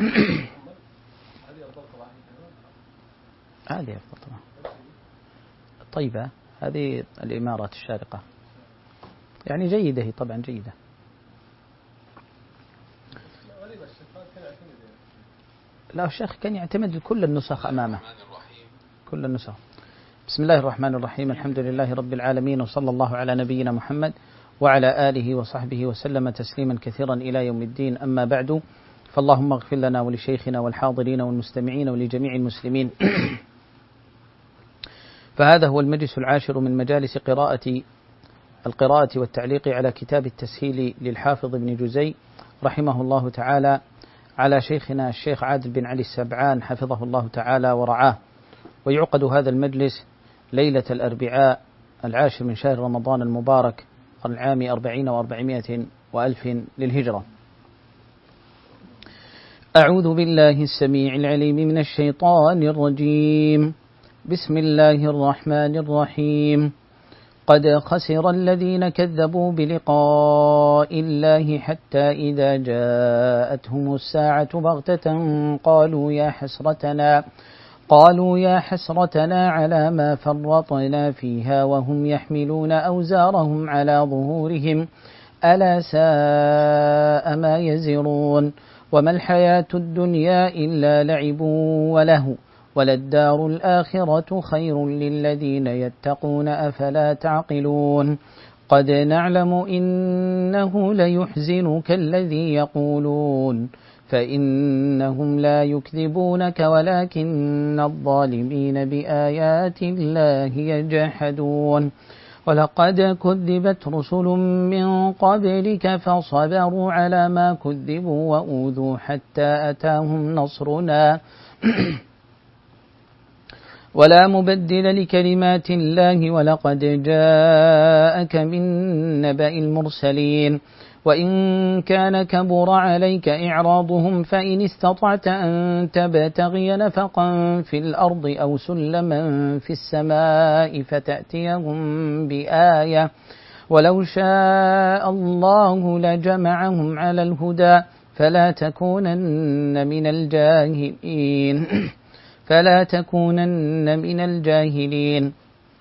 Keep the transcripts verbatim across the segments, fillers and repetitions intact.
هذه أفضل طبعا. طيبة هذه الإمارات الشارقة يعني جيدة، هي طبعا جيدة. لا الشيخ كان يعتمد كل النسخ أمامه، كل النسخ. بسم الله الرحمن الرحيم، الحمد لله رب العالمين، وصلى الله على نبينا محمد وعلى آله وصحبه وسلم تسليما كثيرا إلى يوم الدين. أما بعد، فاللهم اغفر لنا ولشيخنا والحاضرين والمستمعين ولجميع المسلمين. فهذا هو المجلس العاشر من مجالس قراءة القراءة والتعليق على كتاب التسهيل للحافظ ابن جزي رحمه الله تعالى، على شيخنا الشيخ عادل بن علي السبعان حفظه الله تعالى ورعاه. ويعقد هذا المجلس ليلة الأربعاء العاشر من شهر رمضان المبارك العام أربعين وأربعمائة وألف للهجرة. أعوذ بالله السميع العليم من الشيطان الرجيم. بسم الله الرحمن الرحيم. قد خسر الذين كذبوا بلقاء الله حتى إذا جاءتهم الساعة بغتة قالوا يا حسرتنا قالوا يا حسرتنا على ما فرطنا فيها وهم يحملون أوزارهم على ظهورهم ألا ساء ما يزرون. وما الحياة الدنيا إلا لعب وله وللدار الآخرة خير للذين يتقون أفلا تعقلون. قد نعلم إنه ليحزنك الذي يقولون فإنهم لا يكذبونك ولكن الظالمين بآيات الله يجحدون. ولقد كذبت رسل من قبلك فصبروا على ما كذبوا وأوذوا حتى أتاهم نصرنا ولا مبدل لكلمات الله ولقد جاءك من نبأ المرسلين. وإن كان كبر عليك إعراضهم فإن استطعت أن تبتغي نفقا في الأرض أو سلما في السماء فتأتيهم بآية ولو شاء الله لجمعهم على الهدى فلا تكونن من الجاهلين فلا تكونن من الجاهلين.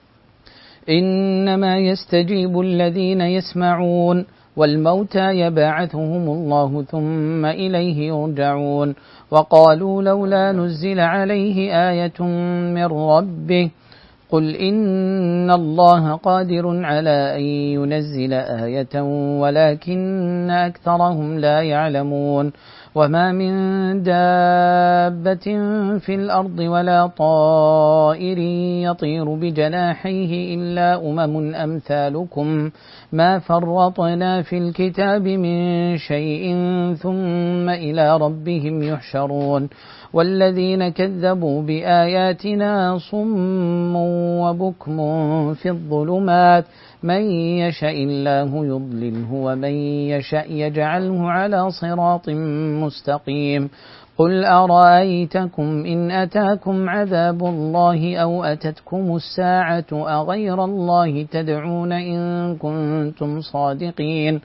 إنما يستجيب الذين يسمعون والموتى يبعثهم الله ثم إليه يرجعون. وقالوا لولا نزل عليه آية من ربه قل إن الله قادر على أن ينزل آية ولكن أكثرهم لا يعلمون. وما من دابة في الأرض ولا طائر يطير بجناحيه إلا أمم أمثالكم ما فرطنا في الكتاب من شيء ثم إلى ربهم يحشرون. والذين كذبوا بآياتنا صم وبكم في الظلمات من يشاء الله يضلله ومن يشاء يجعله على صراط مستقيم. قل أرأيتكم إن أتاكم عذاب الله أو أتتكم الساعة أغير الله تدعون إن كنتم صادقين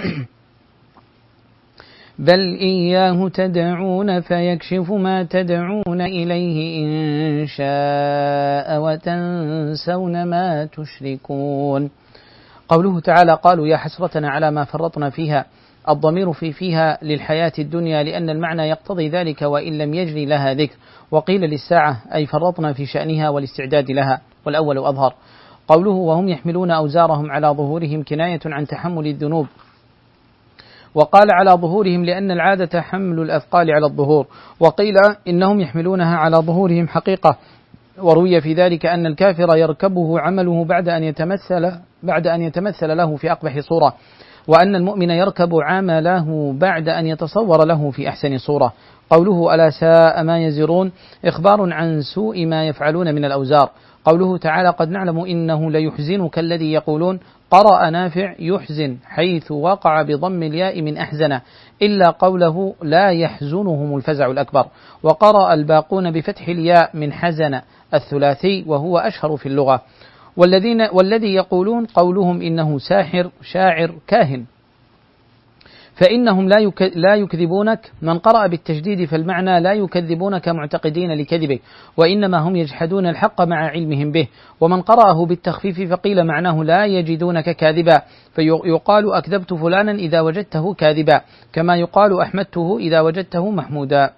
بل إياه تدعون فيكشف ما تدعون إليه إن شاء وتنسون ما تشركون. قوله تعالى قالوا يا حسرتنا على ما فرطنا فيها، الضمير في فيها للحياة الدنيا لأن المعنى يقتضي ذلك وإن لم يجري لها ذكر. وقيل للساعة أي فرطنا في شأنها والاستعداد لها، والأول أظهر. قوله وهم يحملون أوزارهم على ظهورهم كناية عن تحمل الذنوب، وقال على ظهورهم لأن العادة حمل الأثقال على الظهور، وقيل إنهم يحملونها على ظهورهم حقيقة. وروي في ذلك أن الكافر يركبه عمله بعد أن يتمثل بعد أن يتمثل له في أقبح صورة، وأن المؤمن يركب عمله بعد أن يتصور له في أحسن صورة. قوله ألا ساء ما يزرون إخبار عن سوء ما يفعلون من الأوزار. قوله تعالى قد نعلم إنه ليحزنك الذي يقولون، قرأ نافع يحزن حيث وقع بضم الياء من أحزن إلا قوله لا يحزنهم الفزع الأكبر. وقرأ الباقون بفتح الياء من حزن الثلاثي وهو أشهر في اللغة. والذين والذي يقولون قولهم إنه ساحر شاعر كاهن. فإنهم لا لا يكذبونك. من قرأ بالتشديد فالمعنى لا يكذبونك معتقدين لكذبك، وإنما هم يجحدون الحق مع علمهم به. ومن قرأه بالتخفيف فقيل معناه لا يجدونك كاذبا، فيقال أكذبت فلانا إذا وجدته كاذبا، كما يقال أحمدته إذا وجدته محمودا.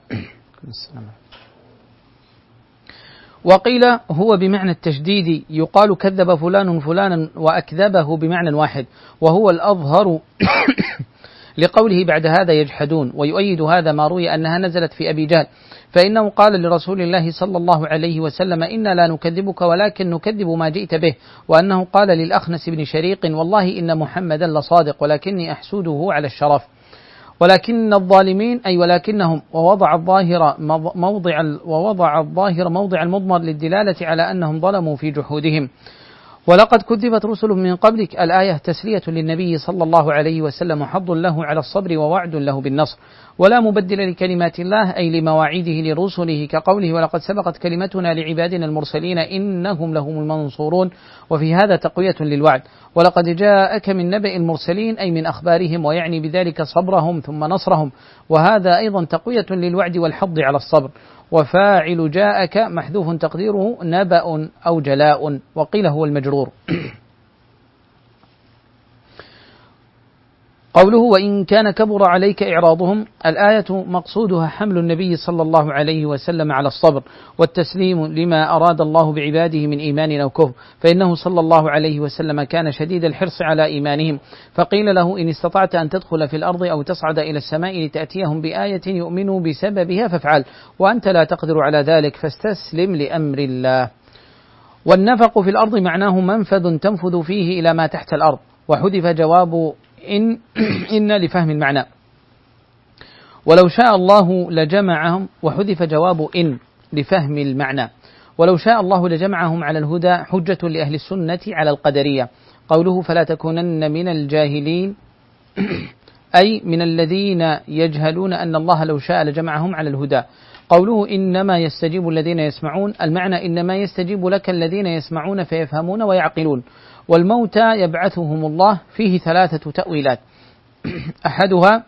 وقيل هو بمعنى التشديد، يقال كذب فلان فلانا وأكذبه بمعنى واحد، وهو الأظهر لقوله بعد هذا يجحدون. ويؤيد هذا ما روي أنها نزلت في أبي جهل، فإنه قال لرسول الله صلى الله عليه وسلم إنا لا نكذبك ولكن نكذب ما جئت به. وأنه قال للأخنس بن شريق والله إن محمدا لصادق ولكني أحسوده على الشرف. ولكن الظالمين أي ولكنهم ووضع الظاهر موضع ووضع الظاهر موضع المضمر للدلالة على أنهم ظلموا في جحودهم. ولقد كذبت رسل من قبلك الآية تسلية للنبي صلى الله عليه وسلم، حظ له على الصبر ووعد له بالنصر. ولا مبدل لكلمات الله أي لمواعيده لرسله، كقوله ولقد سبقت كلمتنا لعبادنا المرسلين إنهم لهم المنصورون. وفي هذا تقوية للوعد. ولقد جاءك من نبأ المرسلين أي من أخبارهم، ويعني بذلك صبرهم ثم نصرهم، وهذا أيضا تقوية للوعد والحض على الصبر. وفاعل جاءك محذوف تقديره نبأ أو جلاء، وقيل هو المجرور. قوله وإن كان كبر عليك إعراضهم، الآية مقصودها حمل النبي صلى الله عليه وسلم على الصبر والتسليم لما أراد الله بعباده من إيمان أو كفر، فإنه صلى الله عليه وسلم كان شديد الحرص على إيمانهم. فقيل له إن استطعت أن تدخل في الأرض أو تصعد إلى السماء لتأتيهم بآية يؤمنوا بسببها فافعل، وأنت لا تقدر على ذلك فاستسلم لأمر الله. والنفق في الأرض معناه منفذ تنفذ فيه إلى ما تحت الأرض، وحذف جواب إن إن لفهم المعنى. ولو شاء الله لجمعهم، وحذف جواب إن لفهم المعنى. ولو شاء الله لجمعهم على الهدى حجة لأهل السنة على القدرية. قوله فلا تكونن من الجاهلين أي من الذين يجهلون أن الله لو شاء لجمعهم على الهدى. قوله إنما يستجيب الذين يسمعون، المعنى إنما يستجيب لك الذين يسمعون فيفهمون ويعقلون. والموتى يبعثهم الله فيه ثلاثة تأويلات. أحدها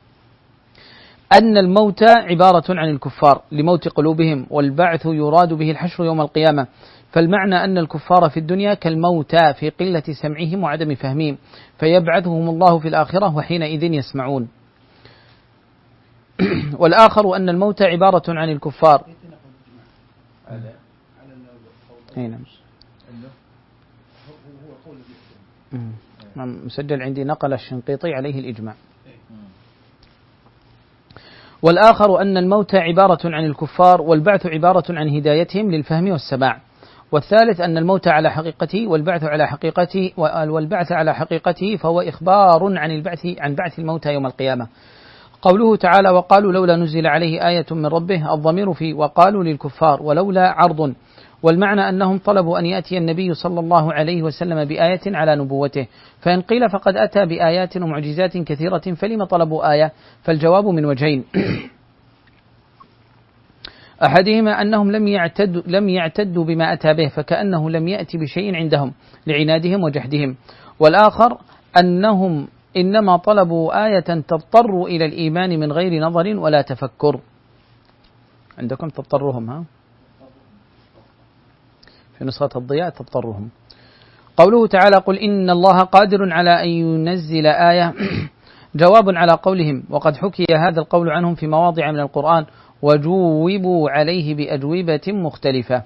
أن الموتى عبارة عن الكفار لموت قلوبهم، والبعث يراد به الحشر يوم القيامة. فالمعنى أن الكفار في الدنيا كالموتى في قلة سمعهم وعدم فهمهم، فيبعثهم الله في الآخرة وحينئذ يسمعون. والآخر أن الموتى عبارة عن الكفار. مسجل عندي نقل الشنقيطي عليه الإجماع. والآخر أن الموت عبارة عن الكفار، والبعث عبارة عن هدايتهم للفهم والسماع. والثالث أن الموت على حقيقته والبعث على حقيقته والبعث على حقيقته فهو إخبار عن البعث عن بعث الموتى يوم القيامة. قوله تعالى وقالوا لولا نزل عليه آية من ربه، الضمير في وقالوا للكفار ولولا عرض، والمعنى أنهم طلبوا أن يأتي النبي صلى الله عليه وسلم بآية على نبوته، فإن قيل فقد أتى بآيات ومعجزات كثيرة فلما طلبوا آية؟ فالجواب من وجهين. أحدهما أنهم لم يعتدوا, لم يعتدوا بما أتى به، فكأنه لم يأتي بشيء عندهم لعنادهم وجحدهم. والآخر أنهم إنما طلبوا آية تضطر إلى الإيمان من غير نظر ولا تفكر. عندكم تضطرهم ها؟ في نسخة الضياء تضطرهم. قوله تعالى قل إن الله قادر على أن ينزل آية، جواب على قولهم، وقد حكي هذا القول عنهم في مواضع من القرآن، وجوبوا عليه بأجوبة مختلفة.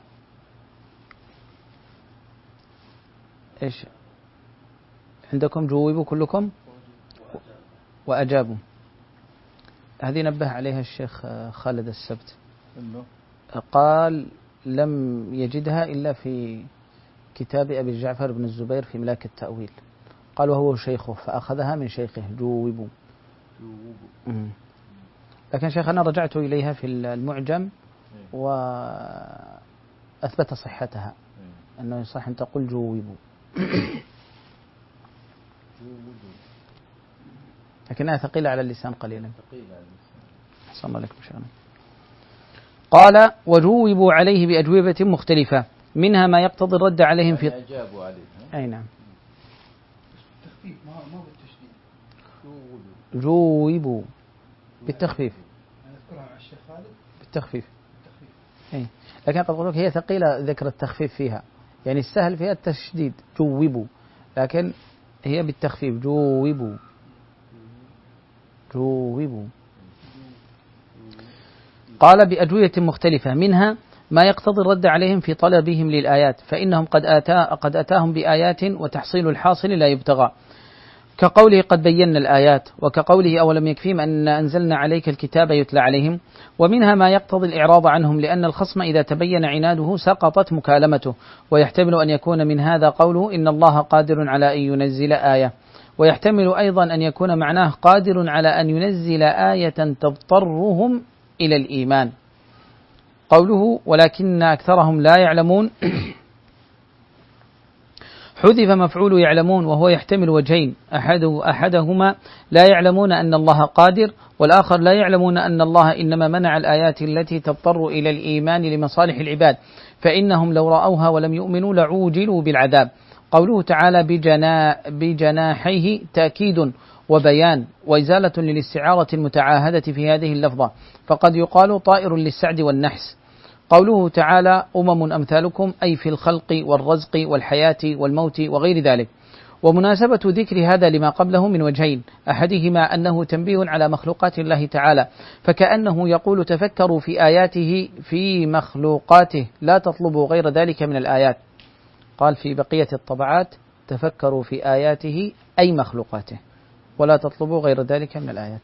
إيش عندكم؟ جوبوا كلكم وأجابوا. هذه نبه عليها الشيخ خالد السبت، قال لم يجدها إلا في كتاب أبي جعفر بن الزبير في ملاك التأويل، قال وهو شيخه فأخذها من شيخه جوبوا. لكن شيخنا رجعت إليها في المعجم وأثبت صحتها، أنه يصح أن تقول جوبوا، لكنها ثقيلة على اللسان قليلا. صلى الله عليكم شيخنا. قال وجوبوا عليه بأجوبة مختلفة، منها ما يقتضي الرد عليهم في أجابوا عليه. أي نعم. جوبوا بالتخفيف بالتخفيف إيه. لكن قد أقول هي ثقيلة ذكر التخفيف فيها، يعني السهل فيها التشديد جوبوا، لكن هي بالتخفيف جوبوا جوبوا. قال بأدوية مختلفة، منها ما يقتضي الرد عليهم في طلبهم للآيات، فإنهم قد آتا قد أتاهم بآيات وتحصيل الحاصل لا يبتغى، كقوله قد بينا الآيات، وكقوله أولم يكفيهم أن أنزلنا عليك الكتاب يتلى عليهم. ومنها ما يقتضي الإعراض عنهم، لأن الخصم إذا تبين عناده سقطت مكالمته، ويحتمل أن يكون من هذا قوله إن الله قادر على أن ينزل آية، ويحتمل أيضا أن يكون معناه قادر على أن ينزل آية تضطرهم إلى الإيمان. قوله ولكن أكثرهم لا يعلمون حذف مفعول يعلمون، وهو يحتمل وجهين، أحد أحدهما لا يعلمون أن الله قادر، والآخر لا يعلمون أن الله إنما منع الآيات التي تضطر إلى الإيمان لمصالح العباد، فإنهم لو رأوها ولم يؤمنوا لعوجلوا بالعذاب. قوله تعالى بجنا بجناحيه تأكيد وبيان وإزالة للاستعارة المتعاهدة في هذه اللفظة، فقد يقال طائر للسعد والنحس. قوله تعالى أمم أمثالكم، أي في الخلق والرزق والحياة والموت وغير ذلك. ومناسبة ذكر هذا لما قبله من وجهين، أحدهما أنه تنبيه على مخلوقات الله تعالى، فكأنه يقول تفكروا في آياته في مخلوقاته لا تطلبوا غير ذلك من الآيات. قال في بقية الطبعات تفكروا في آياته أي مخلوقاته ولا تطلبوا غير ذلك من الآيات.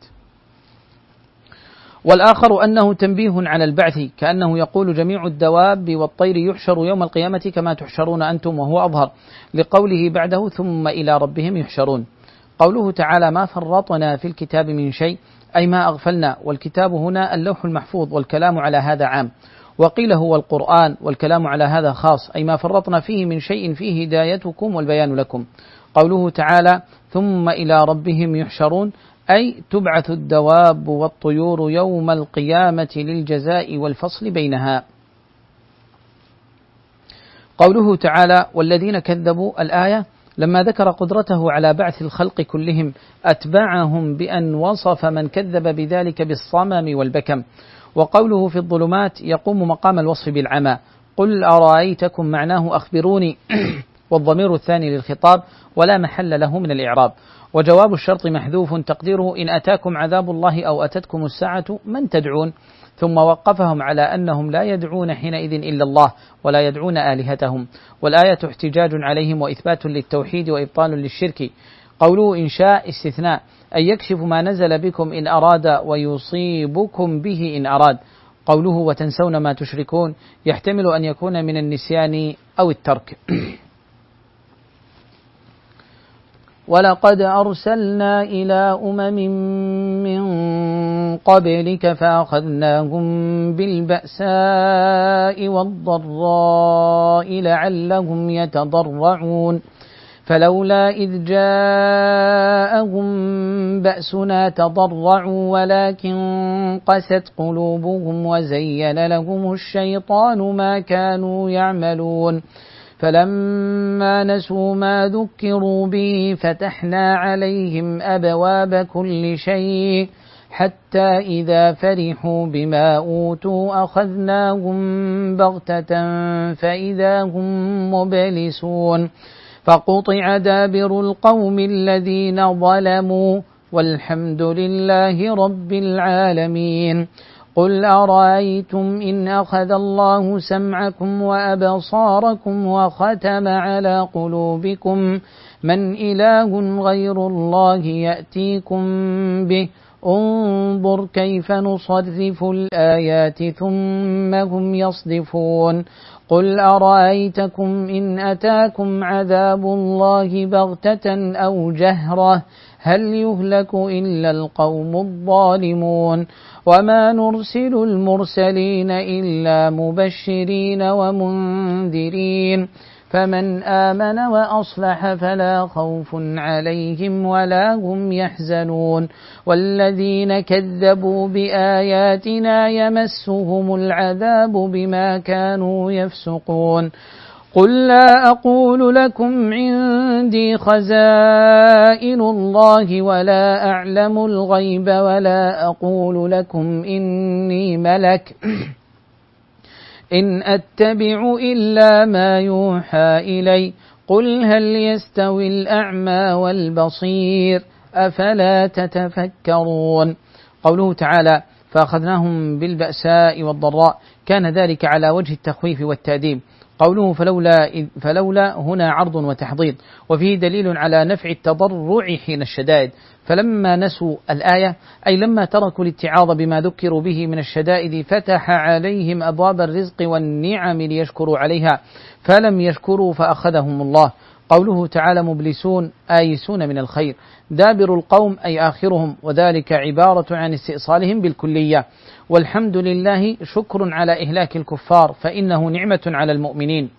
والآخر أنه تنبيه على البعث، كأنه يقول جميع الدواب والطير يحشر يوم القيامة كما تحشرون أنتم، وهو أظهر لقوله بعده ثم إلى ربهم يحشرون. قوله تعالى ما فرطنا في الكتاب من شيء، أي ما أغفلنا، والكتاب هنا اللوح المحفوظ، والكلام على هذا عام. وقيل هو القرآن، والكلام على هذا خاص، أي ما فرطنا فيه من شيء فيه هدايتكم والبيان لكم. قوله تعالى ثم إلى ربهم يحشرون، أي تبعث الدواب والطيور يوم القيامة للجزاء والفصل بينها. قوله تعالى والذين كذبوا الآية، لما ذكر قدرته على بعث الخلق كلهم أتبعهم بأن وصف من كذب بذلك بالصمم والبكم. وقوله في الظلمات يقوم مقام الوصف بالعمى، قل أرأيتكم معناه أخبروني والضمير الثاني للخطاب ولا محل له من الإعراب. وجواب الشرط محذوف تقديره إن أتاكم عذاب الله أو أتتكم الساعة من تدعون، ثم وقفهم على أنهم لا يدعون حينئذ إلا الله ولا يدعون آلهتهم، والآية احتجاج عليهم وإثبات للتوحيد وإبطال للشرك. قوله إن شاء استثناء، أي يكشف ما نزل بكم إن أراد ويصيبكم به إن أراد. قوله وتنسون ما تشركون، يحتمل أن يكون من النسيان أو الترك. ولقد أرسلنا إلى أمم من قبلك فأخذناهم بالبأساء والضراء لعلهم يتضرعون، فلولا إذ جاءهم بأسنا تضرعوا ولكن قست قلوبهم وزين لهم الشيطان ما كانوا يعملون، فلما نسوا ما ذكروا به فتحنا عليهم أبواب كل شيء حتى إذا فرحوا بما أوتوا أخذناهم بغتة فإذا هم مبلسون، فقطع دابر القوم الذين ظلموا والحمد لله رب العالمين. قل أرأيتم إن أخذ الله سمعكم وأبصاركم وختم على قلوبكم من إله غير الله يأتيكم به، انظر كيف نصرف الآيات ثم هم يصدفون. قل أرأيتكم إن أتاكم عذاب الله بغتة أو جهرة هل يهلك إلا القوم الظالمون، وما نرسل المرسلين إلا مبشرين ومنذرين، فمن آمن وأصلح فلا خوف عليهم ولا هم يحزنون، والذين كذبوا بآياتنا يمسهم العذاب بما كانوا يفسقون. قل لا أقول لكم عندي خزائن الله ولا أعلم الغيب ولا أقول لكم إني ملك إن أتبع إلا ما يوحى إلي قل هل يستوي الأعمى والبصير أفلا تتفكرون. قوله تعالى فأخذناهم بالبأساء والضراء كان ذلك على وجه التخويف والتأديب. قوله فلولا, فلولا هنا عرض وتحضيض، وفيه دليل على نفع التضرع حين الشدائد، فلما نسوا الآية أي لما تركوا الاتعاظ بما ذكروا به من الشدائد فتح عليهم أبواب الرزق والنعم ليشكروا عليها فلم يشكروا فأخذهم الله. قوله تعالى مبلسون آيسون من الخير، دابر القوم أي آخرهم، وذلك عبارة عن استئصالهم بالكلية، والحمد لله شكر على إهلاك الكفار فإنه نعمة على المؤمنين.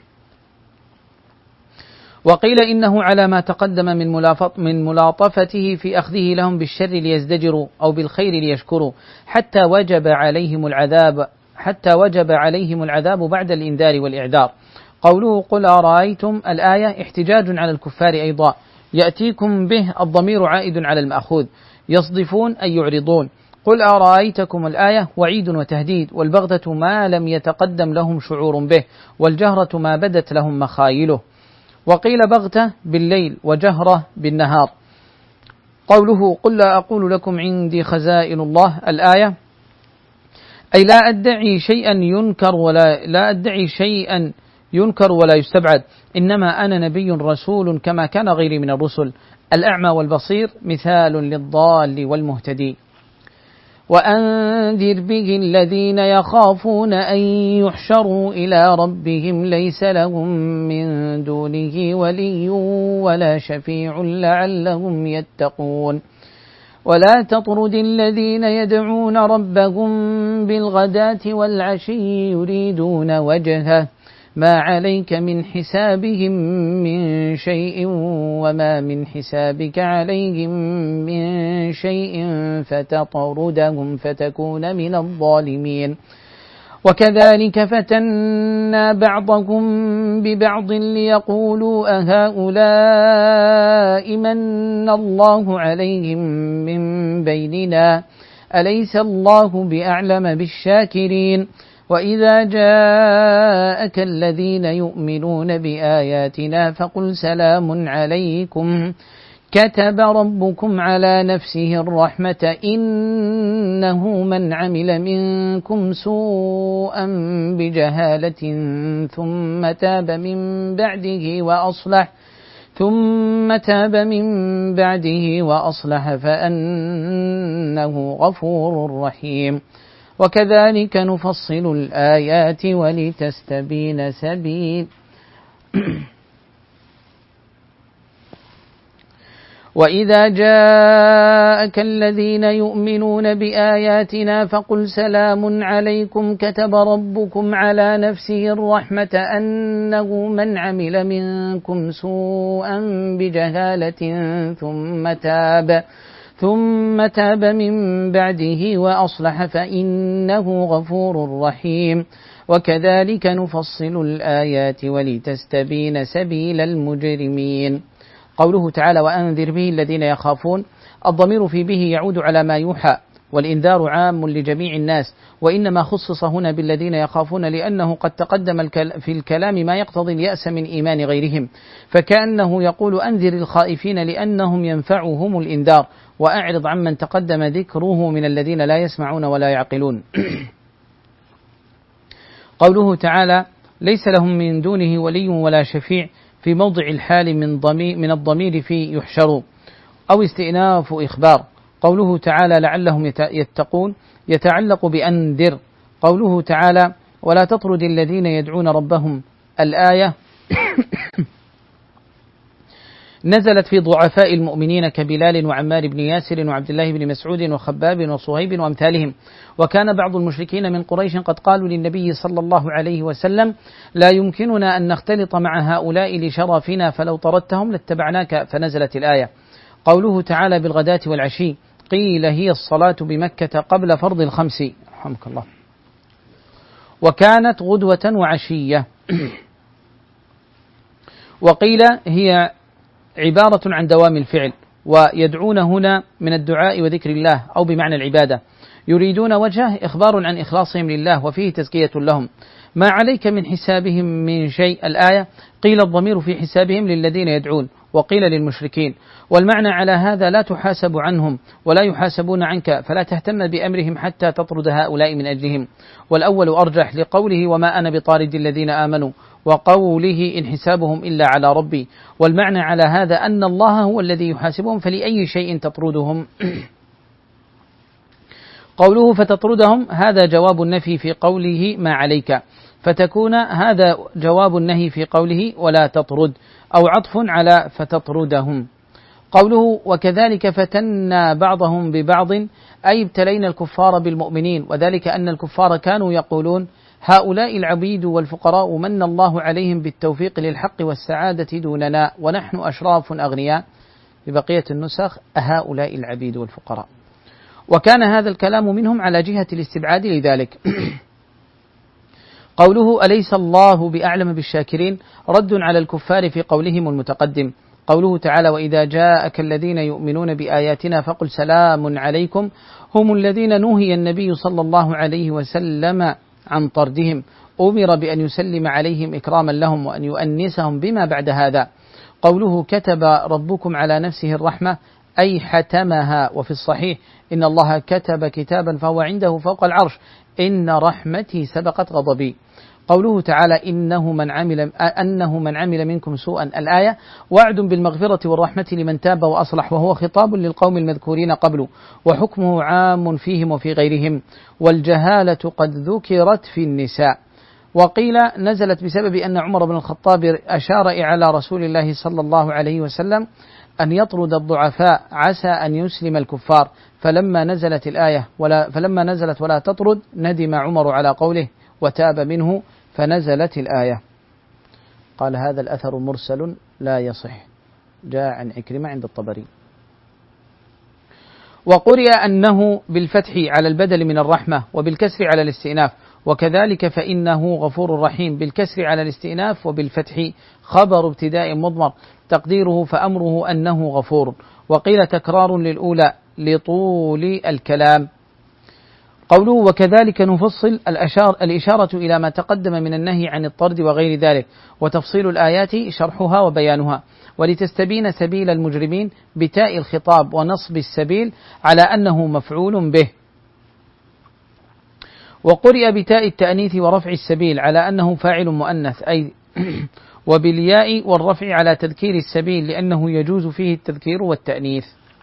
وقيل إنه على ما تقدم من ملاطفته في أخذه لهم بالشر ليزدجروا أو بالخير ليشكروا حتى وجب عليهم العذاب حتى وجب عليهم العذاب بعد الإنذار والإعذار. قوله قل أرأيتم الآية احتجاج على الكفار أيضا، يأتيكم به الضمير عائد على المأخوذ، يصدفون أي يعرضون. قل أرأيتكم الآية وعيد وتهديد، والبغتة ما لم يتقدم لهم شعور به، والجهرة ما بدت لهم مخايله. وقيل بغتة بالليل وجهرة بالنهار. قوله قل لا أقول لكم عندي خزائن الله الآية أي لا أدعي شيئا ينكر ولا لا أدعي شيئا ينكر ولا يستبعد، إنما أنا نبي رسول كما كان غيري من الرسل. الأعمى والبصير مثال للضال والمهتدي. وأنذر به الذين يخافون أن يحشروا إلى ربهم ليس لهم من دونه ولي ولا شفيع لعلهم يتقون. ولا تطرد الذين يدعون ربهم بالغداة والعشي يريدون وجهه ما عليك من حسابهم من شيء وما من حسابك عليهم من شيء فتطردهم فتكون من الظالمين. وكذلك فتنا بعضهم ببعض ليقولوا أهؤلاء من الله عليهم من بيننا أليس الله بأعلم بالشاكرين. وإذا جاءك الذين يؤمنون بآياتنا فقل سلام عليكم كتب ربكم على نفسه الرحمة إنه من عمل منكم سوءا بجهالة ثم تاب من بعده وأصلح ثم تاب من بعده وأصلح فأنه غفور رحيم. وكذلك نفصل الآيات ولتستبين سبيل وإذا جاءك الذين يؤمنون بآياتنا فقل سلام عليكم كتب ربكم على نفسه الرحمة أنه من عمل منكم سوءا بجهالة ثم تاب ثم تاب من بعده وأصلح فإنه غفور رحيم. وكذلك نفصل الآيات ولتستبين سبيل المجرمين. قوله تعالى وأنذر به الذين يخافون، الضمير في به يعود على ما يوحى، والإنذار عام لجميع الناس، وإنما خصص هنا بالذين يخافون لأنه قد تقدم في الكلام ما يقتضي اليأس من إيمان غيرهم، فكأنه يقول أنذر الخائفين لأنهم ينفعهم الإنذار، وأعرض عمن تقدم ذكره من الذين لا يسمعون ولا يعقلون. قوله تعالى ليس لهم من دونه ولي ولا شفيع في موضع الحال من, ضمير من الضمير في يحشروا أو استئناف إخبار. قوله تعالى لعلهم يتقون يتعلق بأنذر. قوله تعالى ولا تطرد الذين يدعون ربهم الآية نزلت في ضعفاء المؤمنين كبلال وعمار بن ياسر وعبد الله بن مسعود وخباب وصهيب وأمثالهم. وكان بعض المشركين من قريش قد قالوا للنبي صلى الله عليه وسلم لا يمكننا أن نختلط مع هؤلاء لشرفنا فلو طردتهم لاتبعناك، فنزلت الآية. قوله تعالى بالغداة والعشي قيل هي الصلاة بمكة قبل فرض الخمس رحمك الله، وكانت غدوة وعشية. وقيل هي عبارة عن دوام الفعل، ويدعون هنا من الدعاء وذكر الله أو بمعنى العبادة، يريدون وجهه إخبار عن إخلاصهم لله وفيه تزكية لهم. ما عليك من حسابهم من شيء الآية قيل الضمير في حسابهم للذين يدعون، وقيل للمشركين، والمعنى على هذا لا تحاسب عنهم ولا يحاسبون عنك، فلا تهتم بأمرهم حتى تطرد هؤلاء من أجلهم. والأول أرجح لقوله وما أنا بطارد الذين آمنوا، وقوله إن حسابهم إلا على ربي، والمعنى على هذا أن الله هو الذي يحاسبهم، فلأي شيء تطردهم. قوله فتطردهم هذا جواب النفي في قوله ما عليك، فتكون هذا جواب النهي في قوله ولا تطرد، أو عطف على فتطردهم. قوله وكذلك فتنا بعضهم ببعض أي ابتلينا الكفار بالمؤمنين، وذلك أن الكفار كانوا يقولون هؤلاء العبيد والفقراء من الله عليهم بالتوفيق للحق والسعادة دوننا ونحن أشراف أغنياء، ببقية النسخ هؤلاء العبيد والفقراء. وكان هذا الكلام منهم على جهة الاستبعاد لذلك. قوله أليس الله بأعلم بالشاكرين رد على الكفار في قولهم المتقدم. قوله تعالى وإذا جاءك الذين يؤمنون بآياتنا فقل سلام عليكم هم الذين نهي النبي صلى الله عليه وسلم عن طردهم، أمر بأن يسلم عليهم إكراما لهم وأن يؤنسهم بما بعد هذا. قوله كتب ربكم على نفسه الرحمة أي حتمها، وفي الصحيح إن الله كتب كتابا فهو عنده فوق العرش إن رحمتي سبقت غضبي. قوله تعالى إنه من عمل أنه من عمل منكم سوءا، الآية وعد بالمغفرة والرحمة لمن تاب وأصلح، وهو خطاب للقوم المذكورين قبله، وحكمه عام فيهم وفي غيرهم، والجهالة قد ذكرت في النساء. وقيل نزلت بسبب أن عمر بن الخطاب أشار على رسول الله صلى الله عليه وسلم أن يطرد الضعفاء عسى أن يسلم الكفار، فلما نزلت الآية ولا فلما نزلت ولا تطرد ندم عمر على قوله وتاب منه فنزلت الآية. قال هذا الأثر مرسل لا يصح، جاء عن عكرمة عند الطبري. وقرئ أنه بالفتح على البدل من الرحمة وبالكسر على الاستئناف، وكذلك فإنه غفور رحيم بالكسر على الاستئناف وبالفتح خبر ابتداء مضمر تقديره فأمره أنه غفور. وقيل تكرار للأولى لطول الكلام. قوله وكذلك نفصل الأشار الإشارة إلى ما تقدم من النهي عن الطرد وغير ذلك، وتفصيل الآيات شرحها وبيانها، ولتستبين سبيل المجرمين بتاء الخطاب ونصب السبيل على أنه مفعول به. وقرئ بتاء التأنيث ورفع السبيل على أنه فاعل مؤنث أي وبالياء والرفع على تذكير السبيل لأنه يجوز فيه التذكير والتأنيث.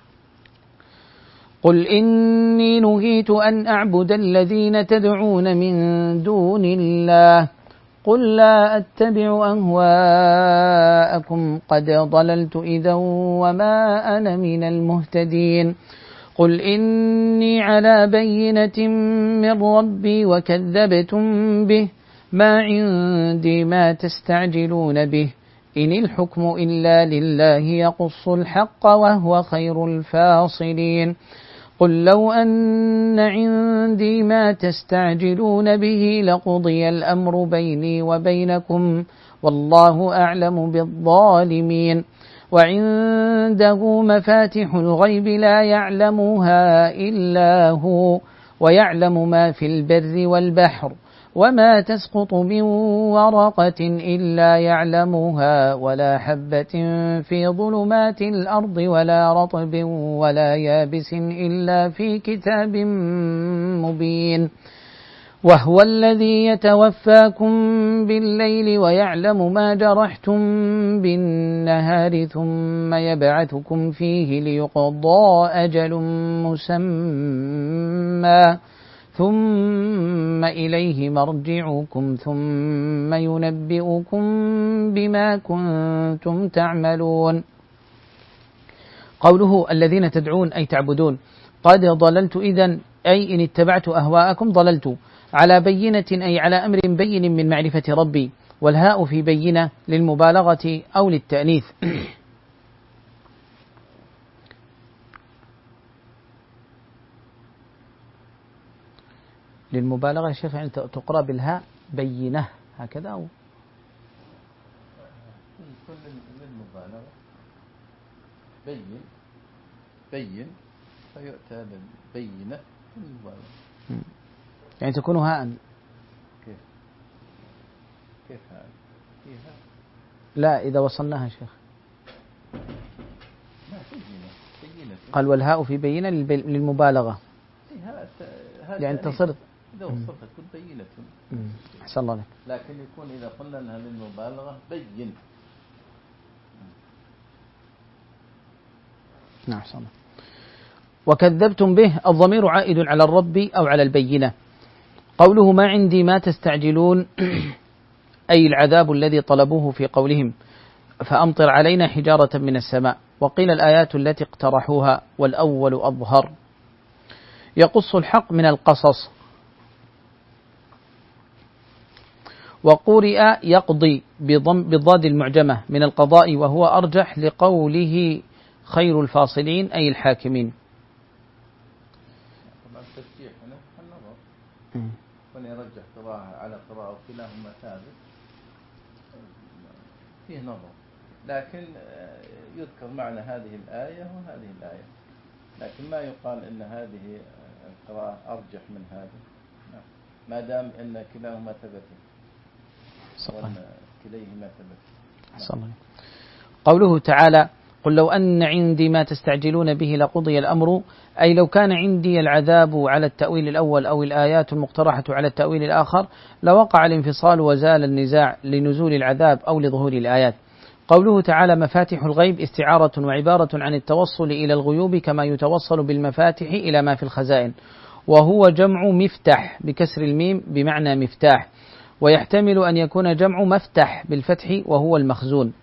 قل إني نهيت أن أعبد الذين تدعون من دون الله قل لا أتبع أهواءكم قد ضللت إذا وما أنا من المهتدين. قل إني على بينة من ربي وكذبتم به ما عندي ما تستعجلون به إن الحكم إلا لله يقص الحق وهو خير الفاصلين. قل لو أن عندي ما تستعجلون به لقضي الأمر بيني وبينكم والله أعلم بالظالمين. وعنده مفاتح الغيب لا يعلمها إلا هو ويعلم ما في البر والبحر وما تسقط من ورقة إلا يعلمها ولا حبة في ظلمات الأرض ولا رطب ولا يابس إلا في كتاب مبين. وهو الذي يتوفاكم بالليل ويعلم ما جرحتم بالنهار ثم يبعثكم فيه ليقضى أجل مسمى ثم إليه مرجعكم ثم ينبئكم بما كنتم تعملون. قوله الذين تدعون أي تعبدون قد ضللت إذن أي إن اتبعت أهواءكم ضللت على بينة أي على أمر بين من معرفة ربي، والهاء في بينة للمبالغة أو للتأنيث. للمبالغة يا شيخ يعني تقرأ بالهاء بينة هكذا أو للمبالغة بين بين فيؤتى بالبينة للمبالغة. يعني تكون هاء. كيف كيف هاء فيها؟ لا إذا وصلناها شيخ. لا بينة بينة. قال والهاء في بينة للمبالغة. يعني تصير إذا وصلت تكون بينة. أحسن الله لك. لكن يكون إذا قلنا أنها للمبالغة بين. نعم أحسن الله. وكذبتم به الضمير عائد على الرب أو على البينة. قوله ما عندي ما تستعجلون أي العذاب الذي طلبوه في قولهم فأمطر علينا حجارة من السماء. وقيل الآيات التي اقترحوها والأول أظهر. يقص الحق من القصص. وقرئ يقضي بالضاد المعجمة من القضاء وهو أرجح لقوله خير الفاصلين أي الحاكمين. طبعا الترجيح هنا النظر من يرجح قراءة على قراءة وكلاهما ثابت فيه نظر، لكن يذكر معنى هذه الآية وهذه الآية، لكن ما يقال إن هذه القراءة أرجح من هذه ما دام إن كلاهما ثبت وأن كليهما ثبت. قوله تعالى قل لو أن عندي ما تستعجلون به لقضي الأمر أي لو كان عندي العذاب على التأويل الأول أو الآيات المقترحة على التأويل الآخر لوقع الانفصال وزال النزاع لنزول العذاب أو لظهور الآيات. قوله تعالى مفاتح الغيب استعارة وعبارة عن التوصل إلى الغيوب كما يتوصل بالمفاتح إلى ما في الخزائن، وهو جمع مفتح بكسر الميم بمعنى مفتاح، ويحتمل أن يكون جمع مفتح بالفتح وهو المخزون.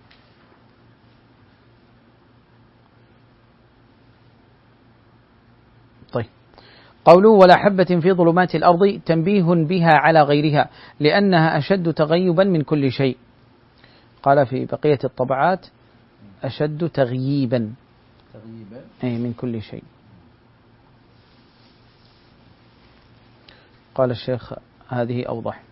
طيب قوله ولا حبة في ظلمات الأرض تنبيه بها على غيرها لأنها أشد تغيبا من كل شيء. قال في بقية الطبعات أشد تغييبا تغييبا أي من كل شيء. قال الشيخ هذه أوضح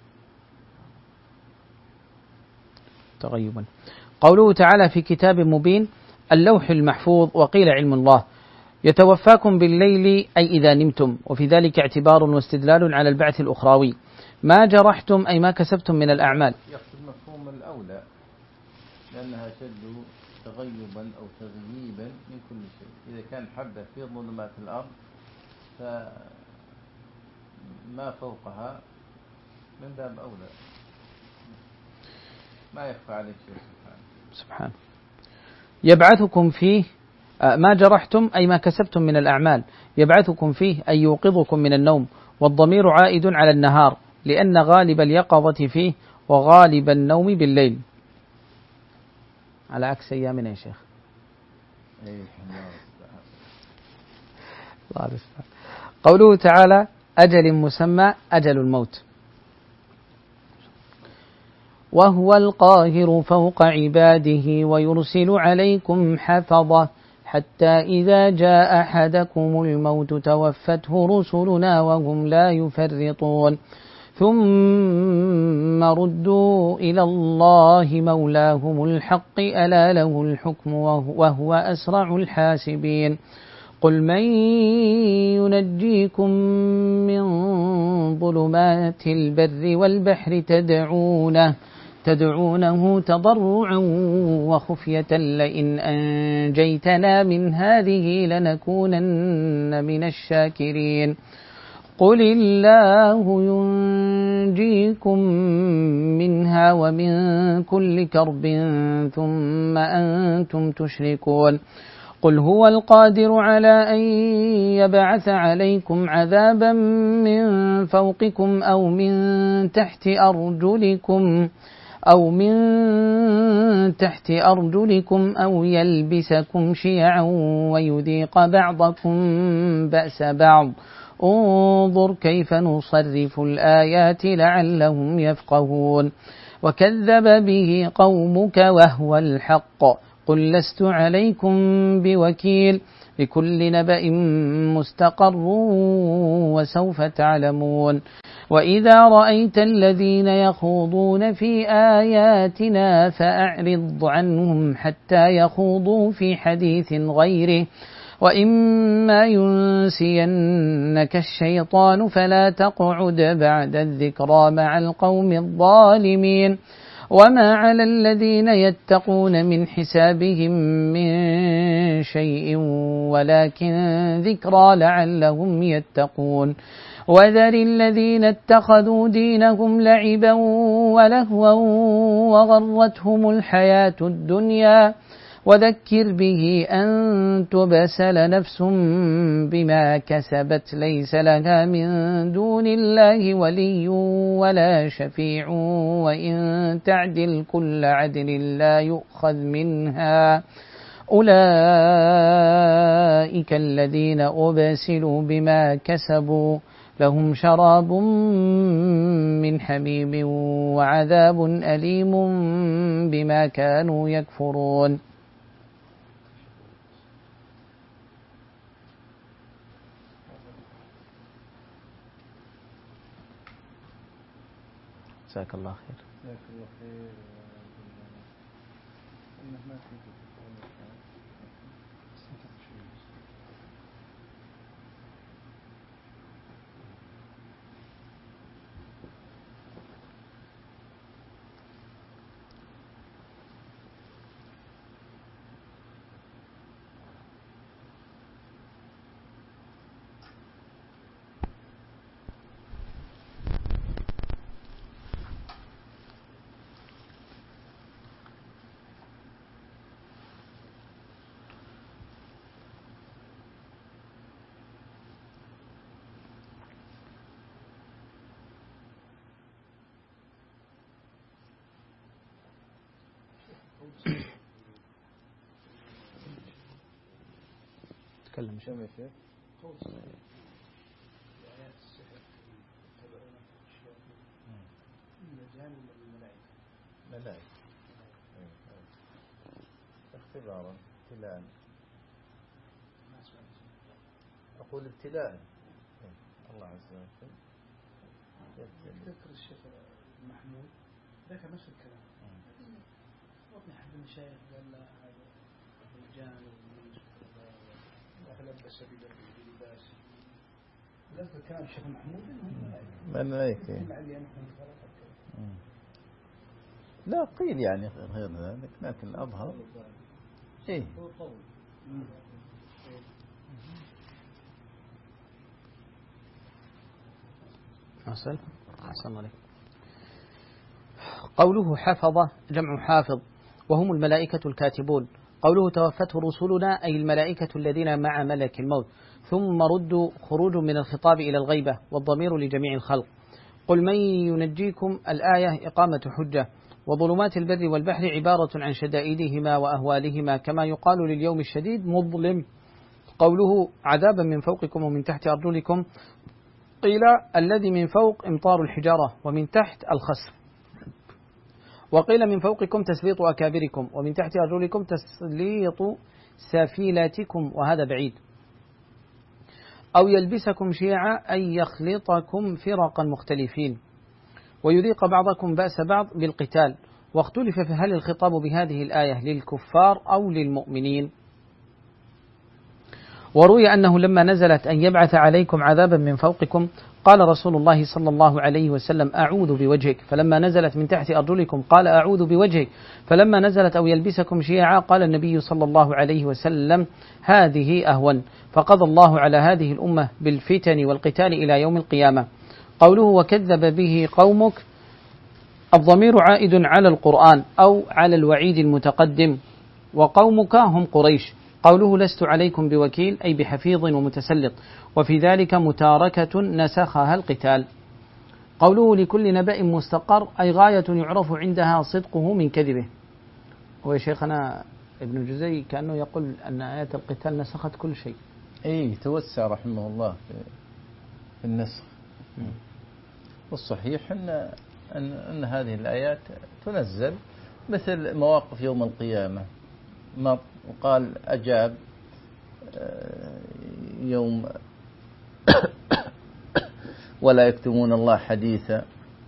تغيبا. قوله تعالى في كتاب مبين اللوح المحفوظ وقيل علم الله يتوفاكم بالليل أي إذا نمتم، وفي ذلك اعتبار واستدلال على البعث الأخروي. ما جرحتم أي ما كسبتم من الأعمال. يقصد مفهوم الأولى لأنها أشد تغيبا أو تغييبا من كل شيء. إذا كان حبة في ظلمات الأرض فما فوقها من باب أولى ما يخفى عليه شيء سبحانه. سبحانه. يبعثكم فيه ما جرحتم أي ما كسبتم من الأعمال، يبعثكم فيه أي يوقظكم من النوم، والضمير عائد على النهار لأن غالب اليقظة فيه وغالب النوم بالليل، على عكس أيامنا يا شيخ. الله يستر. قوله تعالى أجل مسمى أجل الموت. وهو القاهر فوق عباده ويرسل عليكم حفظة حتى إذا جاء أحدكم الموت توفته رسلنا وهم لا يفرطون ثم ردوا إلى الله مولاهم الحق ألا له الحكم وهو أسرع الحاسبين. قل من ينجيكم من ظلمات البر والبحر تدعونه تدعونه تضرعا وخفية لئن أنجيتنا من هذه لنكونن من الشاكرين. قل الله ينجيكم منها ومن كل كرب ثم أنتم تشركون. قل هو القادر على أن يبعث عليكم عذابا من فوقكم أو من تحت أرجلكم أو من تحت أرجلكم أو يلبسكم شيعا ويذيق بعضكم بأس بعض انظر كيف نصرف الآيات لعلهم يفقهون. وكذب به قومك وهو الحق قل لست عليكم بوكيل لكل نبأ مستقر وسوف تعلمون وإذا رأيت الذين يخوضون في آياتنا فأعرض عنهم حتى يخوضوا في حديث غيره وإما ينسينك الشيطان فلا تقعد بعد الذكرى مع القوم الظالمين وما على الذين يتقون من حسابهم من شيء ولكن ذكرى لعلهم يتقون وذر الذين اتخذوا دينهم لعبا ولهوا وغرتهم الحياة الدنيا وذكر به أن تبسل نفس بما كسبت ليس لها من دون الله ولي ولا شفيع وإن تعدل كل عدل لا يؤخذ منها أولئك الذين أبسلوا بما كسبوا لهم شراب من حميم وعذاب أليم بما كانوا يكفرون. جزاك الله خير. جزاك الله خير. ما في تكلم شو يا شيخ؟ ملائكة اختبارا ابتلاء. أقول ابتلاء الله عز وجل. ذكر الشيخ محمود ذكر نفس الكلام. وطني أحد المشايخ قال لا هذا الرجال لبس بلباس لذكر كلام الشيخ محمود ملائكة. لا قيل يعني غير ذلك لكن الأظهر إيه. أحسن أحسن عليك. قوله حفظ جمع حافظ وهم الملائكة الكاتبون. قوله توفته رسلنا أي الملائكة الذين مع ملك الموت ثم ردوا خروج من الخطاب إلى الغيبة والضمير لجميع الخلق. قل من ينجيكم الآية إقامة حجة وظلمات البر والبحر عبارة عن شدائدهما وأهوالهما كما يقال لليوم الشديد مظلم. قوله عذابا من فوقكم ومن تحت أرجلكم قيل الذي من فوق إمطار الحجارة ومن تحت الخسف وقيل من فوقكم تسليط أكابركم ومن تحت أرجلكم تسليط سفيلاتكم وهذا بعيد. أو يلبسكم شيعا أي يخلطكم فرقا مختلفين ويذيق بعضكم بأس بعض بالقتال. واختلف فهل الخطاب بهذه الآية للكفار أو للمؤمنين. وروي أنه لما نزلت أن يبعث عليكم عذابا من فوقكم قال رسول الله صلى الله عليه وسلم أعوذ بوجهك، فلما نزلت من تحت أرجلكم قال أعوذ بوجهك، فلما نزلت أو يلبسكم شيعا قال النبي صلى الله عليه وسلم هذه أهون، فقضى الله على هذه الأمة بالفتن والقتال إلى يوم القيامة. قوله وكذب به قومك الضمير عائد على القرآن أو على الوعيد المتقدم، وقومك هم قريش. قوله لست عليكم بوكيل أي بحفيظ ومتسلط، وفي ذلك متاركة نسخها القتال. قوله لكل نبأ مستقر أي غاية يعرف عندها صدقه من كذبه. هو شيخنا ابن جزي كأنه يقول أن آيات القتال نسخت كل شيء. أي توسع رحمه الله في النسخ. والصحيح أن, أن, أن هذه الآيات تنزل مثل مواقف يوم القيامة، ما وقال أجاب يوم ولا يكتمون الله حديثا،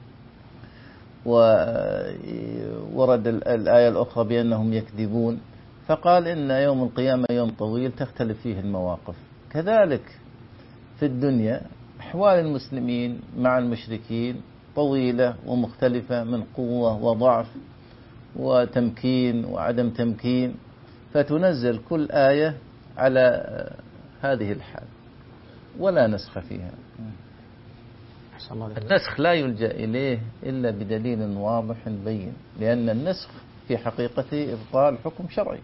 وورد الآية الأخرى بأنهم يكذبون، فقال إن يوم القيامة يوم طويل تختلف فيه المواقف. كذلك في الدنيا أحوال المسلمين مع المشركين طويلة ومختلفة من قوة وضعف وتمكين وعدم تمكين، فتنزل كل آية على هذه الحال ولا نسخ فيها. النسخ لا يلجأ إليه إلا بدليل واضح بين، لأن النسخ في حقيقته إبطال حكم شرعي.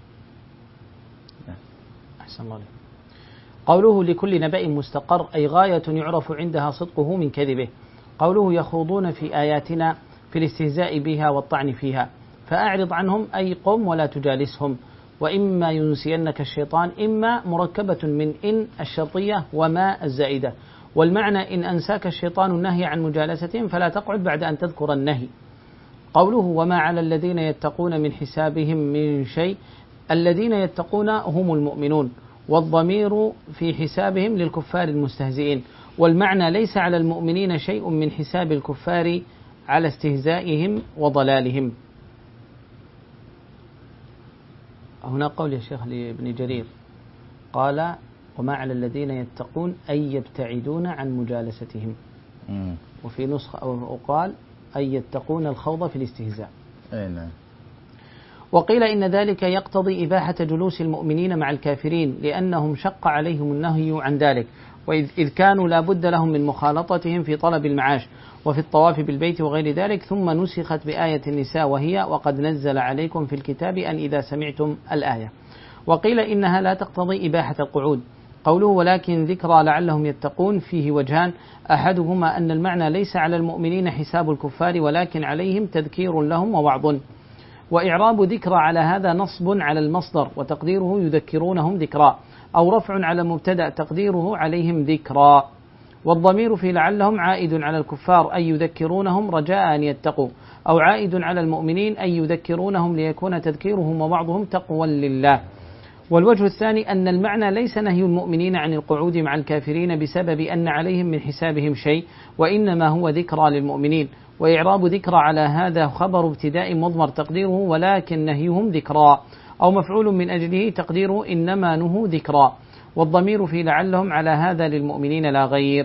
أحسن الله. قوله لكل نبأ مستقر أي غاية يعرف عندها صدقه من كذبه. قوله يخوضون في آياتنا في الاستهزاء بها والطعن فيها، فأعرض عنهم أي قم ولا تجالسهم. وإما ينسينك الشيطان، إما مركبة من إن الشرطية وما الزائدة، والمعنى إن أنساك الشيطان النهي عن مجالستهم فلا تقعد بعد أن تذكر النهي. قوله وما على الذين يتقون من حسابهم من شيء، الذين يتقون هم المؤمنون، والضمير في حسابهم للكفار المستهزئين، والمعنى ليس على المؤمنين شيء من حساب الكفار على استهزائهم وضلالهم. هنا قول يا شيخ لابن جرير قال وما على الذين يتقون أي يبتعدون عن مجالستهم، وفي نسخة أو قال أي يتقون الخوض في الاستهزاء. نعم. وقيل إن ذلك يقتضي إباحة جلوس المؤمنين مع الكافرين، لأنهم شق عليهم النهي عن ذلك، وإذ كانوا لا بد لهم من مخالطتهم في طلب المعاش وفي الطواف بالبيت وغير ذلك، ثم نسخت بآية النساء وهي وقد نزل عليكم في الكتاب أن إذا سمعتم الآية. وقيل إنها لا تقتضي إباحة القعود. قوله ولكن ذكرى لعلهم يتقون فيه وجهان، أحدهما أن المعنى ليس على المؤمنين حساب الكفار ولكن عليهم تذكير لهم ووعظ، وإعراب ذكرى على هذا نصب على المصدر وتقديره يذكرونهم ذكرى، أو رفع على مبتدأ تقديره عليهم ذكرى. والضمير في لعلهم عائد على الكفار أي يذكرونهم رجاء أن يتقوا، أو عائد على المؤمنين أي يذكرونهم ليكون تذكيرهم وبعضهم تقوى لله. والوجه الثاني أن المعنى ليس نهي المؤمنين عن القعود مع الكافرين بسبب أن عليهم من حسابهم شيء، وإنما هو ذكرى للمؤمنين. وإعراب ذكرى على هذا خبر ابتداء مضمر تقديره ولكن نهيهم ذكرى، أو مفعول من أجله تقديره إنما نهوا ذكرى. والضمير في لعلهم على هذا للمؤمنين لا غير.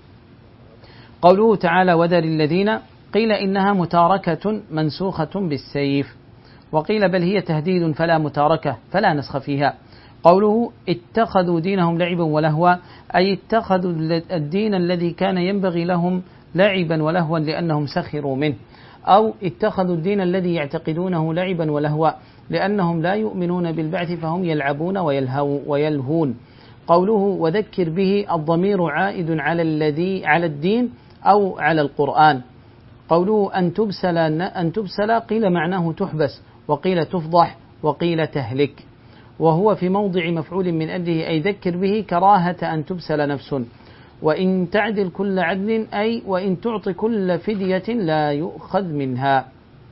قوله تعالى وذر الذين، قيل إنها متاركة منسوخة بالسيف، وقيل بل هي تهديد فلا متاركة فلا نسخ فيها. قوله اتخذوا دينهم لعبا ولهوا أي اتخذوا الدين الذي كان ينبغي لهم لعبا ولهوا لأنهم سخروا منه، أو اتخذوا الدين الذي يعتقدونه لعبا ولهوا لأنهم لا يؤمنون بالبعث فهم يلعبون ويلهون. قوله وذكر به الضمير عائد على الذي على الدين أو على القرآن. قوله أن تبسل أن تبسل قيل معناه تحبس، وقيل تفضح، وقيل تهلك، وهو في موضع مفعول من أجله أي ذكر به كراهة أن تبسل نفس. وإن تعدل كل عدل أي وإن تعطي كل فدية لا يؤخذ منها.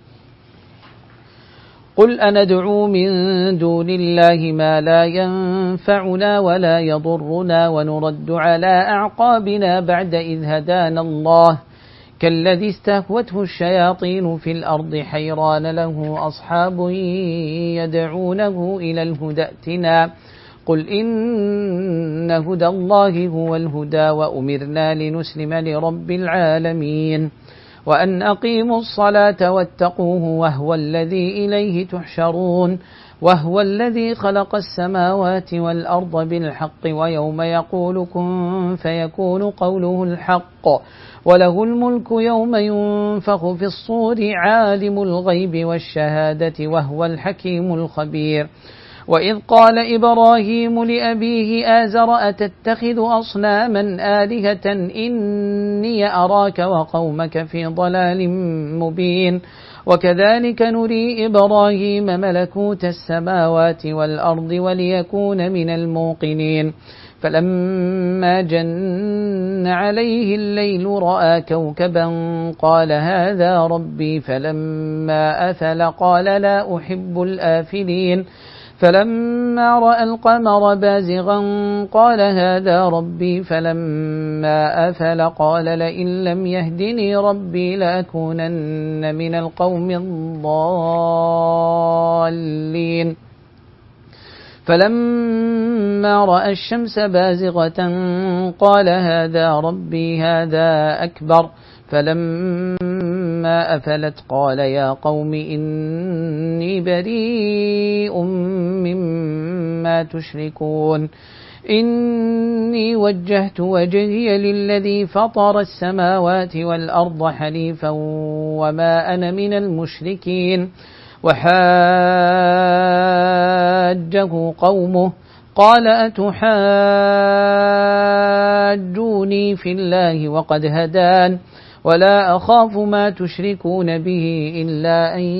قل أندعو من دون الله ما لا ينفعنا ولا يضرنا ونرد على أعقابنا بعد إذ هدانا الله كالذي استهوته الشياطين في الأرض حيران له أصحاب يدعونه إلى الهدى ائتنا قل إن هدى الله هو الهدى وأمرنا لنسلم لرب العالمين وأن أقيموا الصلاة واتقوه وهو الذي إليه تحشرون وهو الذي خلق السماوات والأرض بالحق ويوم يقول كن فيكون قوله الحق وله الملك يوم ينفخ في الصور عالم الغيب والشهادة وهو الحكيم الخبير. وإذ قال إبراهيم لأبيه آزر أتتخذ أصناما آلهة إني أراك وقومك في ضلال مبين وكذلك نري إبراهيم ملكوت السماوات والأرض وليكون من الموقنين فلما جن عليه الليل رأى كوكبا قال هذا ربي فلما أفل قال لا أحب الآفلين فلما رأى القمر بازغا قال هذا ربي فلما أفل قال لئن لم يهدني ربي لأكونن من القوم الضالين فلما رأى الشمس بازغة قال هذا ربي هذا أكبر فلما أفلت قال يا قوم إني بريء مما تشركون إني وجهت وجهي للذي فطر السماوات والأرض حنيفا وما أنا من المشركين وحاجه قومه قال أتحاجوني في الله وقد هدان ولا أخاف ما تشركون به إلا أن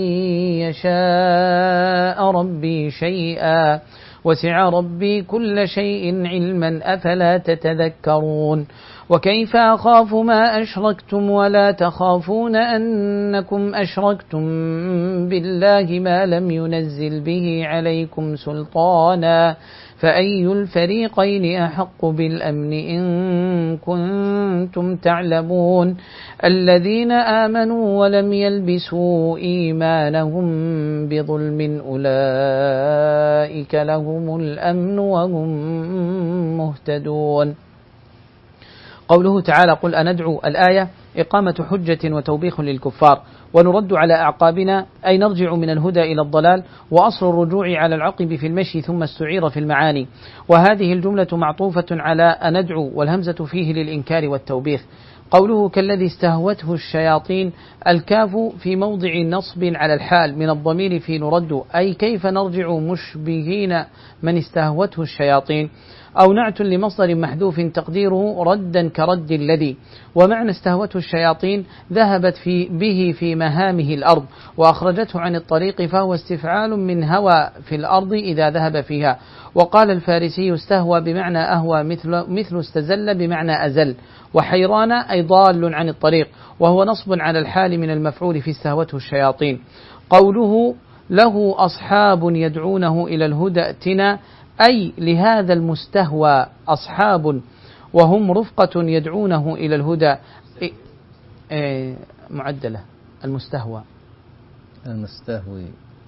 يشاء ربي شيئا وسع ربي كل شيء علما أفلا تتذكرون وكيف أخاف ما أشركتم ولا تخافون أنكم أشركتم بالله ما لم ينزل به عليكم سلطانا فأي الفريقين أحق بالأمن إن كنتم تعلمون الذين آمنوا ولم يلبسوا إيمانهم بظلم أولئك لهم الأمن وهم مهتدون. قوله تعالى قل أندعو الآية إقامة حجة وتوبيخ للكفار ونرد على أعقابنا أي نرجع من الهدى إلى الضلال وأصل الرجوع على العقب في المشي ثم استعير في المعاني وهذه الجملة معطوفة على أندعو والهمزة فيه للإنكار والتوبيخ. قوله كالذي استهوته الشياطين الكاف في موضع نصب على الحال من الضمير في نرد أي كيف نرجع مشبهين من استهوته الشياطين أو نعت لمصدر محذوف تقديره ردا كرد الذي ومعنى استهوته الشياطين ذهبت في به في مهامه الأرض وأخرجته عن الطريق فهو استفعال من هوى في الأرض إذا ذهب فيها. وقال الفارسي استهوى بمعنى أهوى مثل, مثل استزل بمعنى أزل وحيران أي ضال عن الطريق وهو نصب على الحال من المفعول في استهوته الشياطين. قوله له أصحاب يدعونه إلى الهدى ائتنا أي لهذا المستهوى أصحاب وهم رفقة يدعونه إلى الهدى إيه معدلة المستهوى المستهوي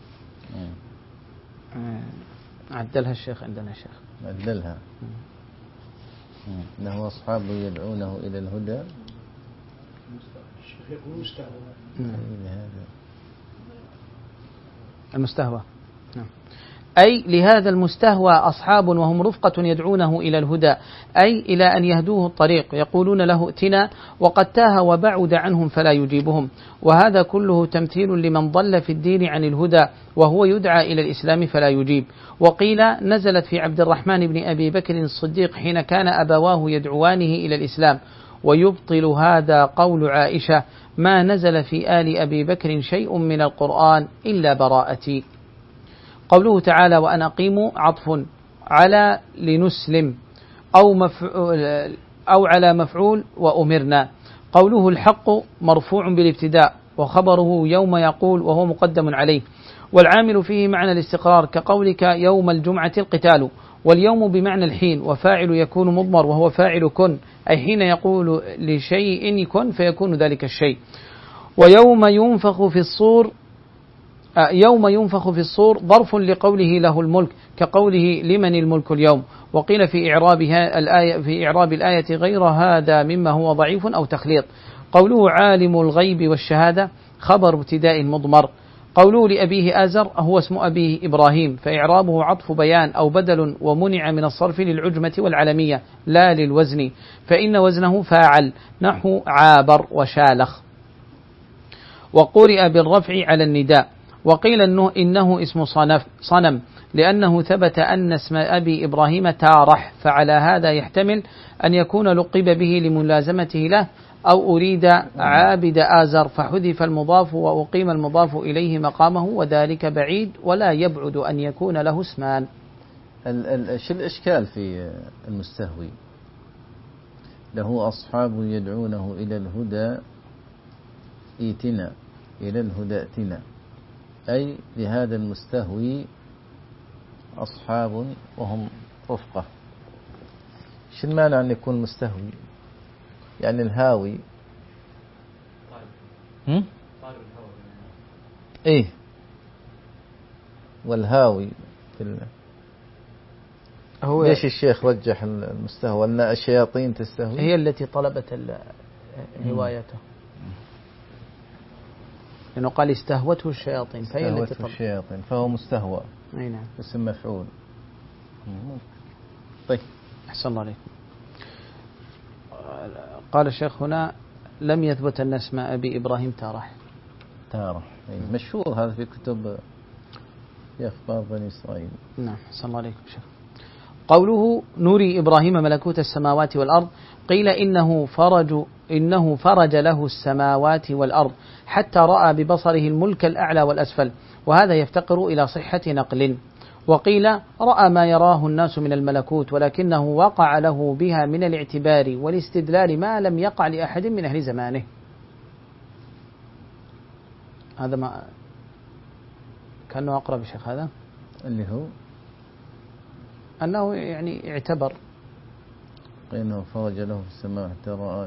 عدلها الشيخ عندنا شيخ عدلها له أصحاب يدعونه إلى الهدى المستهوى نعم. أي لهذا المستهوى أصحاب وهم رفقة يدعونه إلى الهدى أي إلى أن يهدوه الطريق يقولون له ائتنا وقد تاه وبعد عنهم فلا يجيبهم وهذا كله تمثيل لمن ضل في الدين عن الهدى وهو يدعى إلى الإسلام فلا يجيب. وقيل نزلت في عبد الرحمن بن أبي بكر الصديق حين كان أبواه يدعوانه إلى الإسلام ويبطل هذا قول عائشة ما نزل في آل أبي بكر شيء من القرآن إلا براءتي. قوله تعالى وأن أقيموا عطف على لنسلم أو, مفعول أو على مفعول وأمرنا. قوله الحق مرفوع بالابتداء وخبره يوم يقول وهو مقدم عليه والعامل فيه معنى الاستقرار كقولك يوم الجمعة القتال واليوم بمعنى الحين وفاعل يكون مضمر وهو فاعل كن أي حين يقول لشيء كن فيكون ذلك الشيء. ويوم ينفخ في الصور يوم ينفخ في الصور ظرف لقوله له الملك كقوله لمن الملك اليوم. وقيل في إعرابها الآية في إعراب الآية غير هذا مما هو ضعيف أو تخليط. قوله عالم الغيب والشهادة خبر ابتداء مضمر. قوله لأبيه آزر هو اسم أبيه إبراهيم فإعرابه عطف بيان أو بدل ومنع من الصرف للعجمة والعلمية لا للوزن فإن وزنه فاعل نحو عابر وشالخ. وقرئ بالرفع على النداء. وقيل إنه, إنه اسم صنم لأنه ثبت أن اسم أبي إبراهيم تارح فعلى هذا يحتمل أن يكون لقب به لملازمته له أو أريد عابد آزر فحذف المضاف وأقيم المضاف إليه مقامه وذلك بعيد ولا يبعد أن يكون له اسمان. شو الإشكال في المستهوي له أصحاب يدعونه إلى الهدى ائتنا إلى الهدى ائتنا أي لهذا المستهوي أصحاب وهم رفقة. شو المانع أن يكون مستهوي؟ يعني الهاوي هم؟ إيه والهاوي في ال... هو ليش الشيخ رجح المستهوى؟ أن الشياطين تستهوي، هي التي طلبت هوايته، لأنه قال استهوته الشياطين فهي التي طلبت الشياطين فهو مستهوى. أي نعم، اسم مفعول. طيب أحسن الله عليكم. قال الشيخ هنا لم يثبت أن اسم أبي إبراهيم تارح. تارح مشهور هذا في كتب في أخبار بني إسرائيل. نعم أحسن الله عليكم شيخ. قوله نوري إبراهيم ملكوت السماوات والأرض، قيل إنه فرج إنه فرج له السماوات والأرض حتى رأى ببصره الملك الأعلى والأسفل، وهذا يفتقر إلى صحة نقل. وقيل رأى ما يراه الناس من الملكوت ولكنه وقع له بها من الاعتبار والاستدلال ما لم يقع لأحد من أهل زمانه. هذا ما كأنه أقرب شيخ، هذا اللي هو أنه يعني اعتبر إنه فرج له في السماء حتى رأى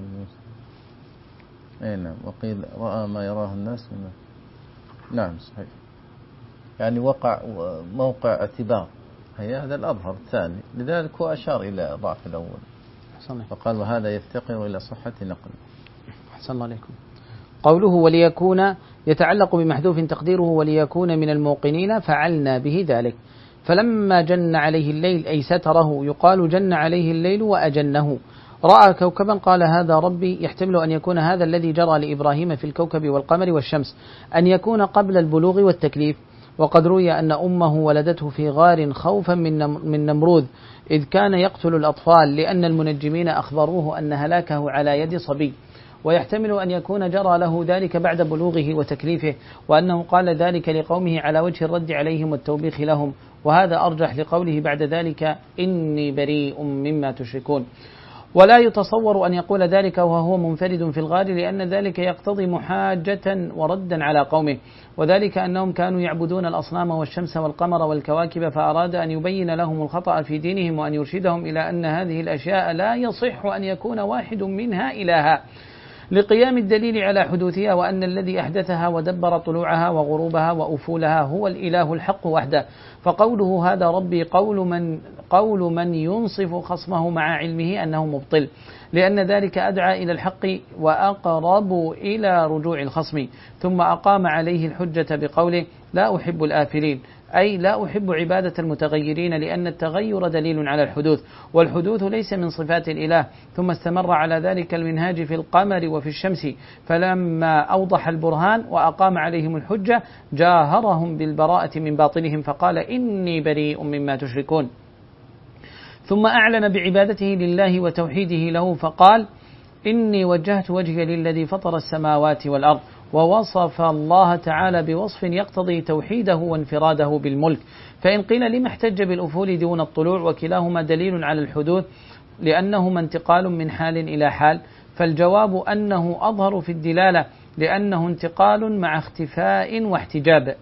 أي نعم. وقيل رأى ما يراه الناس منه. نعم صحيح، يعني وقع موقع اعتبار، هي هذا الأظهر الثاني، لذلك هو أشار إلى ضعف الأول فقال وهذا يفتقر إلى صحة نقل. أحسن الله عليكم. قوله وليكون يتعلق بمحذوف تقديره وليكون من الموقنين فعلنا به ذلك. فلما جن عليه الليل أي ستره، يقال جن عليه الليل وأجنه. رأى كوكبا قال هذا ربي، يحتمل أن يكون هذا الذي جرى لإبراهيم في الكوكب والقمر والشمس أن يكون قبل البلوغ والتكليف. وقد روي أن أمه ولدته في غار خوفا من نمروذ إذ كان يقتل الأطفال، لأن المنجمين أخبروه أن هلاكه على يد صبي. ويحتمل أن يكون جرى له ذلك بعد بلوغه وتكليفه، وأنه قال ذلك لقومه على وجه الرد عليهم والتوبيخ لهم، وهذا أرجح لقوله بعد ذلك إني بريء مما تشركون. ولا يتصور أن يقول ذلك وهو منفرد في الغار، لأن ذلك يقتضي محاجة وردا على قومه، وذلك أنهم كانوا يعبدون الأصنام والشمس والقمر والكواكب، فأراد أن يبين لهم الخطأ في دينهم وأن يرشدهم إلى أن هذه الأشياء لا يصح أن يكون واحد منها إلها، لقيام الدليل على حدوثها، وأن الذي أحدثها ودبر طلوعها وغروبها وأفولها هو الإله الحق وحده. فقوله هذا ربي قول من, قول من ينصف خصمه مع علمه أنه مبطل، لأن ذلك أدعى إلى الحق وأقرب إلى رجوع الخصم. ثم أقام عليه الحجة بقوله لا أحب الآفلين، أي لا أحب عبادة المتغيرين، لأن التغير دليل على الحدوث، والحدوث ليس من صفات الإله. ثم استمر على ذلك المنهاج في القمر وفي الشمس، فلما أوضح البرهان وأقام عليهم الحجة جاهرهم بالبراءة من باطلهم فقال إني بريء مما تشركون. ثم أعلن بعبادته لله وتوحيده له فقال إني وجهت وجهي للذي فطر السماوات والأرض، ووصف الله تعالى بوصف يقتضي توحيده وانفراده بالملك. فإن قيل لما احتج بالأفول دون الطلوع وكلاهما دليل على الحدوث لأنهما انتقال من حال إلى حال، فالجواب أنه أظهر في الدلالة لأنه انتقال مع اختفاء واحتجاب.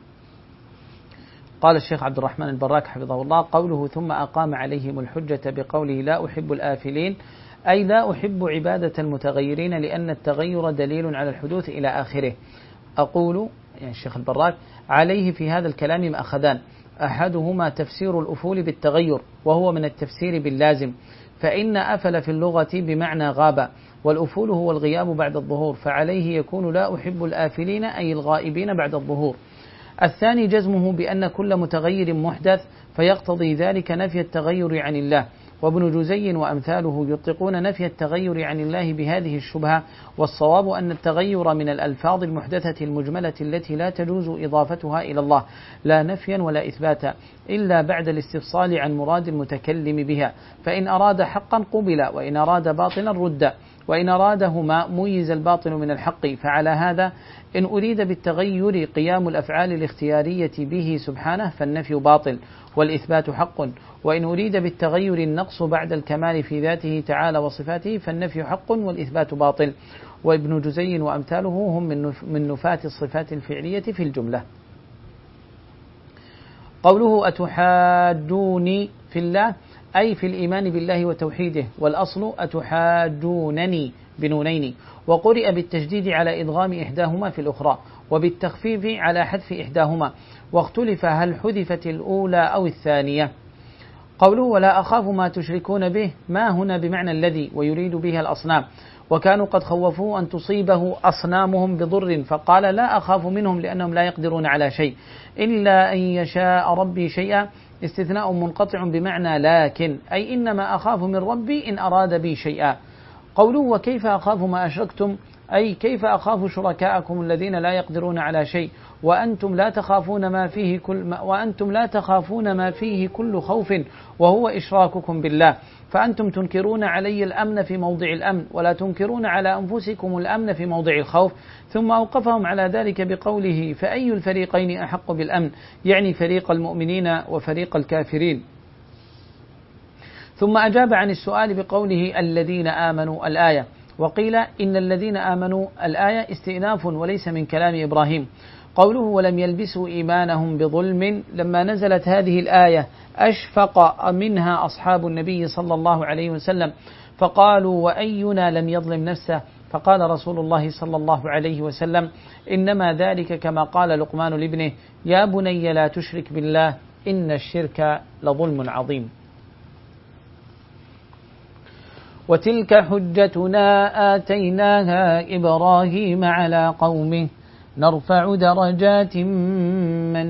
قال الشيخ عبد الرحمن البراك حفظه الله قوله ثم أقام عليهم الحجة بقوله لا أحب الآفلين، أي لا أحب عبادة المتغيرين لأن التغير دليل على الحدوث إلى آخره. أقول يعني الشيخ البراك عليه في هذا الكلام مأخذان، أحدهما تفسير الأفول بالتغير وهو من التفسير باللازم، فإن أفل في اللغة بمعنى غاب، والأفول هو الغياب بعد الظهور، فعليه يكون لا أحب الآفلين أي الغائبين بعد الظهور. الثاني جزمه بأن كل متغير محدث، فيقتضي ذلك نفي التغير عن الله، وابن جزي وأمثاله يطلقون نفي التغير عن الله بهذه الشبهة، والصواب أن التغير من الألفاظ المحدثة المجملة التي لا تجوز إضافتها إلى الله لا نفيا ولا إثباتا إلا بعد الاستفصال عن مراد المتكلم بها، فإن أراد حقا قبل وإن أراد باطلا رد، وإن أرادهما ميز الباطل من الحق. فعلى هذا إن أريد بالتغير قيام الأفعال الاختيارية به سبحانه فالنفي باطل والإثبات حق، وإن أريد بالتغير النقص بعد الكمال في ذاته تعالى وصفاته فالنفي حق والإثبات باطل. وابن جزي وأمثاله هم من نفاة الصفات الفعلية في الجملة. قوله أتحاجوني في الله أي في الإيمان بالله وتوحيده، والأصل أتحاجونني بنونين، وقرئ بالتجديد على إدغام إحداهما في الأخرى وبالتخفيف على حذف إحداهما، واختلف هل حذفت الأولى أو الثانية. قوله ولا أخاف ما تشركون به، ما هنا بمعنى الذي ويريد بها الأصنام، وكانوا قد خوفوا أن تصيبه أصنامهم بضر فقال لا أخاف منهم لأنهم لا يقدرون على شيء إلا أن يشاء ربي شيئا، استثناء منقطع بمعنى لكن، أي إنما أخاف من ربي إن أراد بي شيئا. قوله وكيف أخاف ما أشركتم، أي كيف أخاف شركاءكم الذين لا يقدرون على شيء وأنتم لا تخافون ما فيه كل ما وأنتم لا تخافون ما فيه كل خوف وهو إشراككم بالله، فأنتم تنكرون علي الأمن في موضع الأمن ولا تنكرون على أنفسكم الأمن في موضع الخوف. ثم أوقفهم على ذلك بقوله فأي الفريقين أحق بالأمن، يعني فريق المؤمنين وفريق الكافرين. ثم أجاب عن السؤال بقوله الذين آمنوا الآية، وقيل إن الذين آمنوا الآية استئناف وليس من كلام إبراهيم. قوله ولم يلبسوا إيمانهم بظلم، لما نزلت هذه الآية أشفق منها أصحاب النبي صلى الله عليه وسلم فقالوا وأينا لم يظلم نفسه، فقال رسول الله صلى الله عليه وسلم إنما ذلك كما قال لقمان لابنه يا بني لا تشرك بالله إن الشرك لظلم عظيم. وتلك حجتنا آتيناها إبراهيم على قومه نرفع درجات من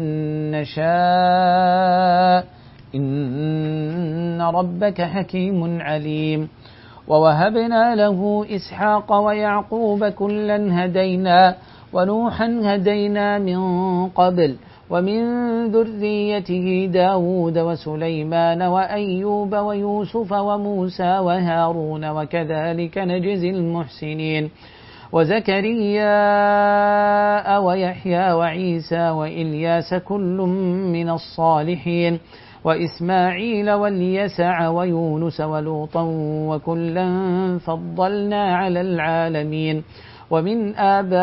نشاء إن ربك حكيم عليم. ووهبنا له إسحاق ويعقوب كلا هدينا ونوحا هدينا من قبل ومن ذريته داود وسليمان وأيوب ويوسف وموسى وهارون وكذلك نجزي المحسنين. وزكريا ويحيى وعيسى وإلياس كل من الصالحين وإسماعيل واليسع ويونس ولوطا وكلا فضلنا على العالمين. ومن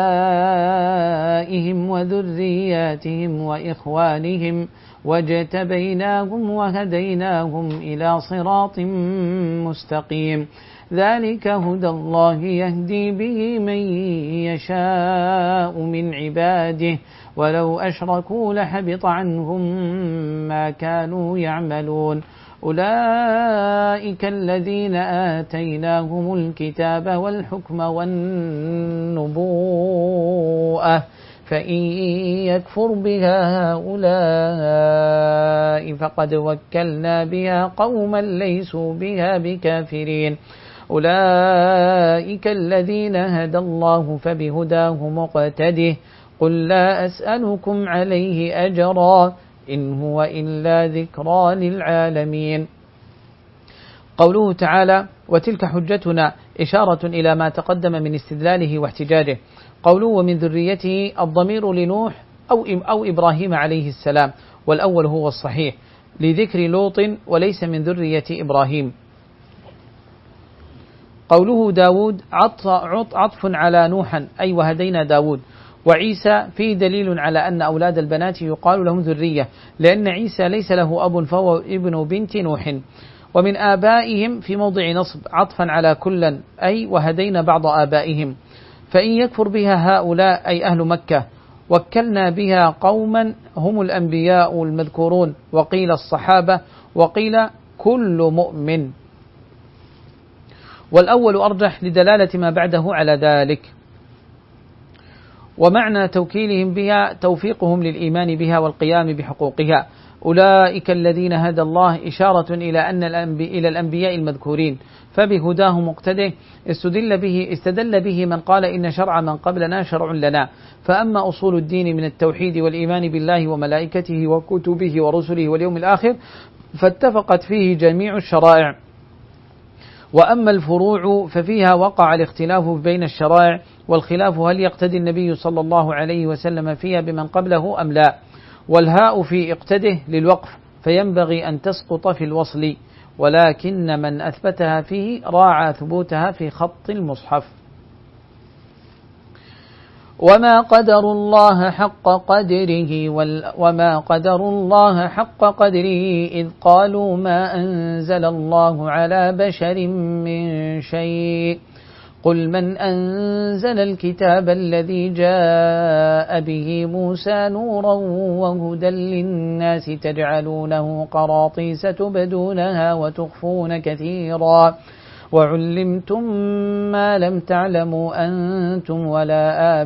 آبائهم وذرياتهم وإخوانهم واجتبيناهم وهديناهم إلى صراط مستقيم. ذلك هدى الله يهدي به من يشاء من عباده ولو أشركوا لحبط عنهم ما كانوا يعملون. أولئك الذين آتيناهم الكتاب والحكم والنبوءة فإن يكفر بها هؤلاء فقد وكلنا بها قوما ليسوا بها بكافرين. أولئك الذين هدى الله فبهداه مقتده قل لا أسألكم عليه أجرا إن هو إلا ذكرى للعالمين. قوله تعالى وتلك حجتنا إشارة إلى ما تقدم من استدلاله واحتجاجه. قوله ومن ذريته الضمير لنوح أو, أو إبراهيم عليه السلام، والأول هو الصحيح لذكر لوط وليس من ذرية إبراهيم. قوله داود عطف على نوحا أي وهدينا داود. وعيسى فيه دليل على أن أولاد البنات يقال لهم ذرية لأن عيسى ليس له أب فهو ابن بنت نوح. ومن آبائهم في موضع نصب عطفا على كلا أي وهدينا بعض آبائهم. فإن يكفر بها هؤلاء أي أهل مكة وكلنا بها قوما هم الأنبياء المذكورون، وقيل الصحابة وقيل كل مؤمن، والأول أرجح لدلالة ما بعده على ذلك. ومعنى توكيلهم بها توفيقهم للإيمان بها والقيام بحقوقها. أولئك الذين هدى الله إشارة إلى أن الأنبي إلى الأنبياء المذكورين فبهداه مقتده استدل به استدل به من قال إن شرع من قبلنا شرع لنا. فأما أصول الدين من التوحيد والإيمان بالله وملائكته وكتبه ورسله واليوم الآخر فاتفقت فيه جميع الشرائع، وأما الفروع ففيها وقع الاختلاف بين الشرائع، والخلاف هل يقتدي النبي صلى الله عليه وسلم فيها بمن قبله أم لا. والهاء في اقتده للوقف فينبغي أن تسقط في الوصل، ولكن من أثبتها فيه راعى ثبوتها في خط المصحف. وما قدروا الله حق قدره وما قدروا الله حق قدره إذ قالوا ما أنزل الله على بشر من شيء قل من أنزل الكتاب الذي جاء به موسى نورا وهدى للناس تجعلونه قراطيس تبدونها وتخفون كثيرا وعلمتم ما لم تعلموا أنتم ولا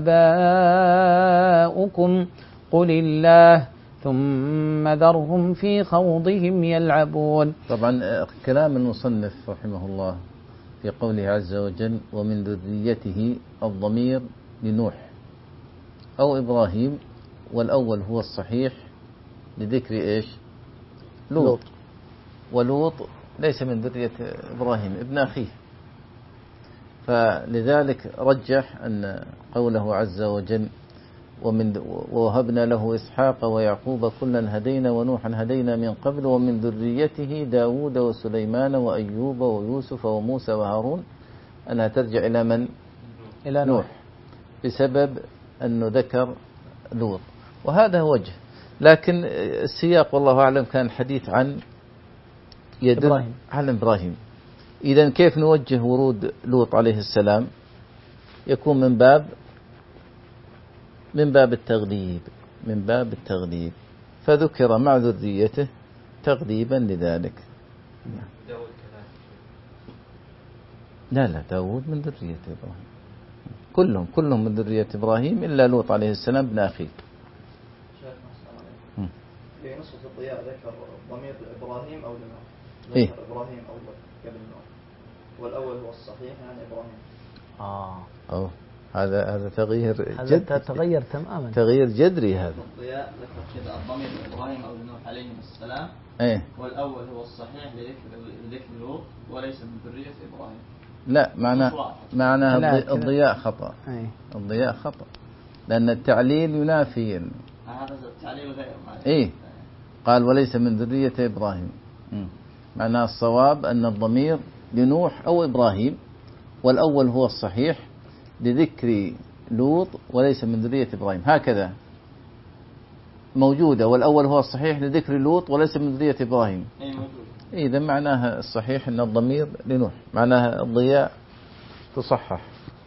آباؤكم قل الله ثم ذرهم في خوضهم يلعبون. طبعا كلام المصنف رحمه الله في قوله عز وجل ومن ذريته الضمير لنوح أو إبراهيم، والأول هو الصحيح لذكر إيش؟ لوط. ولوط ليس من ذرية إبراهيم ابن أخيه، فلذلك رجح أن قوله عز وجل ومن ووهبنا له إسحاق ويعقوب كلا هدينا ونوحا هدينا من قبل ومن ذريته داود وسليمان وأيوب ويوسف وموسى وهارون، أنها ترجع إلى من؟ إلى نوح، بسبب أنه ذكر لوط، وهذا وجه. لكن السياق والله أعلم كان حديث عن يدل إبراهيم. عن إبراهيم. إذن كيف نوجه ورود لوط عليه السلام؟ يكون من باب من باب التغليب من باب التغليب فذكر مع ذريته تغليبا لذلك. لا لا داود من ذرية إبراهيم، كلهم كلهم من ذرية إبراهيم إلا لوط عليه السلام ابن أخيه. في نصف الضياء ذكر ضمير إبراهيم أو لنوح. إيه؟ إبراهيم أول قبل نوح، والأول هو الصحيح عن إبراهيم. آه. أوه. هذا هذا تغيير جد تغير تماما، تغيير جذري هذا. الضياء ذكر كذا الضمير إبراهيم أو لنوح عليهم السلام. إيه؟ والأول هو الصحيح لذكر لذكر لوط وليس من ذرية إبراهيم. لا معنى معنى الضياء خطأ. أي. الضياء خطأ لأن التعليل ينافي. هذا التعليل غير. إيه؟ قال وليس من ذرية إبراهيم. معنى الصواب أن الضمير لنوح أو إبراهيم، والأول هو الصحيح لذكر لوط وليس من ذرية إبراهيم، هكذا موجودة. والأول هو الصحيح لذكر لوط وليس من ذرية إبراهيم. أي موجود. إذا معناها الصحيح أن الضمير لنوح، معناها الضياء تصحح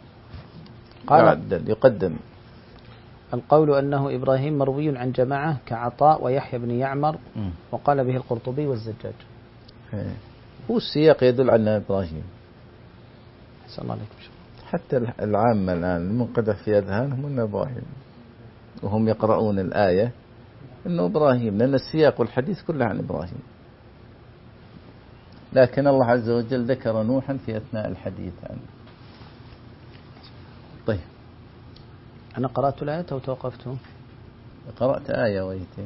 يعدل يقدم. القول أنه إبراهيم مروي عن جماعة كعطاء ويحيى بن يعمر، وقال به القرطبي والزجاج. هو السياق يدل على إبراهيم. أحسن الله عليكم. حتى العامة الآن المنقدح في أذهانهم أنه إبراهيم، وهم يقرؤون الآية أنه إبراهيم، لأن السياق والحديث كله عن إبراهيم، لكن الله عز وجل ذكر نوحا في أثناء الحديث عنه. طيب أنا قرأت الآية وتوقفت. قرأت آية ويتين.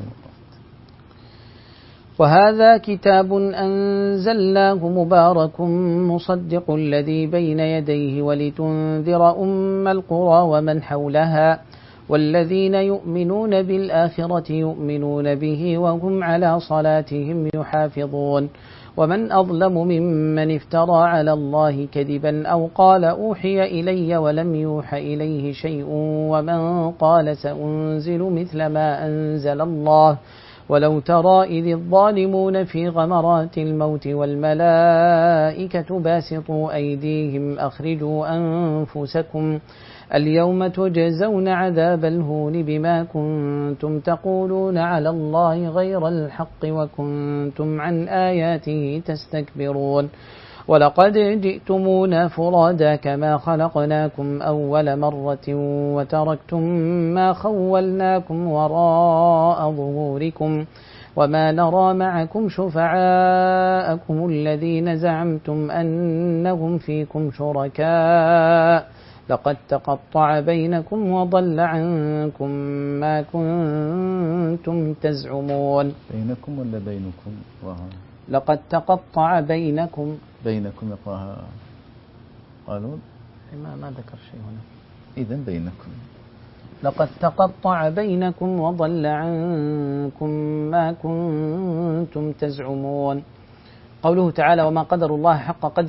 وهذا كتاب أنزلناه مبارك مصدق الذي بين يديه ولتنذر أم القرى ومن حولها والذين يؤمنون بالآخرة يؤمنون به وهم على صلاتهم يحافظون ومن أظلم ممن افترى على الله كذبا أو قال أوحي إلي ولم يوح إليه شيء ومن قال سأنزل مثل ما أنزل الله ولو ترى إذ الظالمون في غمرات الموت والملائكة باسطوا أيديهم أخرجوا أنفسكم اليوم تجزون عذاب الهون بما كنتم تقولون على الله غير الحق وكنتم عن آياته تستكبرون ولقد جئتمونا فرادا كما خلقناكم أول مرة وتركتم ما خولناكم وراء ظهوركم وما نرى معكم شفعاءكم الذين زعمتم أنهم فيكم شركاء لقد تقطع بينكم وضل عنكم ما كنتم تزعمون. بينكم ولا بينكم؟ وها. لقد تقطع بينكم. بينكم يقراها قالون؟ ما ما ذكر شيء هنا. إذن بينكم. لقد تقطع بينكم وضل عنكم ما كنتم تزعمون. قوله تعالى وما قدر الله حق قدره،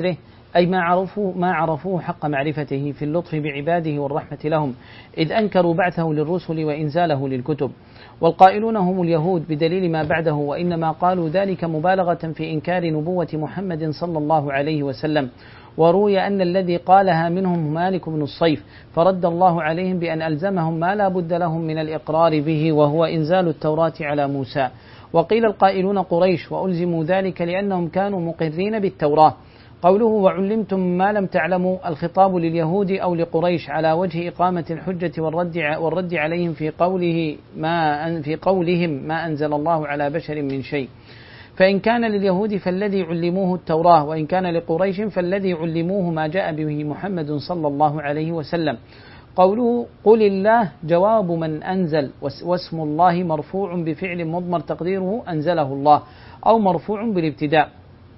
أي ما عرفوا ما عرفوه حق معرفته في اللطف بعباده والرحمة لهم، إذ أنكروا بعثه للرسل وإنزاله للكتب. والقائلون هم اليهود بدليل ما بعده، وإنما قالوا ذلك مبالغة في إنكار نبوة محمد صلى الله عليه وسلم. وروي أن الذي قالها منهم مالك بن الصيف، فرد الله عليهم بأن ألزمهم ما لا بد لهم من الإقرار به، وهو إنزال التوراة على موسى. وقيل القائلون قريش، وألزموا ذلك لأنهم كانوا مقرين بالتوراة. قوله وعلمتم ما لم تعلموا، الخطاب لليهود أو لقريش على وجه إقامة الحجة والرد والرد عليهم في قوله ما في قولهم ما أنزل الله على بشر من شيء. فإن كان لليهود فالذي علموه التوراة، وإن كان لقريش فالذي علموه ما جاء به محمد صلى الله عليه وسلم. قوله قل الله جواب من أنزل، واسم الله مرفوع بفعل مضمر تقديره أنزله الله، أو مرفوع بالابتداء.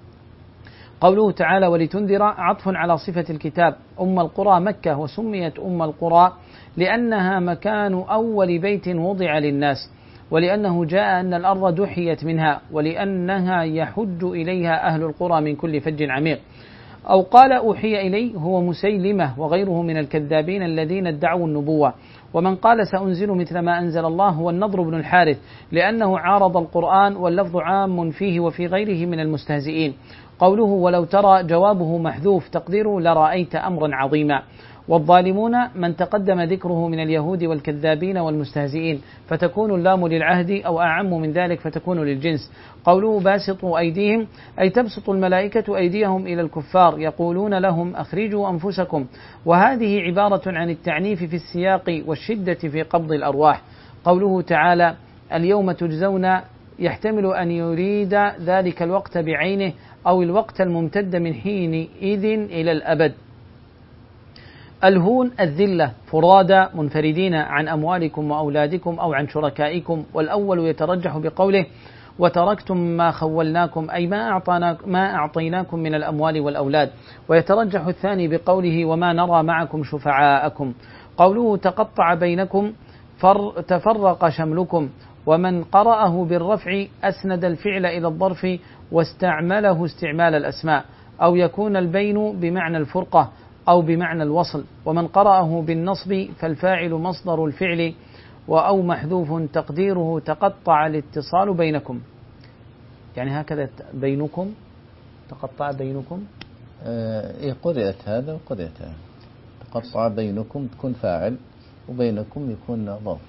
قوله تعالى ولتنذر عطف على صفة الكتاب. أم القرى مكة، وسميت أم القرى لأنها مكان أول بيت وضع للناس، ولأنه جاء أن الأرض دحيت منها، ولأنها يحج إليها أهل القرى من كل فج عميق. أو قال أوحي إليه هو مسيلمة وغيره من الكذابين الذين ادعوا النبوة. ومن قال سأنزل مثل ما أنزل الله هو النضر بن الحارث، لأنه عارض القرآن واللفظ عام فيه وفي غيره من المستهزئين. قوله ولو ترى جوابه محذوف تقديره لرأيت أمرا عظيما. والظالمون من تقدم ذكره من اليهود والكذابين والمستهزئين، فتكون اللام للعهد، أو أعم من ذلك فتكون للجنس. قوله باسطوا أيديهم، أي تبسط الملائكة أيديهم إلى الكفار يقولون لهم أخرجوا أنفسكم، وهذه عبارة عن التعنيف في السياق والشدة في قبض الأرواح. قوله تعالى اليوم تجزون، يحتمل أن يريد ذلك الوقت بعينه، أو الوقت الممتد من حين إذن إلى الأبد. الهون الذلة فرادى منفردين عن أموالكم وأولادكم أو عن شركائكم، والأول يترجح بقوله وتركتم ما خولناكم، أي ما أعطيناكم, ما أعطيناكم من الأموال والأولاد، ويترجح الثاني بقوله وما نرى معكم شفعاءكم. قوله تقطع بينكم فر تفرق شملكم. ومن قرأه بالرفع أسند الفعل إلى الظرف واستعمله استعمال الأسماء، أو يكون البين بمعنى الفرقة أو بمعنى الوصل. ومن قرأه بالنصب فالفاعل مصدر الفعل، أو محذوف تقديره تقطع الاتصال بينكم. يعني هكذا بينكم، تقطع بينكم. إيه قرأت هذا وقرأت هذا. تقطع بينكم تكون فاعل، وبينكم يكون ظرف.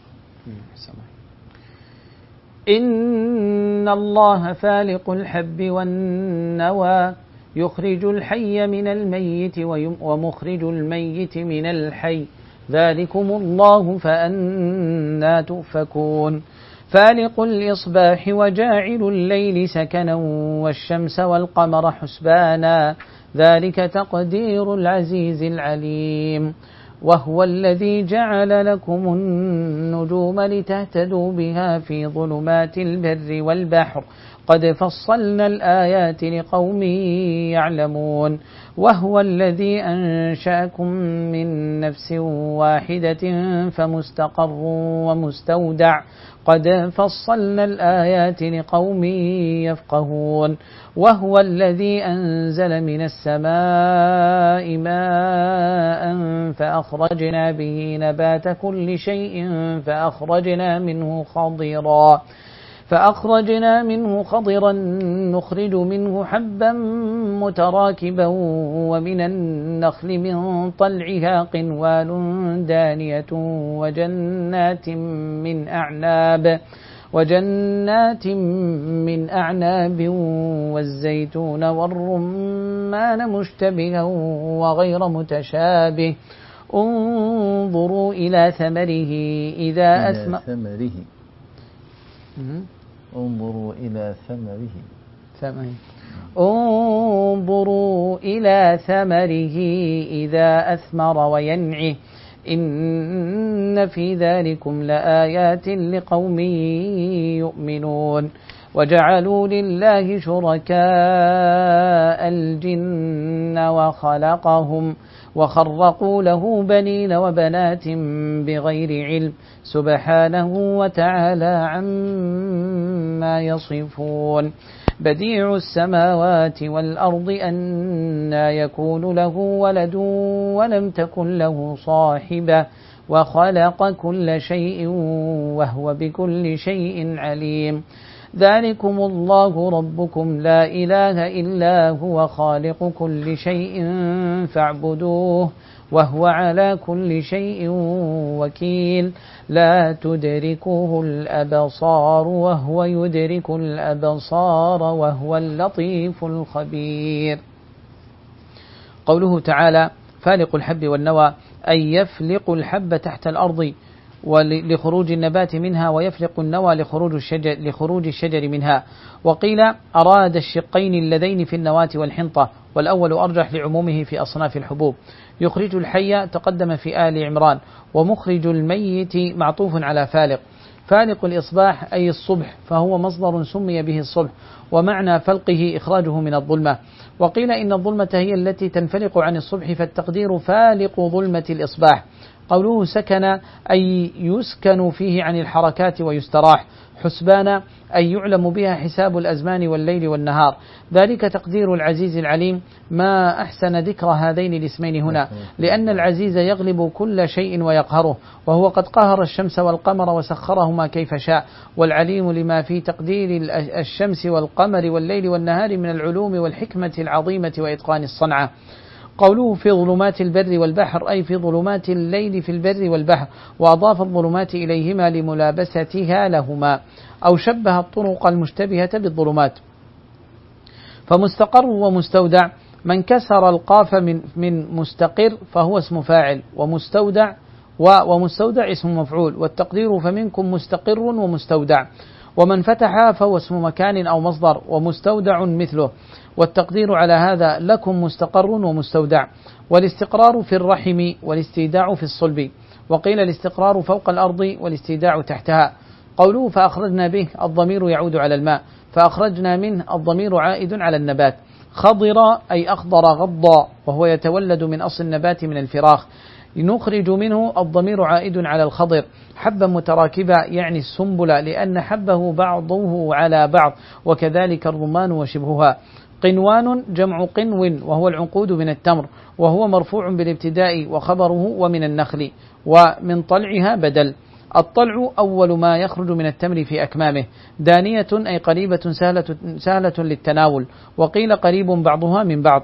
إن الله فالق الحب والنوى، يخرج الحي من الميت ومخرج الميت من الحي، ذلكم الله فأنى تؤفكون. فالق الإصباح وجاعل الليل سكنا والشمس والقمر حسبانا، ذلك تقدير العزيز العليم. وهو الذي جعل لكم النجوم لتهتدوا بها في ظلمات البر والبحر، قد فصلنا الآيات لقوم يعلمون. وهو الذي أنشأكم من نفس واحدة فمستقر ومستودع، قد فصلنا الآيات لقوم يفقهون. وهو الذي أنزل من السماء ماء فأخرجنا به نبات كل شيء فأخرجنا منه خضرا فأخرجنا منه خضرا نخرج منه حبا متراكبا ومن النخل من طلعها قنوان دانية وجنات من أعناب وجنات من أعناب والزيتون والرمان مشتبها وغير متشابه، انظروا إلى ثمره إذا أثمر انظروا إلى ثمره ثمره انظروا إلى ثمره إذا أثمر وينعه، إن في ذلكم لآيات لقوم يؤمنون. وجعلوا لله شركاء الجن وخلقهم وخرقوا له بنين وبنات بغير علم، سبحانه وتعالى عما يصفون. بديع السماوات والأرض أنى يكون له ولد ولم تكن له صاحبة وخلق كل شيء وهو بكل شيء عليم ذلكم الله ربكم لا إله إلا هو خالق كل شيء فاعبدوه وهو على كل شيء وكيل لا تدركه الأبصار وهو يدرك الأبصار وهو اللطيف الخبير. قوله تعالى فالق الحب والنوى أي يفلق الحب تحت الأرض ولخروج النبات منها ويفلق النوى لخروج الشجر, لخروج الشجر منها. وقيل أراد الشقين اللذين في النواة والحنطة والأول أرجح لعمومه في أصناف الحبوب. يخرج الحي تقدم في آل عمران ومخرج الميت معطوف على فالق. فالق الإصباح أي الصبح فهو مصدر سمي به الصبح ومعنى فلقه إخراجه من الظلمة. وقيل إن الظلمة هي التي تنفلق عن الصبح فالتقدير فالق ظلمة الإصباح. قوله سكن أي يسكن فيه عن الحركات ويستراح. حسبان أي يعلم بها حساب الأزمان والليل والنهار. ذلك تقدير العزيز العليم. ما أحسن ذكر هذين الاسمين هنا لأن العزيز يغلب كل شيء ويقهره وهو قد قهر الشمس والقمر وسخرهما كيف شاء. والعليم لما في تقدير الشمس والقمر والليل والنهار من العلوم والحكمة العظيمة وإتقان الصنعة. قوله في ظلمات البر والبحر أي في ظلمات الليل في البر والبحر وأضاف الظلمات إليهما لملابستها لهما أو شبه الطرق المشتبهة بالظلمات. فمستقر ومستودع من كسر القاف من, من مستقر فهو اسم فاعل ومستودع ومستودع اسم مفعول والتقدير فمنكم مستقر ومستودع. ومن فتح فهو اسم مكان أو مصدر ومستودع مثله والتقدير على هذا لكم مستقر ومستودع. والاستقرار في الرحم والاستيداع في الصلب. وقيل الاستقرار فوق الأرض والاستيداع تحتها. قوله فأخرجنا به الضمير يعود على الماء فأخرجنا منه الضمير عائد على النبات. خضر أي أخضر غضا وهو يتولد من أصل النبات من الفراخ. نخرج منه الضمير عائد على الخضر. حبا متراكبة يعني السنبلة لأن حبه بعضه على بعض وكذلك الرمان وشبهها. قنوان جمع قنو وهو العنقود من التمر وهو مرفوع بالابتداء وخبره ومن النخل ومن طلعها بدل. الطلع أول ما يخرج من التمر في أكمامه. دانية أي قريبة سهلة, سهلة للتناول وقيل قريب بعضها من بعض.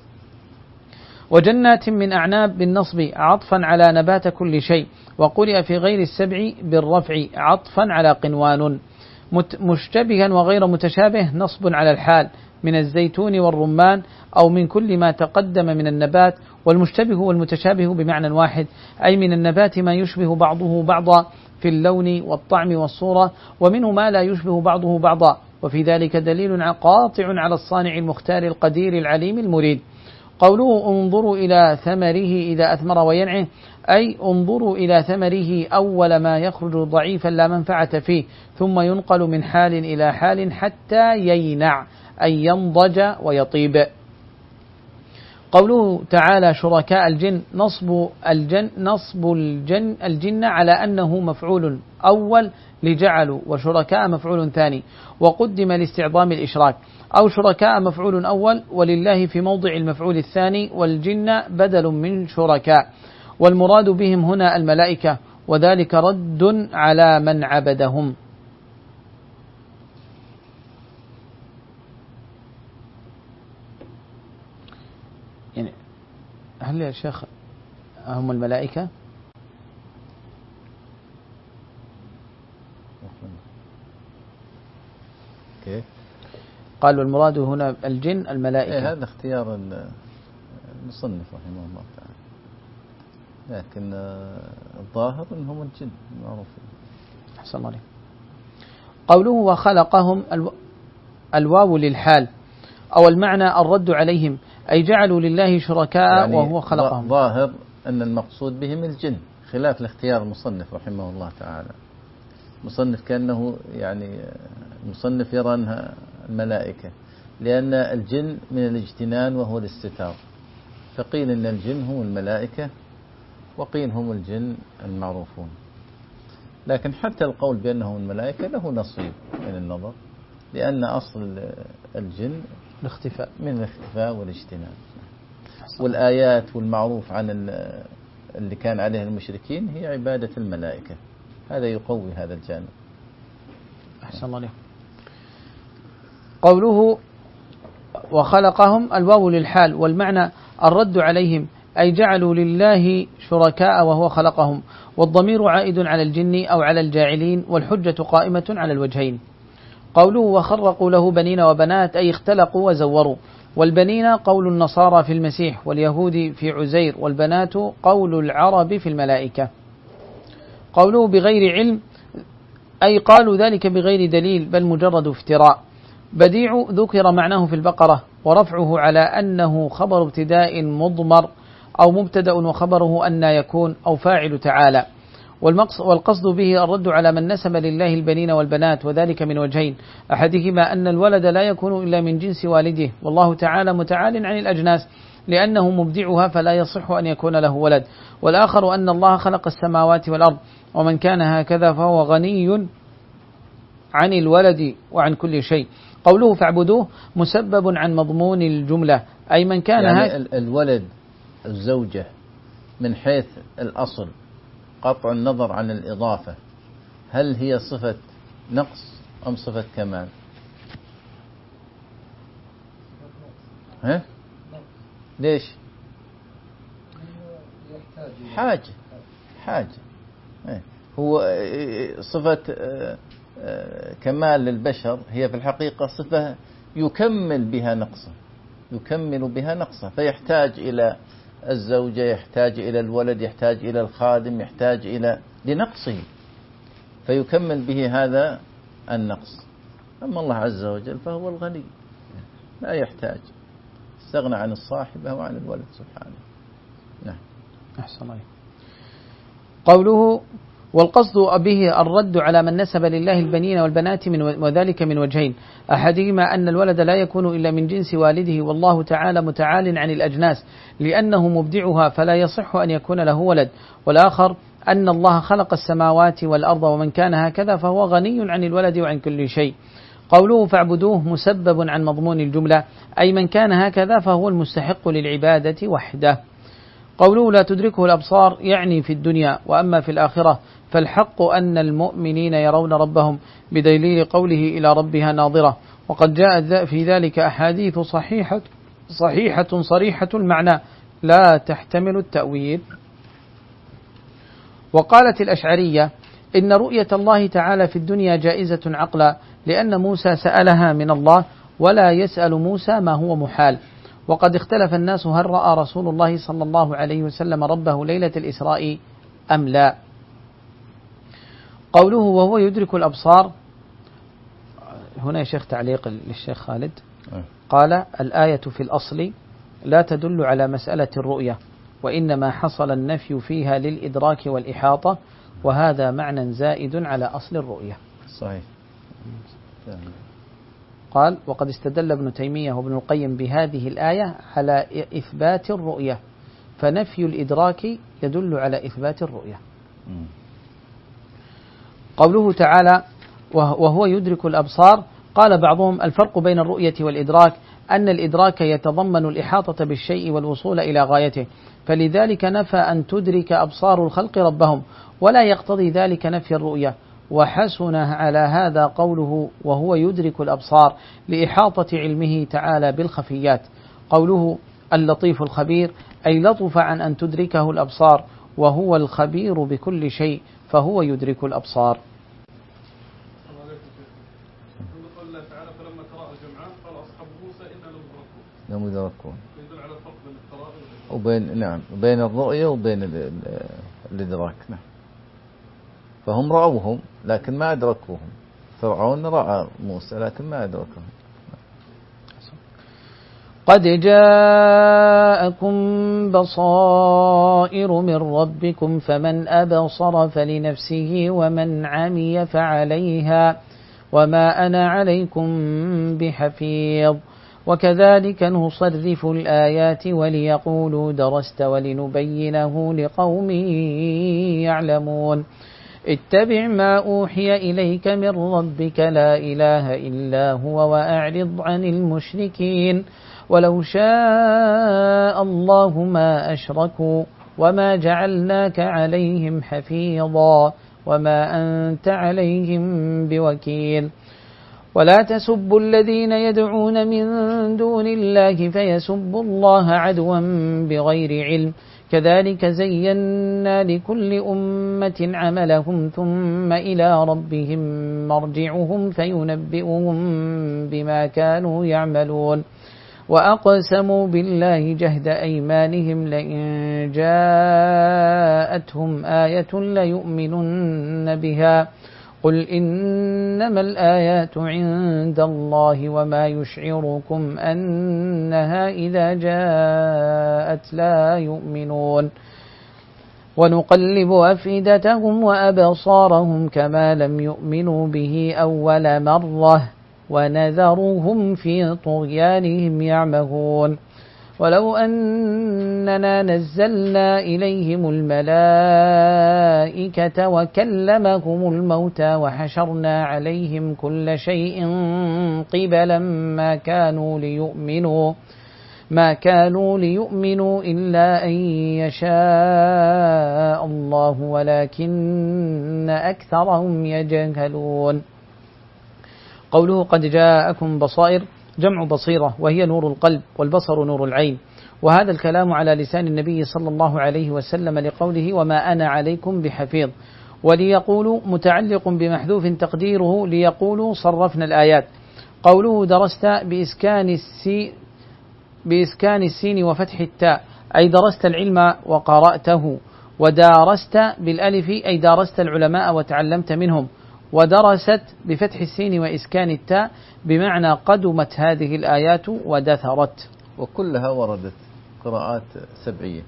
وجنات من أعناب بالنصب عطفا على نبات كل شيء وقرئ في غير السبع بالرفع عطفا على قنوان. مشتبها وغير متشابه نصب على الحال من الزيتون والرمان أو من كل ما تقدم من النبات. والمشتبه والمتشابه بمعنى واحد أي من النبات ما يشبه بعضه بعضا في اللون والطعم والصورة ومنه ما لا يشبه بعضه بعضا وفي ذلك دليل قاطع على الصانع المختار القدير العليم المريد. قوله انظروا إلى ثمره إذا أثمر وينعه أي انظروا إلى ثمره أول ما يخرج ضعيفا لا منفعة فيه ثم ينقل من حال إلى حال حتى يينع أي ينضج ويطيب. قوله تعالى شركاء الجن نصب الجن نصب الجن الجن على أنه مفعول أول لجعلوا وشركاء مفعول ثاني وقدم لاستعظام الإشراك. أو شركاء مفعول أول ولله في موضع المفعول الثاني والجن بدل من شركاء. والمراد بهم هنا الملائكة وذلك رد على من عبدهم. يعني هل يا شيخ هم الملائكة؟ كيف؟ قال والمراد هنا الجن الملائكة. إيه هذا اختيار المصنف رحمه الله تعالى لكن الظاهر أنهم الجن معروفين. أحسن الله عليك. قوله وخلقهم الو... الواو للحال أو المعنى الرد عليهم أي جعلوا لله شركاء يعني وهو خلقهم. ظاهر أن المقصود بهم الجن خلاف الاختيار المصنف رحمه الله تعالى. مصنف كأنه يعني مصنف يرى أنها الملائكة لأن الجن من الاجتنان وهو الاستتار فقيل أن الجن هم الملائكة وقيل هم الجن المعروفون. لكن حتى القول بأنهم الملائكة له نصيب من النظر لأن أصل الجن الاختفاء من الاختفاء والاجتناب. والآيات والمعروف عن اللي كان عليه المشركين هي عبادة الملائكة، هذا يقوي هذا الجانب. أحسن الله عليكم. قوله وخلقهم الواو للحال، والمعنى الرد عليهم، أي جعلوا لله شركاء وهو خلقهم، والضمير عائد على الجن أو على الجاعلين، والحجة قائمة على الوجهين. قوله وخرقوا له بنين وبنات، أي اختلقوا وزوروا، والبنين قول النصارى في المسيح واليهود في عزير، والبنات قول العرب في الملائكة. قوله بغير علم، أي قالوا ذلك بغير دليل بل مجرد افتراء. بديع ذكر معناه في البقرة، ورفعه على أنه خبر ابتداء مضمر أو مبتدأ وخبره أن يكون أو فاعل تعالى، والقصد به الرد على من نسب لله البنين والبنات، وذلك من وجهين، أحدهما أن الولد لا يكون إلا من جنس والده، والله تعالى متعال عن الأجناس لأنه مبدعها فلا يصح أن يكون له ولد، والآخر أن الله خلق السماوات والأرض ومن كان هكذا فهو غني عن الولد وعن كل شيء. قوله فاعبدوه مسبب عن مضمون الجملة، أي من كان يعني الولد الزوجة من حيث الأصل قطع النظر عن الإضافة، هل هي صفة نقص أم صفة كمال؟ ها؟ ليش؟ حاجة حاجة هو صفة كمال للبشر هي في الحقيقة صفة يكمل بها نقصه يكمل بها نقصه فيحتاج إلى الزوجة، يحتاج إلى الولد، يحتاج إلى الخادم، يحتاج إلى لنقصه فيكمل به هذا النقص. أما الله عز وجل فهو الغني لا يحتاج، استغنى عن الصاحبة وعن الولد سبحانه. نعم. أحسن الله. قوله والقصد به الرد على من نسب لله البنين والبنات من وذلك من وجهين، أحدهما أن الولد لا يكون إلا من جنس والده، والله تعالى متعال عن الأجناس لأنه مبدعها فلا يصح أن يكون له ولد، والآخر أن الله خلق السماوات والأرض ومن كان هكذا فهو غني عن الولد وعن كل شيء. قوله فاعبدوه مسبب عن مضمون الجملة، أي من كان هكذا فهو المستحق للعبادة وحده. قوله لا تدركه الأبصار يعني في الدنيا، وأما في الآخرة فالحق أن المؤمنين يرون ربهم بدليل قوله إلى ربها ناظرة، وقد جاءت في ذلك أحاديث صحيحة صحيحة صريحة المعنى لا تحتمل التأويل. وقالت الأشعرية إن رؤية الله تعالى في الدنيا جائزة عقلا، لأن موسى سألها من الله ولا يسأل موسى ما هو محال. وقد اختلف الناس هل رأى رسول الله صلى الله عليه وسلم ربه ليلة الإسراء أم لا. قوله وهو يدرك الأبصار، هنا يا شيخ تعليق للشيخ خالد قال الآية في الأصل لا تدل على مسألة الرؤية، وإنما حصل النفي فيها للإدراك والإحاطة، وهذا معنى زائد على أصل الرؤية. صحيح. قال وقد استدل ابن تيمية وابن القيم بهذه الآية على إثبات الرؤية، فنفي الإدراك يدل على إثبات الرؤية. قوله تعالى وهو يدرك الأبصار، قال بعضهم الفرق بين الرؤية والإدراك أن الإدراك يتضمن الإحاطة بالشيء والوصول إلى غايته، فلذلك نفى أن تدرك أبصار الخلق ربهم، ولا يقتضي ذلك نفي الرؤية. وحسن على هذا قوله وهو يدرك الأبصار لإحاطة علمه تعالى بالخفيات. قوله اللطيف الخبير أي لطف عن أن تدركه الأبصار، وهو الخبير بكل شيء فهو يدرك الأبصار. لم يدركون وبين نعم وبين الرؤية وبين الإدراك. نعم. فهم رأوهم لكن ما أدركوهم. فرعون رأى موسى لكن ما أدركهم. قد جاءكم بصائر من ربكم فمن أبصر فلنفسه ومن عمي فعليها وما أنا عليكم بحفيظ. وكذلك نصرف الآيات وليقولوا درست ولنبينه لقوم يعلمون. اتبع ما أوحي إليك من ربك لا إله إلا هو وأعرض عن المشركين ولو شاء الله ما أشركوا وما جعلناك عليهم حفيظا وما أنت عليهم بوكيل ولا تسبوا الذين يدعون من دون الله فيسبوا الله عدوا بغير علم كذلك زينا لكل أمة عملهم ثم إلى ربهم مرجعهم فينبئهم بما كانوا يعملون وأقسموا بالله جهد أيمانهم لئن جاءتهم آية ليؤمنن بها قل إنما الآيات عند الله وما يشعركم أنها إذا جاءت لا يؤمنون ونقلب أفئدتهم وأبصارهم كما لم يؤمنوا به أول مرة ونذرهم في طغيانهم يعمهون ولو أننا نزلنا إليهم الملائكة وكلمهم الموتى وحشرنا عليهم كل شيء قبلا ما كانوا ليؤمنوا ما كانوا ليؤمنوا إلا أن يشاء الله ولكن أكثرهم يجهلون. قوله قد جاءكم بصائر جمع بصيرة وهي نور القلب والبصر نور العين، وهذا الكلام على لسان النبي صلى الله عليه وسلم لقوله وما أنا عليكم بحفيظ، وليقولوا متعلق بمحذوف تقديره ليقولوا صرفنا الآيات. قوله درست بإسكان السين بإسكان السين وفتح التاء أي درست العلم وقرأته، ودارست بالألف أي دارست العلماء وتعلمت منهم، ودرست بفتح السين وإسكان التاء بمعنى قدمت هذه الآيات ودثرت. وكلها وردت قراءات سبعية.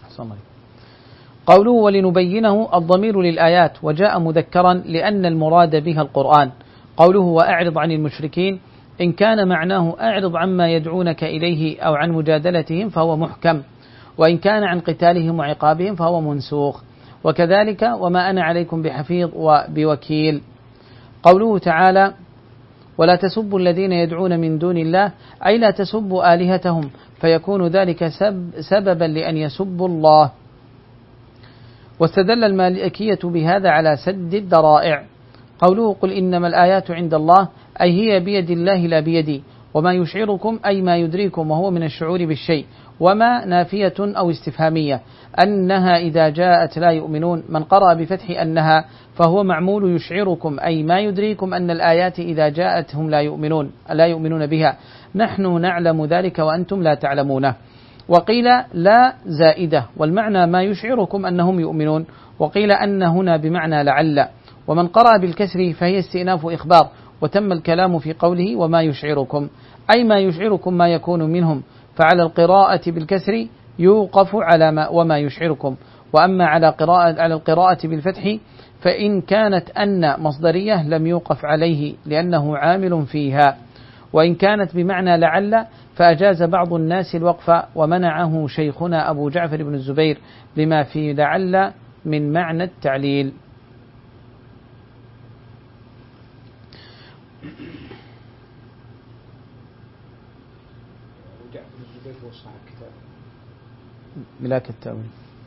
قوله ولنبينه الضمير للآيات وجاء مذكرا لأن المراد بها القرآن. قوله وأعرض عن المشركين إن كان معناه أعرض عما يدعونك إليه أو عن مجادلتهم فهو محكم، وإن كان عن قتالهم وعقابهم فهو منسوخ، وكذلك وما أنا عليكم بحفيظ وبوكيل. قوله تعالى ولا تسبوا الذين يدعون من دون الله أي لا تسبوا آلهتهم فيكون ذلك سب سببا لأن يسبوا الله. واستدل المالكية بهذا على سد الذرائع. قوله قل إنما الآيات عند الله أي هي بيد الله لا بيدي، وما يشعركم أي ما يدريكم وهو من الشعور بالشيء، وما نافية أو استفهامية أنها إذا جاءت لا يؤمنون. من قرأ بفتح أنها فهو معمول يشعركم أي ما يدريكم أن الآيات إذا جاءت هم لا يؤمنون لا يؤمنون بها، نحن نعلم ذلك وأنتم لا تعلمونه. وقيل لا زائدة والمعنى ما يشعركم أنهم يؤمنون، وقيل أن هنا بمعنى لعل. ومن قرأ بالكسر فهي استئناف إخبار، وتم الكلام في قوله وما يشعركم أي ما يشعركم ما يكون منهم، فعلى القراءة بالكسر يوقف على ما وما يشعركم. وأما على قراءة على القراءة بالفتح فإن كانت أن مصدرية لم يوقف عليه لأنه عامل فيها، وإن كانت بمعنى لعل فأجاز بعض الناس الوقف ومنعه شيخنا أبو جعفر بن الزبير لما في لعل من معنى التعليل. ملاك التأويل.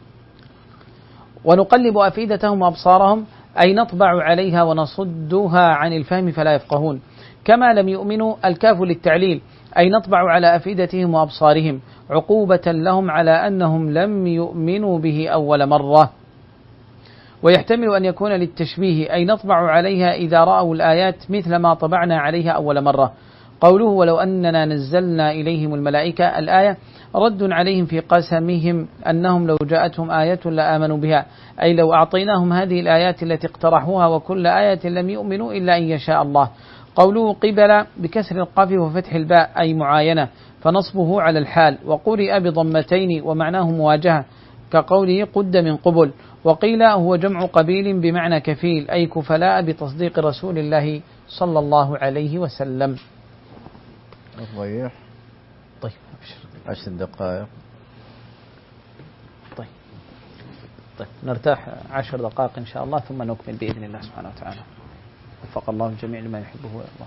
ونقلب أفئدتهم وأبصارهم أي نطبع عليها ونصدها عن الفهم فلا يفقهون، كما لم يؤمنوا الكاف للتعليل أي نطبع على أفئدتهم وأبصارهم عقوبة لهم على أنهم لم يؤمنوا به أول مرة. ويحتمل أن يكون للتشبيه أي نطبع عليها إذا رأوا الآيات مثل ما طبعنا عليها أول مرة. قوله ولو أننا نزلنا إليهم الملائكة الآية رد عليهم في قسمهم أنهم لو جاءتهم آية لآمنوا بها، أي لو أعطيناهم هذه الآيات التي اقترحوها وكل آية لم يؤمنوا إلا أن يشاء الله. قوله قبل بكسر القاف وفتح الباء أي معاينة فنصبه على الحال، وقرئ بضمتين ومعناه مواجهة كقوله قد من قبل. وقيل هو جمع قبيل بمعنى كفيل أي كفلاء بتصديق رسول الله صلى الله عليه وسلم. الضيح طيب عشر دقائق. طيب طيب نرتاح عشر دقائق إن شاء الله ثم نكمل بإذن الله سبحانه وتعالى. وفق الله الجميع لما يحبه ويرضاه.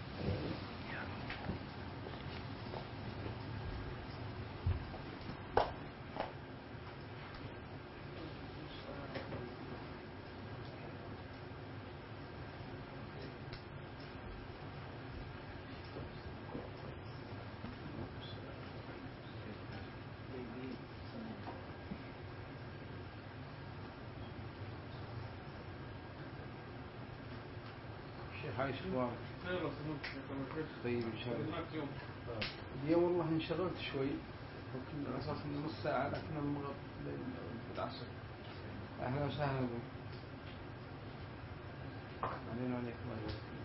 عايش طيب ان شاء الله. اليوم والله انشغلت شوي، ممكن على اساس انه نص ساعه، لكن المغرب العصر. اهلا وسهلا بكم. علينا وعليكم الله يبارك فيك.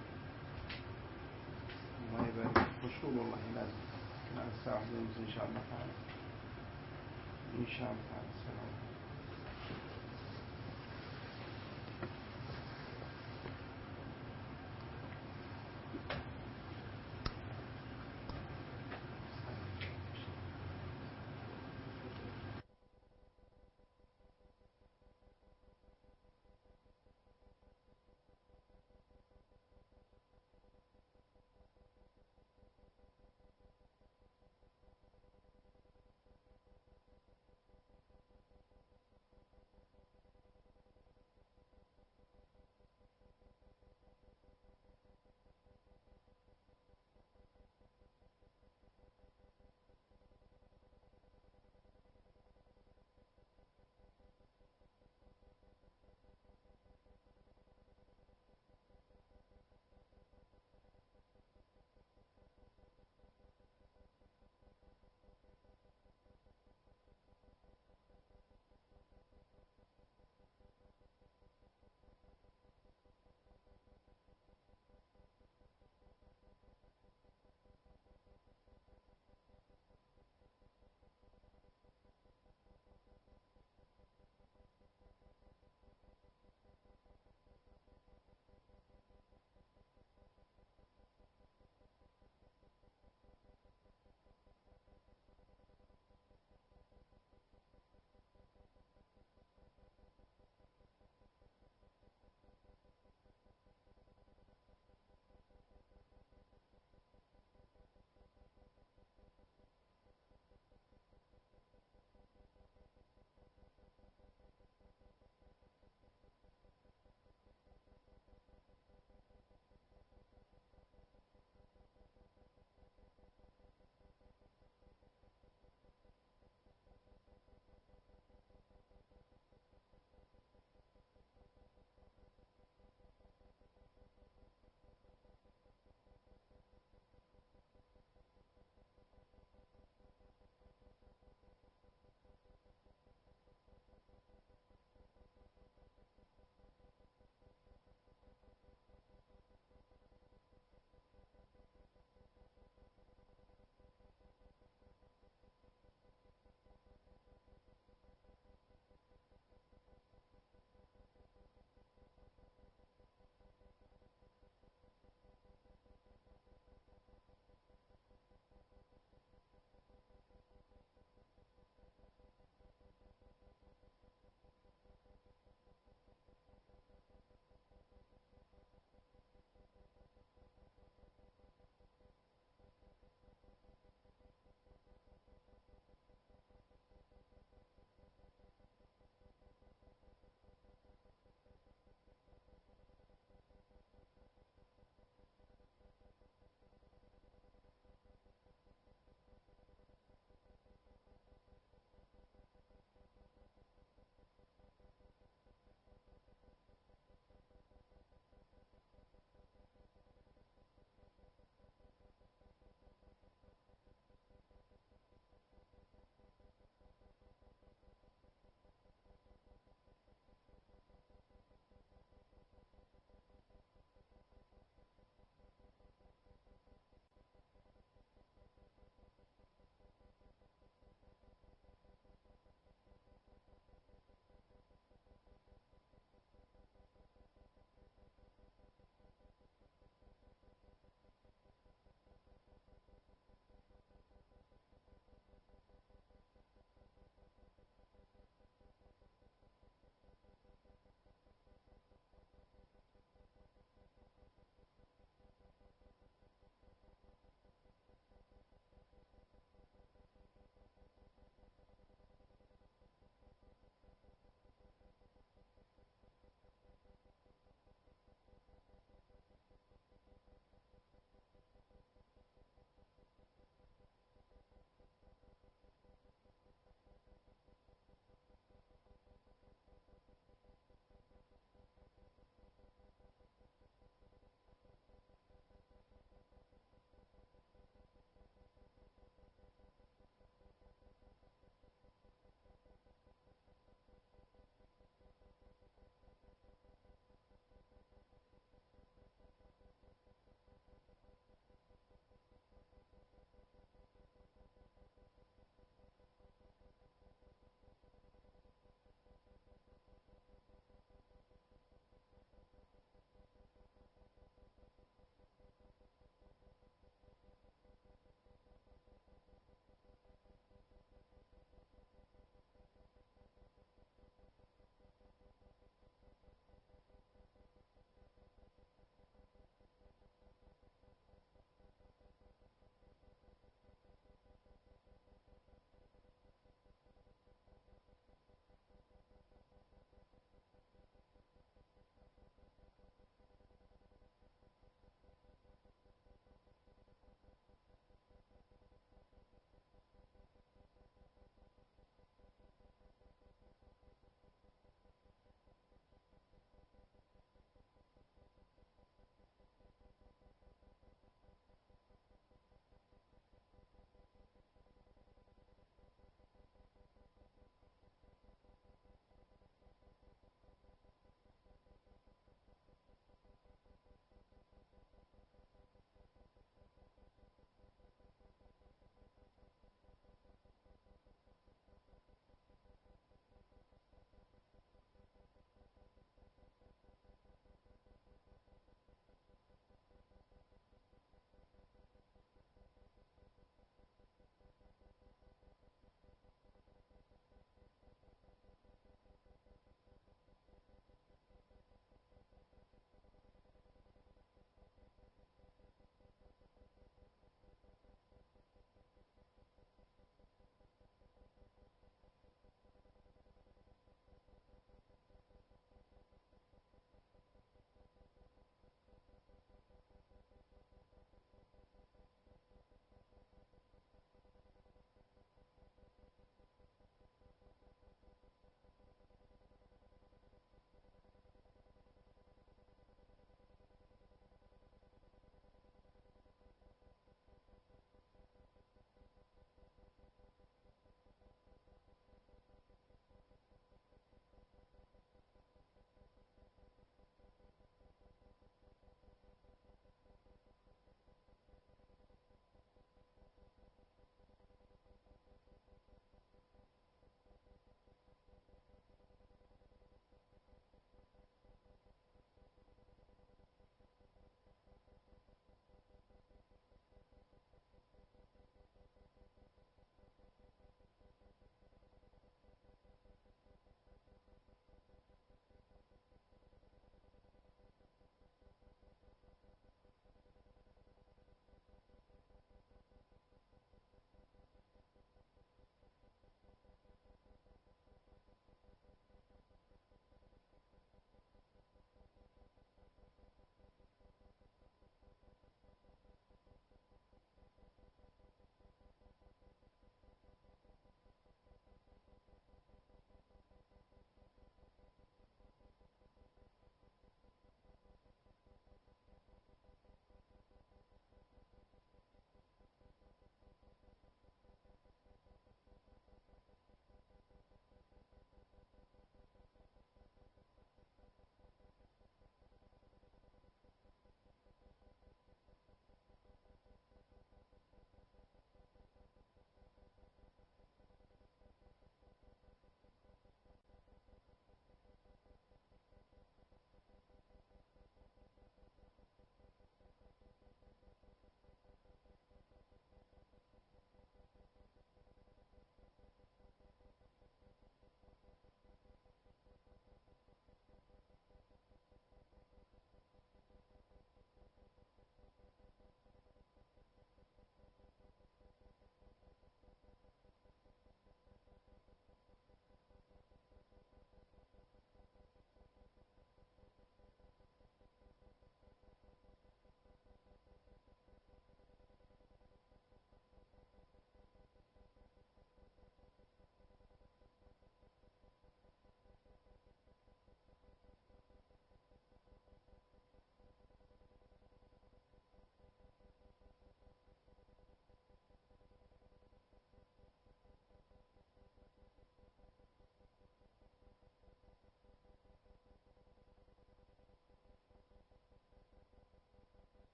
الله يبارك فيك. مشغول والله لازم. على الساعه واحدة ونص ان شاء الله تعالى. ان شاء الله تعالى. السلام عليكم.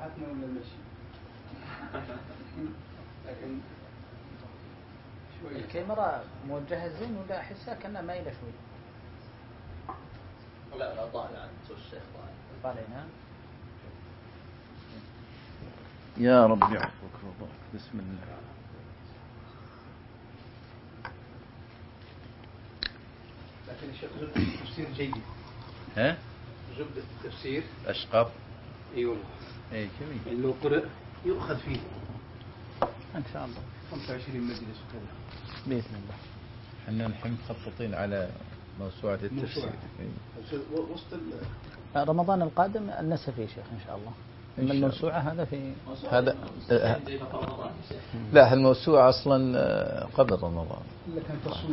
راحتنا ولا المشي. لكن شوي الكاميرا موجهة زين ولا أحسها كأنها مايلة شوي. لا لا طالع عن صوت الشيخ طالع. طالعين ها. يا رب يعفوك رضاك. بسم الله. لكن الشيخ زبدة التفسير جيد. ها؟ زبدة التفسير أشقر. اي والله. اي جميل. يعني لو قرأ يؤخذ فيه إن شاء الله. خمسة وعشرين مجلس وكذا. بإذن الله. احنا نحن مخططين على موسوعة التفسير. موسوعة. وسط ال رمضان القادم النسفي شيخ إن شاء الله. أما الموسوعة هذا في هذا لا الموسوعة أصلا قبل رمضان. إلا كان تصوير.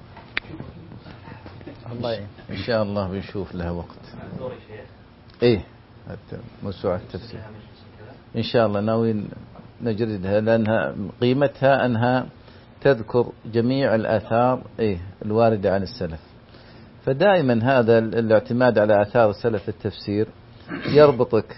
الله يعين. إن شاء الله بنشوف لها وقت. إيه موسوعة التفسير إن شاء الله ناويين نجردها لأنها قيمتها أنها تذكر جميع الآثار إيه الواردة عن السلف. فدائما هذا الاعتماد على آثار السلف التفسير يربطك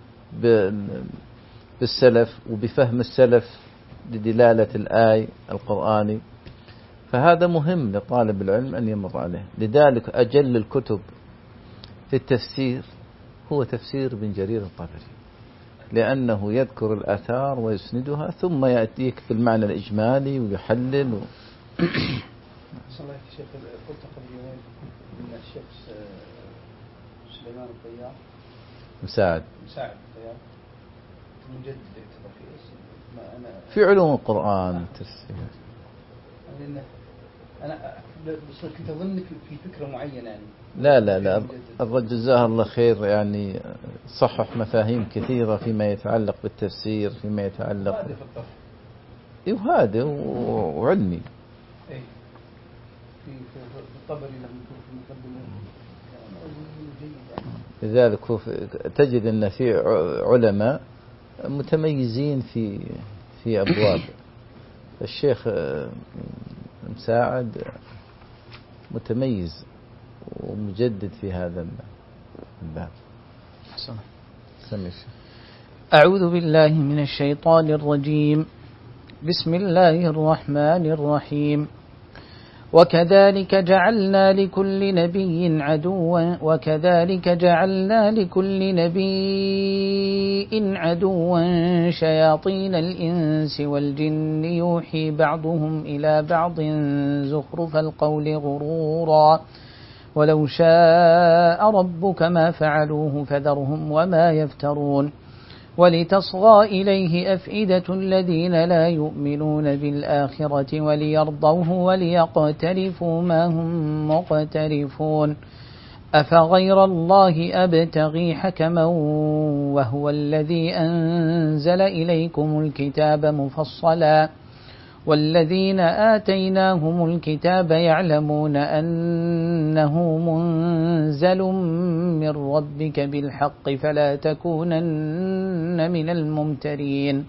بالسلف وبفهم السلف لدلالة الآية القرآني. فهذا مهم لطالب العلم أن يمر عليه. لذلك أجل الكتب في التفسير هو تفسير ابن جرير الطبري لأنه يذكر الآثار ويسندها ثم يأتيك بالمعنى الإجمالي ويحلل و... صلى الله عليه وسلم. قلت قبل يومين أن الشيخ سليمان الطيار مساعد مساعد الطيار مجدد يعتبر في ما أنا في علوم القرآن والتفسير. لأن أنا بس كنت أظنك في فكرة معينة يعني. لا لا لا الرجل جزاه الله خير يعني صحح مفاهيم كثيرة فيما يتعلق بالتفسير فيما يتعلق هذا في الطرف وهذا وعلمي. أي في في الطبري لما يكون في المقدمة جيد. لذلك تجد أن في علماء متميزين في في أبواب. الشيخ مساعد متميز ومجدد في هذا الباب. حسنا. سمي الشيخ. أعوذ بالله من الشيطان الرجيم. بسم الله الرحمن الرحيم. وكذلك جعلنا لكل نبي عدوا وكذلك جعلنا لكل نبي عدوا شياطين الإنس والجن يوحي بعضهم إلى بعض زخرف القول غرورا ولو شاء ربك ما فعلوه فذرهم وما يفترون ولتصغى إليه أفئدة الذين لا يؤمنون بالآخرة وليرضوه وليقترفوا ما هم مقترفون أفغير الله أبتغي حكما وهو الذي أنزل إليكم الكتاب مفصلا والذين آتيناهم الكتاب يعلمون أنه منزل من ربك بالحق فلا تكونن من الممترين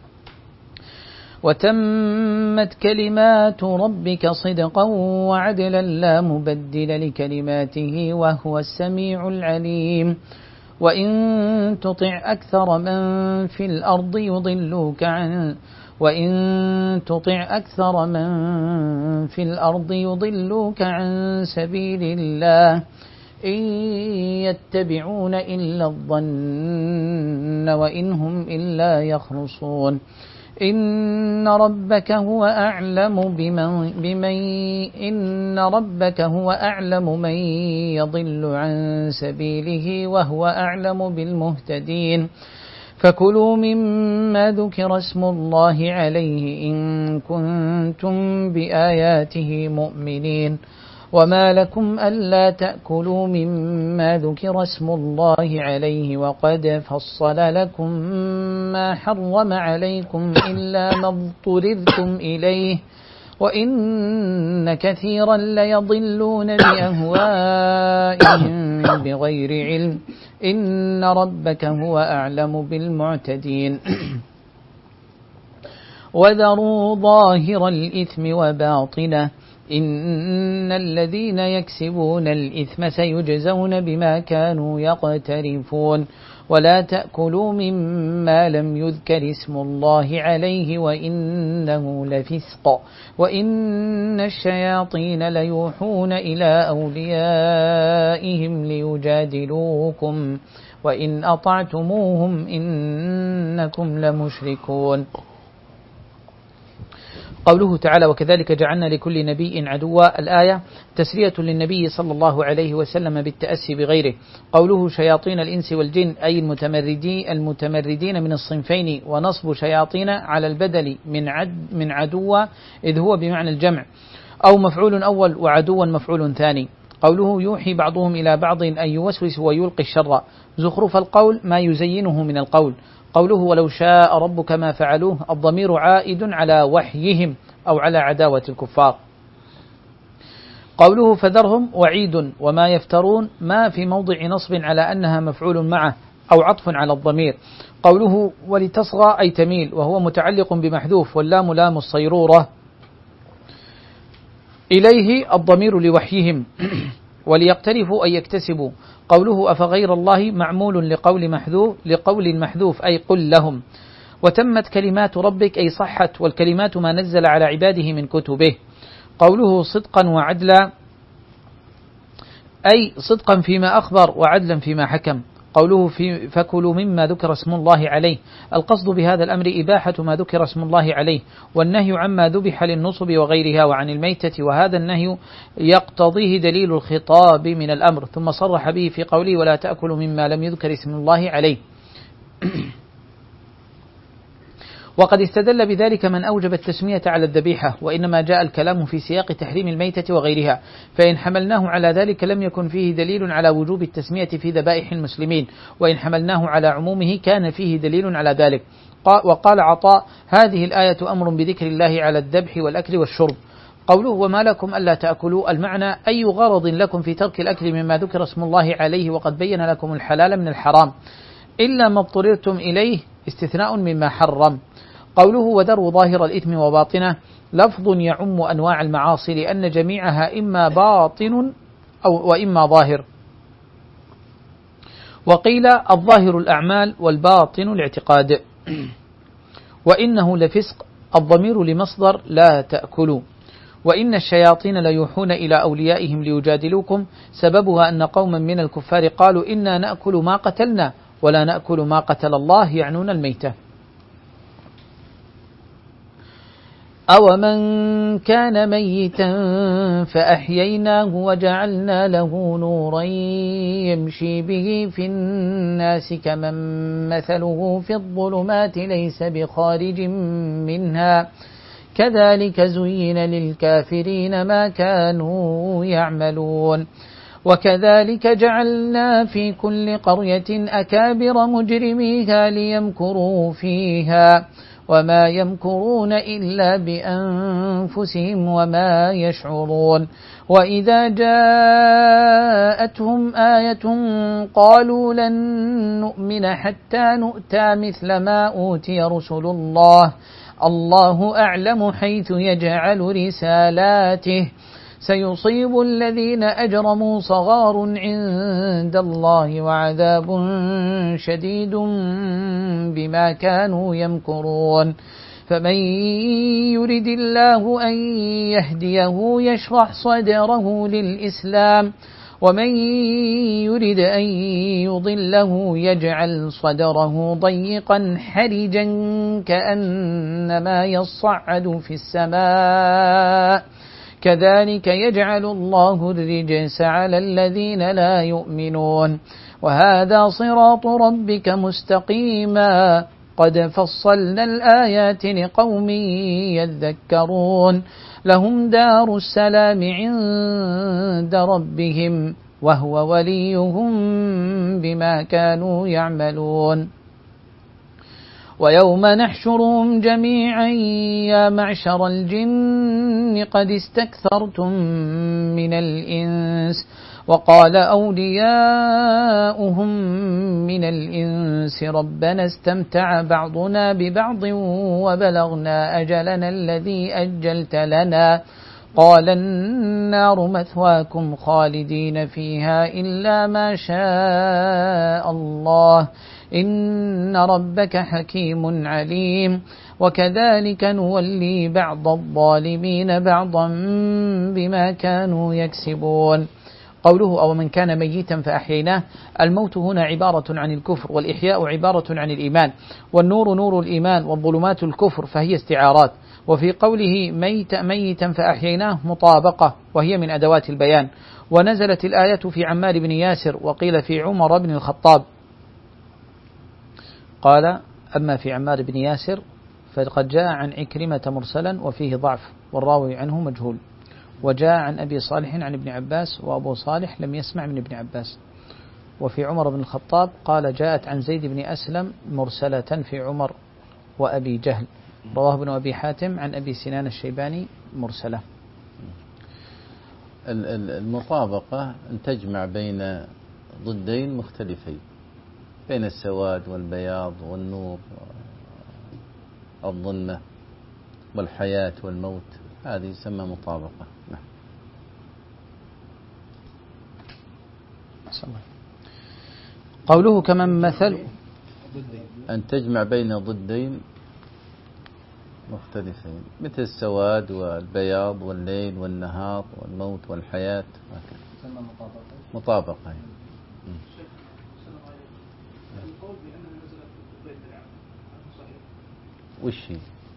وتمت كلمات ربك صدقا وعدلا لا مبدل لكلماته وهو السميع العليم وإن تطع أكثر من في الأرض يضلوك عن وإن تطع أكثر من في الأرض يضلوك عن سبيل الله إن يتبعون إلا الظن وإن هم إلا يخرصون إن ربك هو أعلم بمن, بمن إن ربك هو أعلم من يضل عن سبيله وهو أعلم بالمهتدين فكلوا مما ذكر اسم الله عليه إن كنتم بآياته مؤمنين وما لكم ألا تأكلوا مما ذكر اسم الله عليه وقد فصل لكم ما حرم عليكم إلا ما اضطررتم إليه وإن كثيرا ليضلون بأهوائهم بغير علم إن ربك هو أعلم بالمعتدين وذروا ظاهر الإثم وباطنه إن الذين يكسبون الإثم سيجزون بما كانوا يقترفون ولا تأكلوا مما لم يذكر اسم الله عليه وإنه لفسق وإن الشياطين ليوحون إلى أوليائهم ليجادلوكم وإن أطعتموهم إنكم لمشركون. قوله تعالى وكذلك جعلنا لكل نبي عدوا، الآية تسلية للنبي صلى الله عليه وسلم بالتأسي بغيره. قوله شياطين الإنس والجن أي المتمردين, المتمردين من الصنفين، ونصب شياطين على البدل من, عد من عدو إذ هو بمعنى الجمع، أو مفعول أول وعدوا مفعول ثاني. قوله يوحي بعضهم إلى بعض أن يوسوس ويلقي الشر، زخرف القول ما يزينه من القول. قوله ولو شاء ربك ما فعلوه، الضمير عائد على وحيهم أو على عداوة الكفار. قوله فذرهم وعيد وما يفترون، ما في موضع نصب على أنها مفعول معه أو عطف على الضمير. قوله ولتصغى أي تميل، وهو متعلق بمحذوف، واللام لام الصيرورة إليه الضمير لوحيهم. وليقترفوا أي يكتسبوا. قوله أفغير الله معمول لقول محذوف لقول محذوف أي قل لهم. وتمت كلمات ربك أي صحت، والكلمات ما نزل على عباده من كتبه. قوله صدقا وعدلا أي صدقا فيما أخبر وعدلا فيما حكم. قوله في فكلوا مما ذكر اسم الله عليه، القصد بهذا الأمر إباحة ما ذكر اسم الله عليه، والنهي عما ذبح للنصب وغيرها وعن الميتة، وهذا النهي يقتضيه دليل الخطاب من الأمر، ثم صرح به في قوله ولا تأكلوا مما لم يذكر اسم الله عليه. وقد استدل بذلك من أوجب التسمية على الذبيحة، وإنما جاء الكلام في سياق تحريم الميتة وغيرها، فإن حملناه على ذلك لم يكن فيه دليل على وجوب التسمية في ذبائح المسلمين، وإن حملناه على عمومه كان فيه دليل على ذلك. وقال عطاء هذه الآية أمر بذكر الله على الذبح والأكل والشرب. قوله وما لكم ألا تأكلوا، المعنى أي غرض لكم في ترك الأكل مما ذكر اسم الله عليه وقد بين لكم الحلال من الحرام إلا ما اضطررتم إليه، استثناء مما حرم. قوله وذروا ظاهر الإثم وباطنه، لفظ يعم أنواع المعاصي لأن جميعها إما باطن أو وإما ظاهر. وقيل الظاهر الأعمال والباطن الاعتقاد. وإنه لفسق، الضمير لمصدر لا تأكلوا. وإن الشياطين ليوحون إلى أوليائهم ليجادلوكم، سببها أن قوما من الكفار قالوا إنا نأكل ما قتلنا ولا نأكل ما قتل الله، يعنون الميتة. أومن كان ميتا فأحييناه وجعلنا له نورا يمشي به في الناس كمن مثله في الظلمات ليس بخارج منها كذلك زين للكافرين ما كانوا يعملون. وكذلك جعلنا في كل قرية أكابر مجرميها ليمكروا فيها وما يمكرون إلا بأنفسهم وما يشعرون. وإذا جاءتهم آية قالوا لن نؤمن حتى نؤتى مثل ما أوتي رسل الله الله أعلم حيث يجعل رسالاته سيصيب الذين أجرموا صغار عند الله وعذاب شديد بما كانوا يمكرون. فمن يرد الله أن يهديه يشرح صدره للإسلام ومن يرد أن يضله يجعل صدره ضيقا حرجا كأنما يصعد في السماء كذلك يجعل الله الرجس على الذين لا يؤمنون. وهذا صراط ربك مستقيما قد فصلنا الآيات لقوم يذكرون. لهم دار السلام عند ربهم وهو وليهم بما كانوا يعملون. ويوم نحشرهم جميعا يا معشر الجن قد استكثرتم من الإنس وقال أولياؤهم من الإنس ربنا استمتع بعضنا ببعض وبلغنا أجلنا الذي أجلت لنا قال النار مثواكم خالدين فيها إلا ما شاء الله إن ربك حكيم عليم وكذلك نولي بعض الظالمين بعضا بما كانوا يكسبون. قوله أو من كان ميتا فأحييناه، الموت هنا عبارة عن الكفر، والإحياء عبارة عن الإيمان، والنور نور الإيمان، والظلمات الكفر، فهي استعارات. وفي قوله ميت ميتا فأحييناه مطابقة، وهي من أدوات البيان. ونزلت الآية في عمار بن ياسر، وقيل في عمر بن الخطاب. قال أما في عمار بن ياسر فقد جاء عن عكرمة مرسلا وفيه ضعف والراوي عنه مجهول، وجاء عن أبي صالح عن ابن عباس وأبو صالح لم يسمع من ابن عباس. وفي عمر بن الخطاب قال جاءت عن زيد بن أسلم مرسلة في عمر وأبي جهل، رواه ابن أبي حاتم عن أبي سنان الشيباني مرسلة. المطابقة أن تجمع بين ضدين مختلفين، بين السواد والبياض والنور والظلمة والحياة والموت، هذه يسمى مطابقة. نعم. قوله كمن مثل أن تجمع بين ضدين مختلفين مثل السواد والبياض والليل والنهار والموت والحياة، هكذا مطابقة. وش هي؟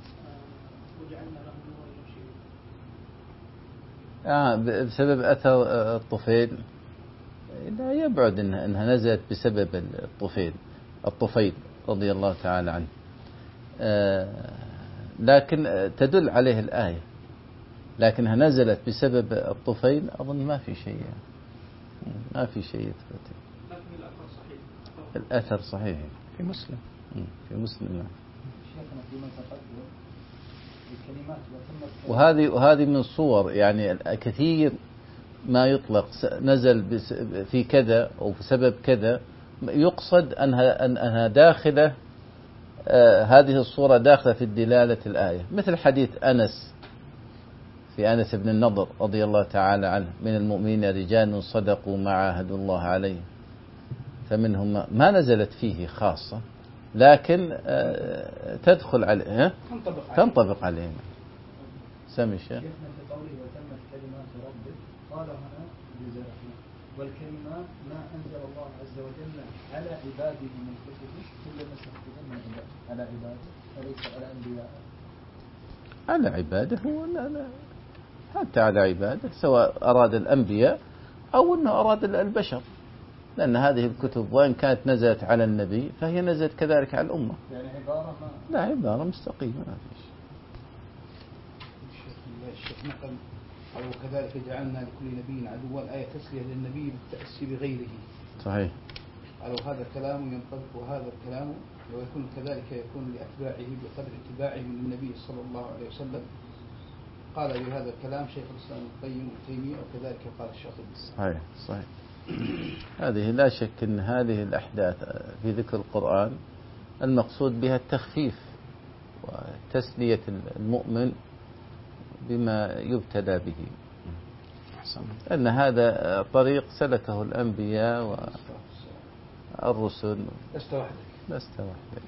آه بسبب أثر الطفيل، لا يبعد إنها, إنها نزلت بسبب الطفيل الطفيل رضي الله تعالى عنه، آه لكن تدل عليه الآية، لكنها نزلت بسبب الطفيل أظن ما في شيء، ما في شيء يثبت. الأثر صحيح في مسلم في مسلم. وهذه وهذه من الصور، يعني كثير ما يطلق نزل في كذا أو بسبب كذا، يقصد أنها أنها داخلة، آه هذه الصورة داخلة في الدلالة الآية، مثل حديث أنس في أنس بن النضر رضي الله تعالى عنه من المؤمنين رجال صدقوا ما عاهدوا الله عليه، فمنهم ما نزلت فيه خاصة لكن آه تدخل عليه، تنطبق عليه. سمي الشيخ. والكلمات ما أنزل الله عز وجل على عباده من كتبه كل ما استخدمنا على عباده وليس على أنبياء. على عباده هو لا لا حتى على عباده، سواء أراد الأنبياء أو أنه أراد البشر، لأن هذه الكتب وإن كانت نزلت على النبي فهي نزلت كذلك على الأمة. يعني عبارة ما لا عبارة مستقيمة ما فيش. الشيخ نقل أو كذلك جعلنا لكل نبي عدوا، الآية تسلية للنبي بالتأسي بغيره. صحيح. قالوا هذا كلام ينطبق وهذا الكلام ويكون كذلك يكون لأتباعه بقدر اتباعه من النبي صلى الله عليه وسلم. قال بهذا الكلام شيخ الإسلام ابن القيم وتيمية وكذلك قال الشاطبي. صحيح صحيح. هذه لا شك أن هذه الأحداث في ذكر القرآن المقصود بها التخفيف وتسلية المؤمن بما يبتلى به، أن هذا طريق سلكه الأنبياء والرسل. لست وحدك. لست وحدك.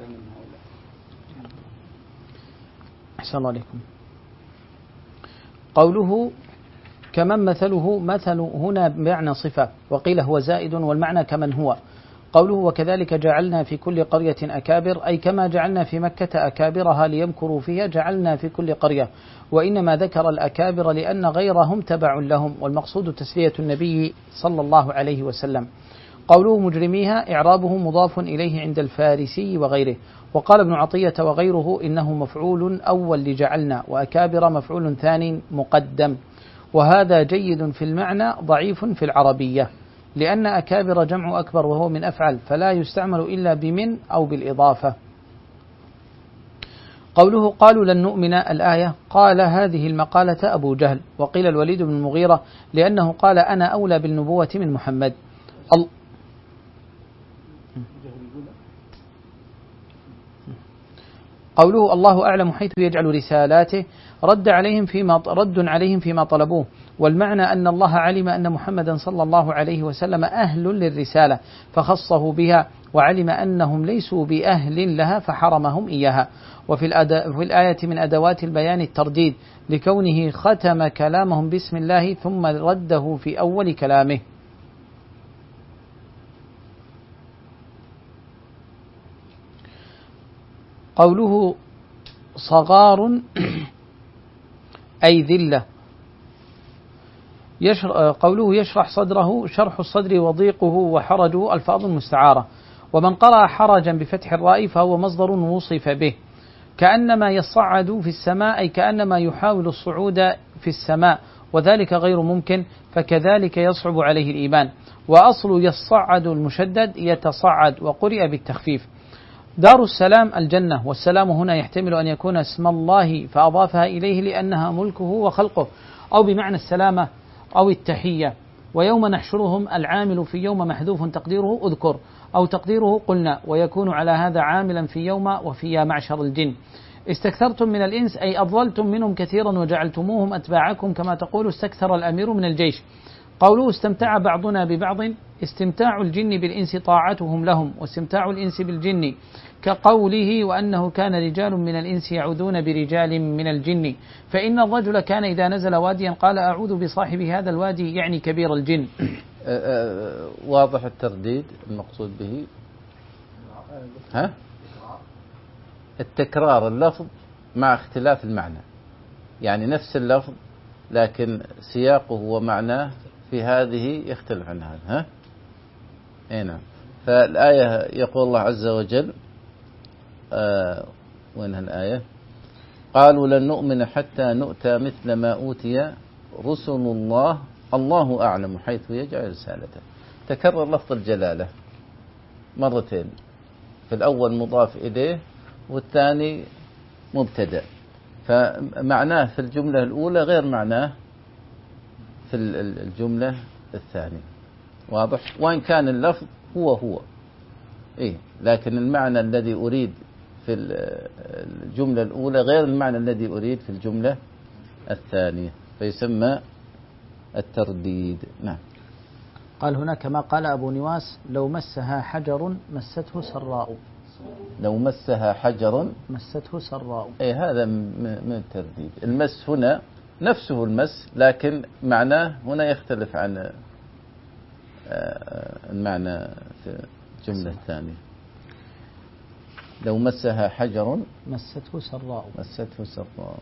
أحسن الله عليكم. قوله كمن مثله، مثل هنا بمعنى صفة، وقيل هو زائد والمعنى كمن هو. قوله وكذلك جعلنا في كل قرية أكابر، أي كما جعلنا في مكة أكابرها ليمكروا فيها جعلنا في كل قرية، وإنما ذكر الأكابر لأن غيرهم تبع لهم، والمقصود تسلية النبي صلى الله عليه وسلم. قوله مجرميها إعرابه مضاف إليه عند الفارسي وغيره. وقال ابن عطية وغيره إنه مفعول أول لجعلنا، وأكابر مفعول ثاني مقدم، وهذا جيد في المعنى ضعيف في العربية، لأن أكابر جمع أكبر وهو من أفعل، فلا يستعمل إلا بمن أو بالإضافة. قوله قالوا لن نؤمن الآية، قال هذه المقالة أبو جهل، وقيل الوليد بن المغيرة لأنه قال أنا أولى بالنبوة من محمد. ال... قوله الله أعلم حيث يجعل رسالاته رد عليهم فيما رد عليهم فيما طلبوه، والمعنى أن الله علم أن محمدا صلى الله عليه وسلم أهل للرسالة فخصه بها، وعلم أنهم ليسوا بأهل لها فحرمهم إياها. وفي في الآية من أدوات البيان الترديد لكونه ختم كلامهم بسم الله ثم رده في أول كلامه. قوله صغار أي ذلة. قوله يشرح صدره، شرح الصدر وضيقه وحرجه ألفاظ مستعارة، ومن قرأ حرجا بفتح الراء فهو مصدر وصف به، كأنما يصعد في السماء أي كأنما يحاول الصعود في السماء، وذلك غير ممكن، فكذلك يصعب عليه الإيمان. وأصل يصعد المشدد يتصعد، وقرئ بالتخفيف. دار السلام الجنة، والسلام هنا يحتمل أن يكون اسم الله فأضافها إليه لأنها ملكه وخلقه، أو بمعنى السلامة أو التحية. ويوم نحشرهم العامل في يوم محذوف تقديره أذكر، أو تقديره قلنا، ويكون على هذا عاملا في يوم وفي يا معشر الجن. استكثرتم من الإنس أي أضللتم منهم كثيرا وجعلتموهم أتباعكم، كما تقول استكثر الأمير من الجيش. قوله استمتع بعضنا ببعض، استمتاع الجن بالإنس طاعتهم لهم، واستمتاع الإنس بالجن كقوله وأنه كان رجال من الإنس يعوذون برجال من الجن، فإن الرجل كان إذا نزل واديا قال أعوذ بصاحب هذا الوادي، يعني كبير الجن. واضح الترديد المقصود به؟ ها؟ التكرار اللفظ مع اختلاف المعنى، يعني نفس اللفظ لكن سياقه ومعناه في هذه يختلف عن هذا. ها؟ اي نعم. فالآية يقول الله عز وجل آه وينها الآية؟ قالوا لن نؤمن حتى نؤتى مثل ما أوتي رسل الله الله أعلم حيث يجعل رسالته. تكرر لفظ الجلالة مرتين، في الأول مضاف إليه والثاني مبتدأ، فمعناه في الجملة الأولى غير معناه في الجملة الثانية. واضح؟ وإن كان اللفظ هو هو إيه، لكن المعنى الذي أريد في الجملة الأولى غير المعنى الذي أريد في الجملة الثانية، فيسمى الترديد. نعم. قال هنا كما قال أبو نواس لو مسها حجر مسته سراء. لو مسها حجر مسته سراء، أي هذا من الترديد. المس هنا نفسه المس، لكن معناه هنا يختلف عن المعنى في الجملة الثانية. لو مسها حجر مسته سراء مسته سراء.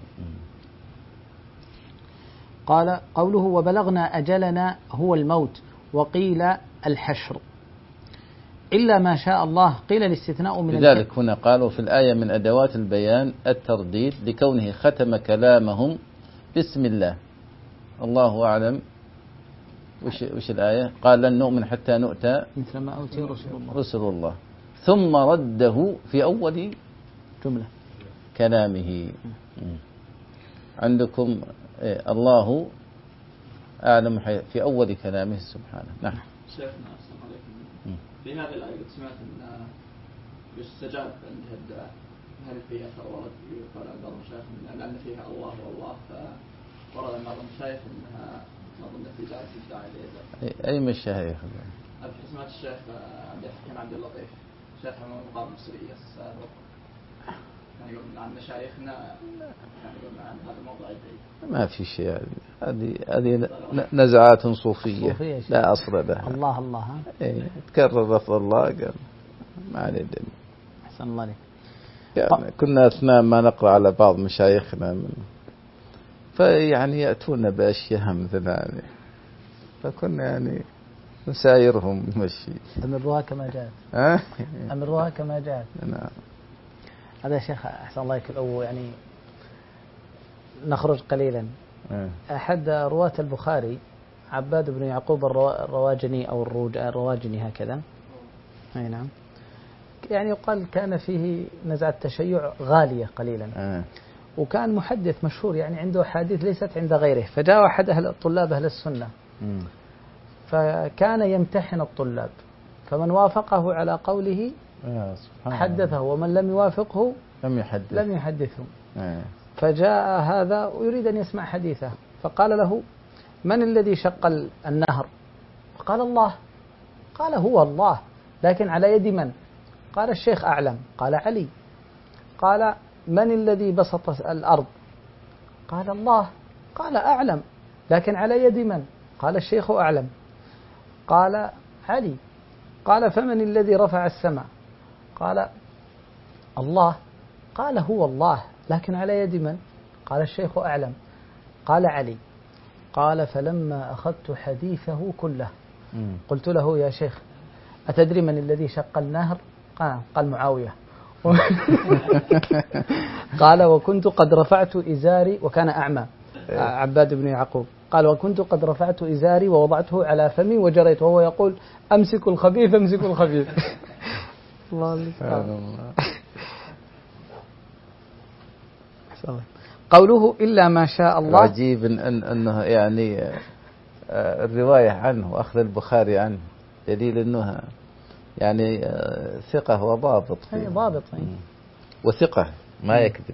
قال قوله وبلغنا أجلنا هو الموت، وقيل الحشر إلا ما شاء الله، قيل الاستثناء من لذلك هنا قالوا في الآية من أدوات البيان الترديد لكونه ختم كلامهم بسم الله. الله أعلم وش, وش الآية؟ قال لن نؤمن حتى نؤتى مثل ما أوتي رسل الله رسل الله ثم رده في أول جملة كلامه. عندكم إيه الله أعلم في أول كلامه سبحانه. نعم. شيخنا السلام عليكم. في هذه الآية قد سمعت أن يستجاب عند الدعاء، هل فيها ورد يقال عن بعض المشايخ لأن فيها الله والله، فورد عن بعض المشايخ أنها نظن في ذلك الدعاء ليزال. أي مشايخ؟ أنا سمعت الشيخ عبد الحكيم عبد اللطيف شيخ المقام المصرية السابق كان يقول عن مشايخنا، كان يقول عن هذا الموضوع الجيد. ما في شيء، هذه هذه نزعات صوفية لا أصل لها. الله الله إيه تكرر لفظ الله قال ما عليه دليل. أحسن الله عليك. يعني كنا أثناء ما نقرأ على بعض مشايخنا من فيعني يأتون بأشياء مثل هذه، فكنا يعني نسايرهم مشي. أمروها كما جاءت. ها؟ أمروها كما جاءت. نعم. هذا يا شيخ أحسن الله عليك. أو يعني نخرج قليلا. أه. أحد رواة البخاري عباد بن يعقوب الرواجني أو الرواجني هكذا. أي نعم. يعني يقال كان فيه نزعة تشيع غالية قليلا. أه. وكان محدث مشهور، يعني عنده حديث ليست عند غيره، فجاء أحد أهل الطلاب أهل السنة م. فكان يمتحن الطلاب، فمن وافقه على قوله حدثه، ومن لم يوافقه لم يحدث لم يحدثهم. آه. فجاء هذا ويريد أن يسمع حديثه، فقال له: من الذي شق النهر؟ قال: الله. قال: هو الله، لكن على يد من؟ قال: الشيخ أعلم. قال: علي. قال: من الذي بسط الأرض؟ قال: الله. قال: أعلم، لكن على يد من؟ قال: الشيخ أعلم. قال: علي. قال: فمن الذي رفع السماء؟ قال: الله. قال: هو الله، لكن على يد من؟ قال: الشيخ أعلم. قال: علي. قال: فلما أخذت حديثه كله قلت له: يا شيخ، أتدري من الذي شق النهر؟ قال, قال: معاوية. قال: وكنت قد رفعت إزاري، وكان أعمى عباد بن يعقوب. قال: وكنت قد رفعت إزاري ووضعته على فمي وجريت، وهو يقول: أمسكوا الخبيث أمسكوا الخبيث. الله المستعان. قوله إلا ما شاء الله. عجيب إن أنه يعني الرواية عنه وأخذ البخاري عنه دليل أنه يعني ثقة وضابط. أي ضابط. وثقة ما يكذب.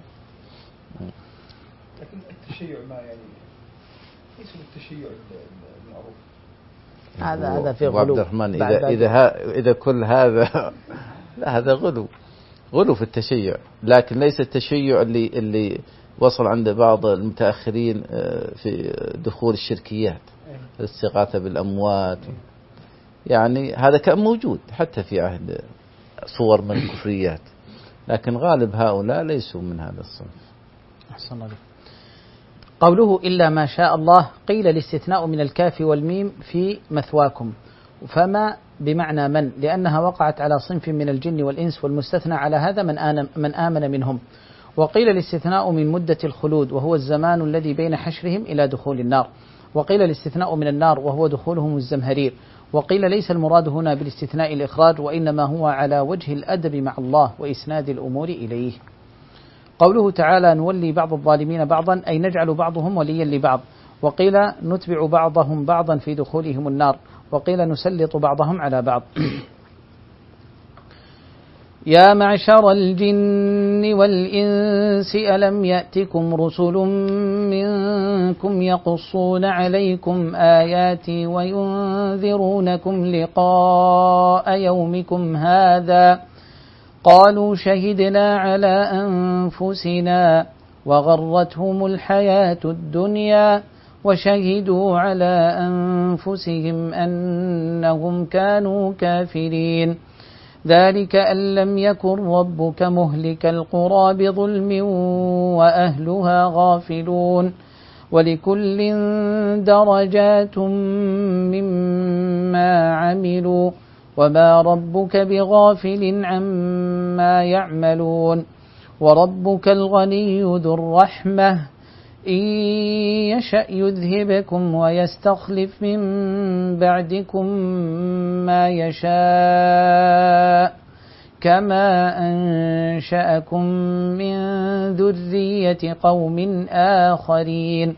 لكن التشيع ما يعني ليس التشيع المعروف. هذا هذا في غلو. عبد الرحمن إذا إذا إذا كل هذا لا، هذا غلو غلو في التشيع، لكن ليس التشيع اللي اللي وصل عند بعض المتأخرين في دخول الشركيات، الاستغاثة بالأموات، يعني هذا كان موجود حتى في عهد صور من الكفريات، لكن غالب هؤلاء ليسوا من هذا الصنف. أحسن الله. قوله إلا ما شاء الله، قيل الاستثناء من الكاف والميم في مثواكم، فما بمعنى من، لأنها وقعت على صنف من الجن والإنس، والمستثنى على هذا من من آمن منهم. وقيل الاستثناء من مدة الخلود، وهو الزمان الذي بين حشرهم إلى دخول النار. وقيل الاستثناء من النار، وهو دخولهم الزمهرير. وقيل ليس المراد هنا بالاستثناء الإخراج، وإنما هو على وجه الأدب مع الله وإسناد الأمور إليه. قوله تعالى: نولي بعض الظالمين بعضا، أي نجعل بعضهم وليا لبعض. وقيل نتبع بعضهم بعضا في دخولهم النار. وقيل نسلط بعضهم على بعض. يا معشر الجن والإنس ألم يأتكم رسل منكم يقصون عليكم آياتي وينذرونكم لقاء يومكم هذا؟ قالوا شهدنا على أنفسنا وغرتهم الحياة الدنيا وشهدوا على أنفسهم أنهم كانوا كافرين. ذلك أن لم يكن ربك مهلك القرى بظلم وأهلها غافلون. ولكل درجات مما عملوا وما ربك بغافل عما يعملون. وربك الغني ذو الرحمة إن يشأ يذهبكم ويستخلف من بعدكم ما يشاء كما أنشأكم من ذرية قوم آخرين.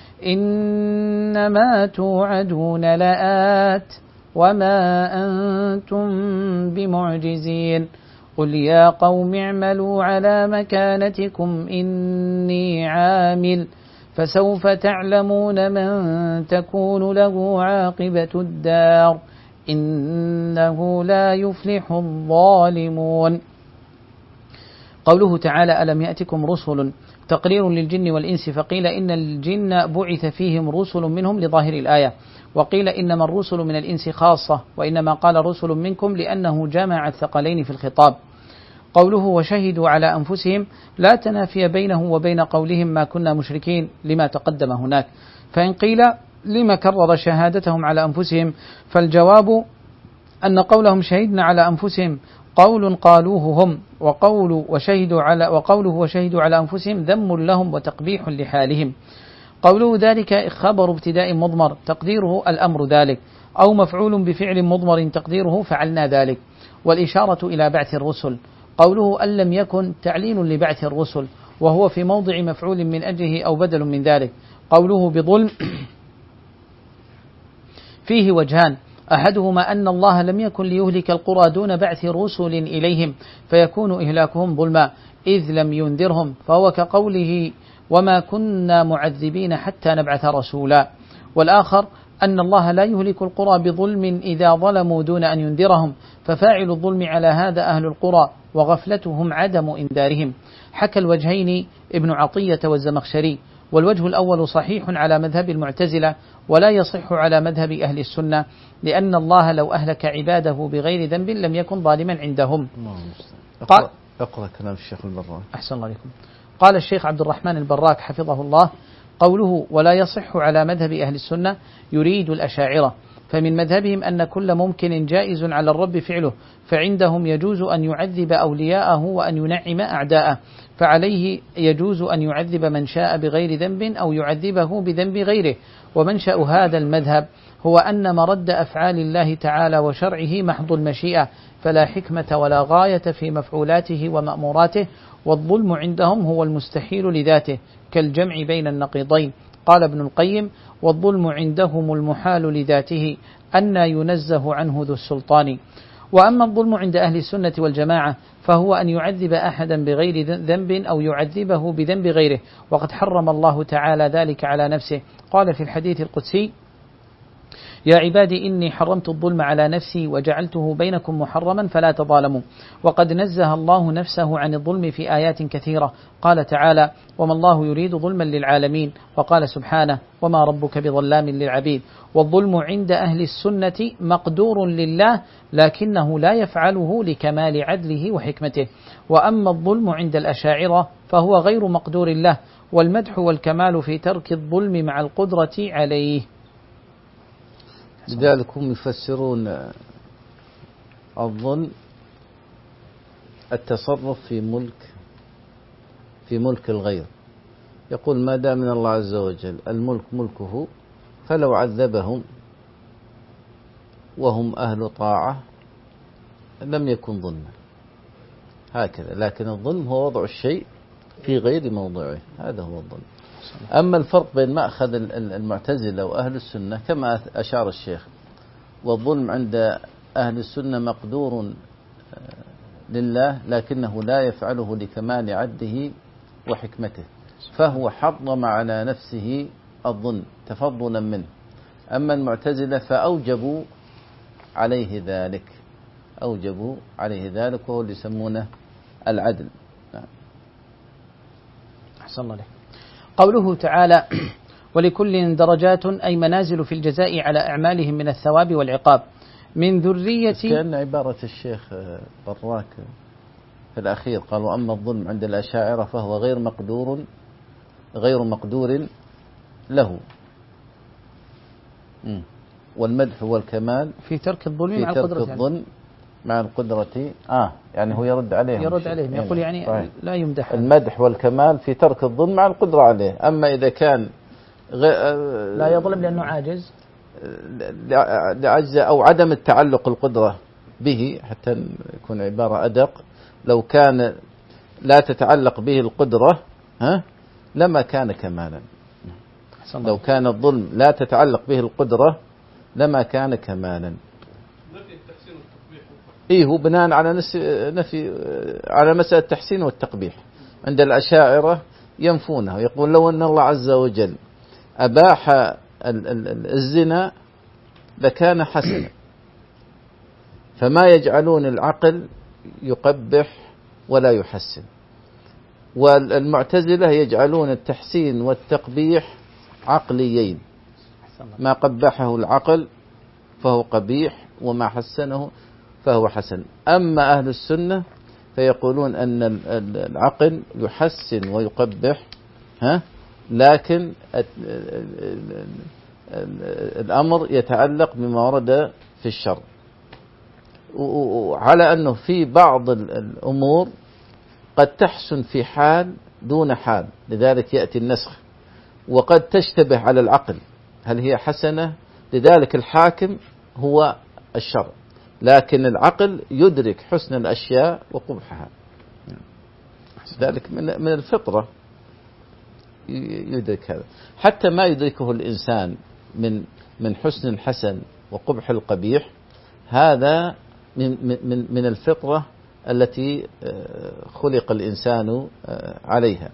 إنما توعدون لآت وما أنتم بمعجزين. قل يا قوم اعملوا على مكانتكم إني عامل فسوف تعلمون من تكون له عاقبة الدار إنه لا يفلح الظالمون. قوله تعالى: ألم يأتكم رسل، تقرير للجن والإنس، فقيل إن الجن بعث فيهم رسل منهم لظاهر الآية، وقيل إنما الرسل من الإنس خاصة، وإنما قال رسل منكم لأنه جمع الثقلين في الخطاب. قوله وشهدوا على أنفسهم لا تنافي بينه وبين قولهم ما كنا مشركين لما تقدم هناك. فإن قيل لما كرر شهادتهم على أنفسهم، فالجواب أن قولهم شهدنا على أنفسهم قول قالوه هم، وقول وشهدوا على وقوله وشهدوا على أنفسهم ذم لهم وتقبيح لحالهم. قوله ذلك خبر ابتداء مضمر تقديره الأمر ذلك، أو مفعول بفعل مضمر تقديره فعلنا ذلك. والإشارة إلى بعث الرسل. قوله أن لم يكن تعليل لبعث الرسل، وهو في موضع مفعول من أجله أو بدل من ذلك. قوله بظلم فيه وجهان: أحدهما أن الله لم يكن ليهلك القرى دون بعث رسل إليهم فيكون إهلاكهم ظلما إذ لم ينذرهم، فهو كقوله وما كنا معذبين حتى نبعث رسولا. والآخر أن الله لا يهلك القرى بظلم إذا ظلموا دون أن ينذرهم، ففاعل الظلم على هذا أهل القرى وغفلتهم عدم إنذارهم. حكى الوجهين ابن عطية والزمخشري، والوجه الأول صحيح على مذهب المعتزلة ولا يصح على مذهب أهل السنة، لأن الله لو أهلك عباده بغير ذنب لم يكن ظالما عندهم. قال اقرأ كلام الشيخ البراك. أحسن الله عليكم. قال الشيخ عبد الرحمن البراك حفظه الله: قوله ولا يصح على مذهب أهل السنة يريد الأشاعرة، فمن مذهبهم أن كل ممكن جائز على الرب فعله، فعندهم يجوز أن يعذب أولياءه وأن ينعم أعداءه، فعليه يجوز أن يعذب من شاء بغير ذنب أو يعذبه بذنب غيره. ومنشأ هذا المذهب هو أن مرد أفعال الله تعالى وشرعه محض المشيئة، فلا حكمة ولا غاية في مفعولاته ومأموراته، والظلم عندهم هو المستحيل لذاته كالجمع بين النقيضين. قال ابن القيم: والظلم عندهم المحال لذاته أن ينزه عنه ذو السلطان. وأما الظلم عند أهل السنة والجماعة فهو أن يعذب أحدا بغير ذنب أو يعذبه بذنب غيره، وقد حرم الله تعالى ذلك على نفسه. قال في الحديث القدسي: يا عبادي إني حرمت الظلم على نفسي وجعلته بينكم محرما فلا تظالموا. وقد نزه الله نفسه عن الظلم في آيات كثيرة. قال تعالى: وما الله يريد ظلما للعالمين. وقال سبحانه: وما ربك بظلام للعبيد. والظلم عند أهل السنة مقدور لله، لكنه لا يفعله لكمال عدله وحكمته. وأما الظلم عند الأشاعرة فهو غير مقدور له، والمدح والكمال في ترك الظلم مع القدرة عليه. لذلك هم يفسرون الظلم التصرف في ملك في ملك الغير. يقول ما دام من الله عز وجل الملك ملكه، فلو عذبهم وهم أهل طاعة لم يكن ظلما، هكذا. لكن الظلم هو وضع الشيء في غير موضعه، هذا هو الظلم. أما الفرق بين مأخذ المعتزلة وأهل السنة كما أشار الشيخ: والظلم عند أهل السنة مقدور لله، لكنه لا يفعله لكمال عده وحكمته، فهو حرم على نفسه الظلم تفضلا منه. أما المعتزلة فأوجبوا عليه ذلك أوجبوا عليه ذلك وهو اللي يسمونه العدل. نعم. أحسن الله عليك. قوله تعالى: ولكل درجات أي منازل في الجزاء على أعمالهم من الثواب والعقاب من ذرية. كأن عبارة الشيخ براك في الأخير قال: وأما الظلم عند الأشاعرة فهو غير مقدور غير مقدور له، والمدح والكمال في ترك الظلم في مع ترك القدرة الظلم يعني. مع القدرة آه يعني هو يرد عليهم يرد عليهم يقول يعني طيب. لا يمدح. المدح والكمال في ترك الظلم مع القدرة عليه. أما إذا كان لا يظلم لأنه عاجز لعجز أو عدم التعلق القدرة به، حتى يكون عبارة أدق، لو كان لا تتعلق به القدرة ها لما كان كمالا. لو كان الظلم لا تتعلق به القدرة لما كان كمالا. إيه هو بناء على نفي على مسألة التحسين والتقبيح. عند الأشاعرة ينفونها، يقول لو أن الله عز وجل أباح الزنا لكان حسنا، فما يجعلون العقل يقبح ولا يحسن. والمعتزلة يجعلون التحسين والتقبيح عقليين، ما قبحه العقل فهو قبيح وما حسنه فهو حسن. أما أهل السنة فيقولون أن العقل يحسن ويقبح، ها لكن الأمر يتعلق بما ورد في الشرع، وعلى أنه في بعض الأمور قد تحسن في حال دون حال، لذلك يأتي النسخ، وقد تشتبه على العقل هل هي حسنة، لذلك الحاكم هو الشرع، لكن العقل يدرك حسن الأشياء وقبحها، ذلك من الفطرة يدرك هذا. حتى ما يدركه الإنسان من من حسن حسن وقبح القبيح، هذا من من من الفطرة التي خلق الإنسان عليها،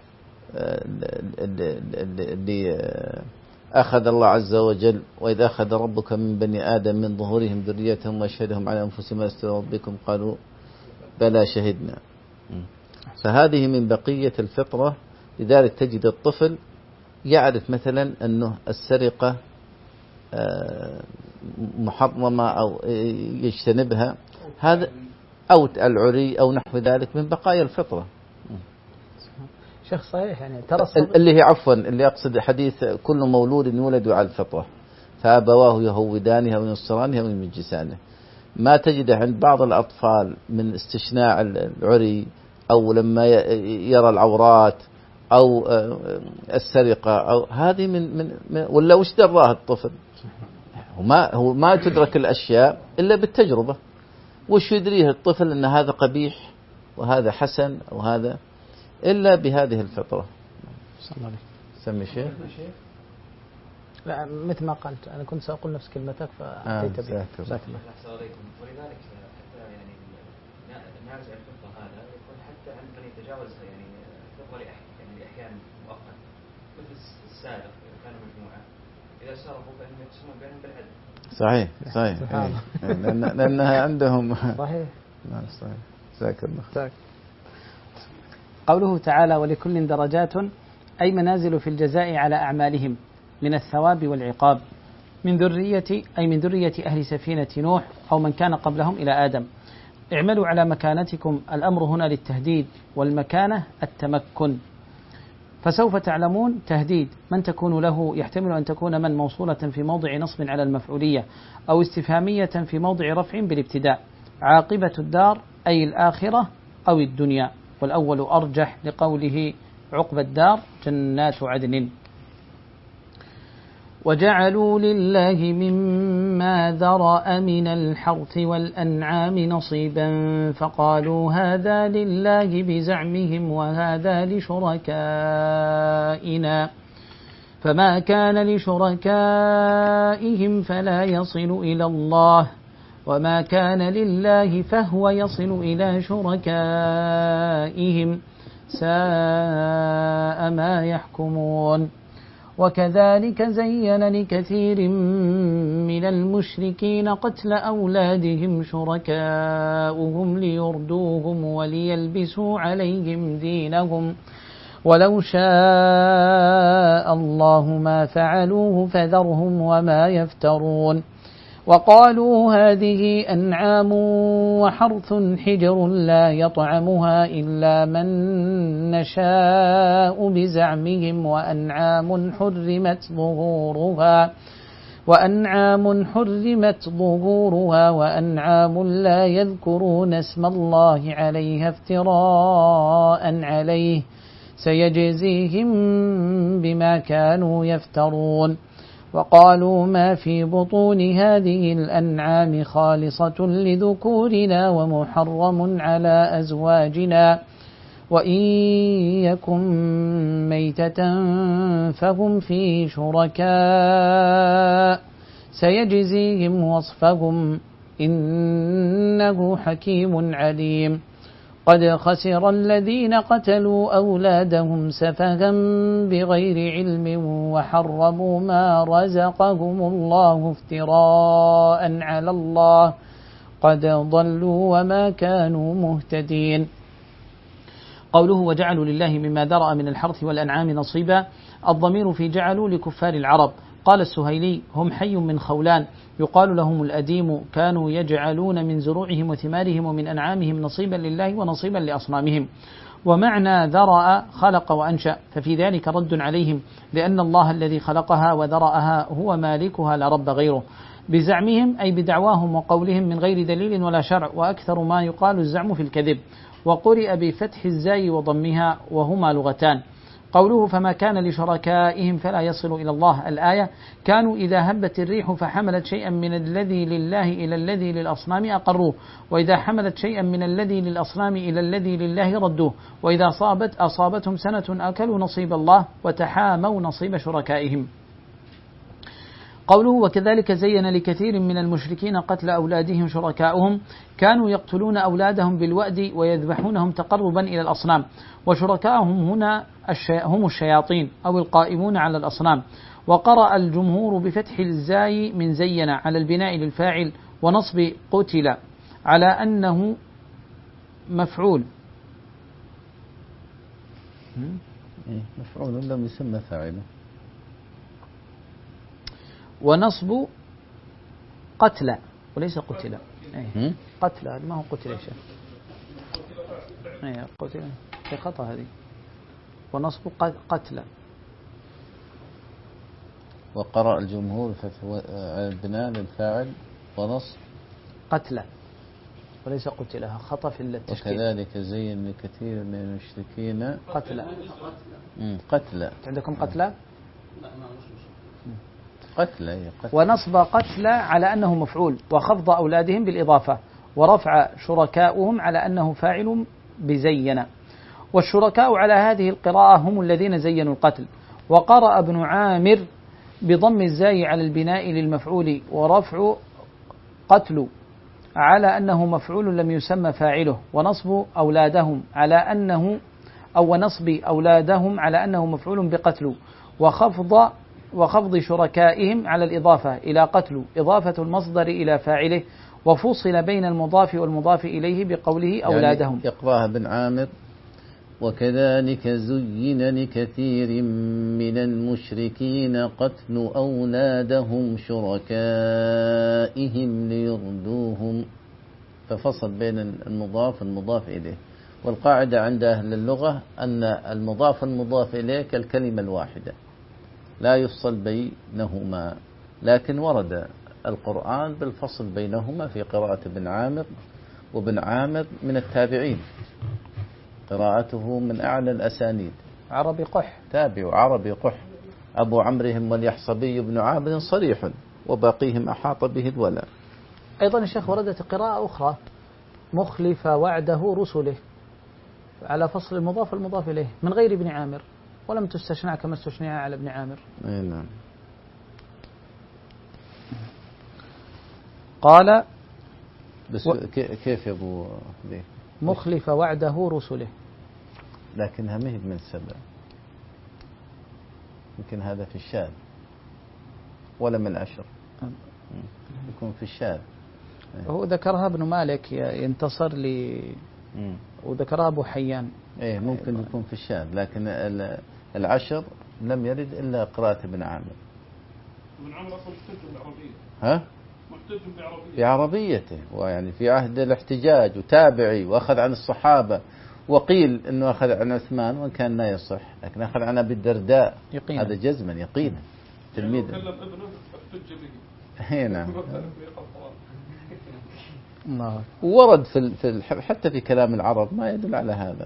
اللي أخذ الله عز وجل: وإذا أخذ ربك من بني آدم من ظهورهم ذريتهم وأشهدهم على أنفسهم ألست بربكم قالوا بلى شهدنا. فهذه من بقية الفطرة. لذلك تجد الطفل يعرف مثلا أنه السرقة محرمة أو يجتنبها، هذا أو العري أو نحو ذلك من بقايا الفطرة. شيخ صحيح، يعني ترى اللي هي عفوا اللي أقصد حديث كل مولود يولد على الفطرة فأبواه يهودانه أو ينصرانه أو يمجسانه. ما تجده عند بعض الأطفال من استشناع العري أو لما يرى العورات أو السرقة أو هذه من من ولا وش دراه الطفل؟ وما هو ما تدرك الأشياء إلا بالتجربة. وش يدريه الطفل أن هذا قبيح وهذا حسن وهذا إلا بهذه الفطرة. سمي شيء. لا مثل ما قلت أنا كنت سأقول نفس كلمتك فأتيت بها. ولذلك حتى يعني نازع الفطرة هذا يكون حتى عند من يتجاوز يعني الفطرة يعني لأحيان مؤقت، مثل السارق إذا كانوا مجموعة إذا سرقوا فإنهم يقسمون بينهم بالعدل. صحيح صحيح إيه. لأن لأنها عندهم صحيح. نعم صحيح. ذاك الله. قوله تعالى: ولكل درجات، أي منازل في الجزاء على أعمالهم من الثواب والعقاب، من ذرية أي من ذرية أهل سفينة نوح أو من كان قبلهم إلى آدم. اعملوا على مكانتكم، الأمر هنا للتهديد، والمكانة التمكن. فسوف تعلمون تهديد من تكون له، يحتمل أن تكون من موصولة في موضع نصب على المفعولية أو استفهامية في موضع رفع بالابتداء. عاقبة الدار أي الآخرة أو الدنيا، والأول أرجح لقوله عقب الدار جنات عدن. وجعلوا لله مما ذرأ من الحرث والأنعام نصيبا فقالوا هذا لله بزعمهم وهذا لشركائنا، فما كان لشركائهم فلا يصل إلى الله، وما كان لله فهو يصل إلى شركائهم، ساء ما يحكمون. وكذلك زين لكثير من المشركين قتل أولادهم شركاؤهم ليردوهم وليلبسوا عليهم دينهم، ولو شاء الله ما فعلوه فذرهم وما يفترون. وقالوا هذه أنعام وحرث حجر لا يطعمها إلا من نشاء بزعمهم، وأنعام حرمت ظهورها وأنعام حرمت ظهورها وأنعام لا يذكرون اسم الله عليها افتراء عليه، سيجزيهم بما كانوا يفترون. وقالوا ما في بطون هذه الأنعام خالصة لذكورنا ومحرم على أزواجنا، وإن يكن ميتة فهم فيه شركاء، سيجزيهم وصفهم إنه حكيم عليم. قد خسر الذين قتلوا أولادهم سفها بغير علم وحرموا ما رزقهم الله افتراء على الله، قد ضلوا وما كانوا مهتدين. قوله وجعلوا لله مما ذرأ من الحرث والأنعام نصيبا، الضمير في جعلوا لكفار العرب. قال السهيلي هم حي من خولان يقال لهم الأديم، كانوا يجعلون من زروعهم وثمارهم ومن أنعامهم نصيبا لله ونصيبا لأصنامهم. ومعنى ذرأ خلق وأنشأ، ففي ذلك رد عليهم لأن الله الذي خلقها وذرأها هو مالكها لا رب غيره. بزعمهم أي بدعواهم وقولهم من غير دليل ولا شرع، وأكثر ما يقال الزعم في الكذب. وقرئ بفتح الزاي وضمها وهما لغتان. قوله فما كان لشركائهم فلا يصل إلى الله، الآية كانوا إذا هبت الريح فحملت شيئا من الذي لله إلى الذي للأصنام أقروه، وإذا حملت شيئا من الذي للأصنام إلى الذي لله ردوه، وإذا صابت أصابتهم سنة أكلوا نصيب الله وتحاموا نصيب شركائهم. قوله وكذلك زين لكثير من المشركين قتل أولادهم شركاؤهم كانوا يقتلون أولادهم بالوأد ويذبحونهم تقربا إلى الأصنام، وشركاؤهم هنا هم الشياطين أو القائمون على الأصنام. وقرأ الجمهور بفتح الزاي من زين على البناء للفاعل ونصب قتل على أنه مفعول مفعول لم يسمى فاعله، ونصب قتل وليس قتل. أيه. قتل ما هو قتل يا شيخ. أيه قتل في خطأ هذه. ونصب قتل. وقرأ الجمهور على البناء للفاعل ونصب قتل وليس قتلها، خطأ في التشكيل. وكذلك زين لكثير من المشركين قتل. قتل عندكم قتل؟ قتل ونصب قتل على أنه مفعول، وخفض أولادهم بالإضافة، ورفع شركاؤهم على أنه فاعل بزين. والشركاء على هذه القراءة هم الذين زينوا القتل. وقرأ ابن عامر بضم الزاي على البناء للمفعول ورفع قتل على أنه مفعول لم يسمى فاعله، ونصب أولادهم على أنه أو نصب أولادهم على أنه مفعول بقتل، وخفض وخفض شركائهم على الإضافة إلى قتل إضافة المصدر إلى فاعله، وفصل بين المضاف والمضاف إليه بقوله أولادهم. يعني يقرأها بن عامر وكذلك زين لكثير من المشركين قتل أولادهم شركائهم ليردوهم، ففصل بين المضاف والمضاف إليه. والقاعدة عند أهل اللغة أن المضاف والمضاف إليه كالكلمة الواحدة لا يفصل بينهما، لكن ورد القرآن بالفصل بينهما في قراءة ابن عامر، وابن عامر من التابعين، قراءته من أعلى الأسانيد. عربي قح تابع عربي قح. أبو عمرهم واليحصبي بن عامر صريح، وباقيهم أحاط به الولاء. أيضا الشيخ وردت قراءة أخرى مخلف وعده رسله على فصل المضاف المضاف إليه من غير ابن عامر، ولم تستشنع كما استشنع على ابن عامر. أي نعم. قال بس و... كيف يا أبو ذي مخلف وعده رسله، لكنها مهب من سبع، يمكن هذا في الشاذ ولا من عشر، يكون في الشاذ. هو ذكرها ابن مالك ينتصر لي، وذكرها أبو حيان. إيه ممكن يكون في الشاذ، لكن العشر لم يرد إلا قراءة ابن عامر. ابن عامر أصلا محتج بالعربية. ها؟ محتج بعربية. بعربيته، ويعني في عهد الاحتجاج وتابعي، وأخذ عن الصحابة، وقيل أنه أخذ عن عثمان وإن كان لا يصح، لكن أخذ عن أبي الدرداء يقينا. هذا جزما يقينا. تلميذ. كلم ابنه احتج به. هنا. ورد في حتى في كلام العرب ما يدل على هذا.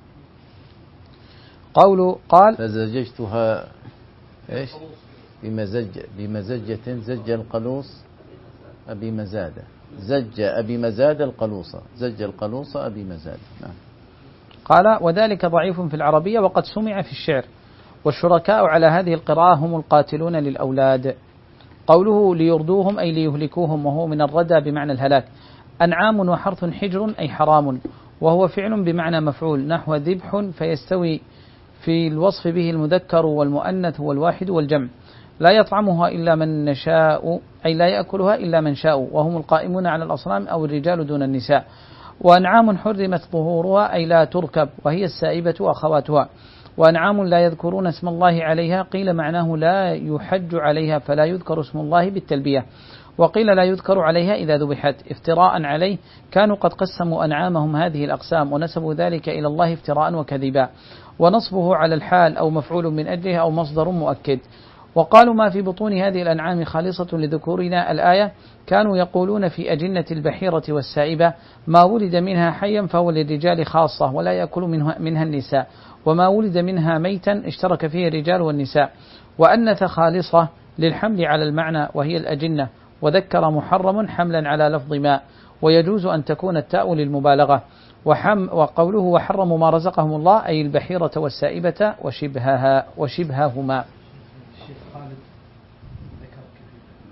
قوله قال فزججتها ايش بمزج بمزجة زج القلوص أبي مزادة، زج أبي مزادة القلوصة، زج القلوصة أبي مزادة. نعم. قال وذلك ضعيف في العربية وقد سمع في الشعر، والشركاء على هذه القراءة هم القاتلون للأولاد. قوله ليردوهم أي ليهلكوهم، وهو من الردى بمعنى الهلاك. أنعام وحرث حجر أي حرام، وهو فعل بمعنى مفعول نحو ذبح، فيستوي في الوصف به المذكر والمؤنث والواحد والجمع. لا يطعمها إلا من نشاء أي لا يأكلها إلا من شاء، وهم القائمون على الأصنام أو الرجال دون النساء. وأنعام حرمت ظهورها أي لا تركب، وهي السائبة وأخواتها. وأنعام لا يذكرون اسم الله عليها، قيل معناه لا يحج عليها فلا يذكر اسم الله بالتلبية، وقيل لا يذكر عليها إذا ذبحت افتراء عليه. كانوا قد قسموا أنعامهم هذه الأقسام ونسبوا ذلك إلى الله افتراء وكذبا، ونصبه على الحال أو مفعول من أجله أو مصدر مؤكد. وقالوا ما في بطون هذه الأنعام خالصة لذكورنا الآية. كانوا يقولون في أجنة البحيرة والسائبة ما ولد منها حيا فهو للرجال خاصة ولا يأكل منها, منها النساء، وما ولد منها ميتا اشترك فيه الرجال والنساء. وأنث خالصة للحمل على المعنى وهي الأجنة، وذكر محرم حملا على لفظ ماء، ويجوز أن تكون التاء للمبالغة. وحم وقوله وحرموا ما رزقهم الله أي البحيرة والسائبة وشبهها وشبههما. الشيخ خالد ذكر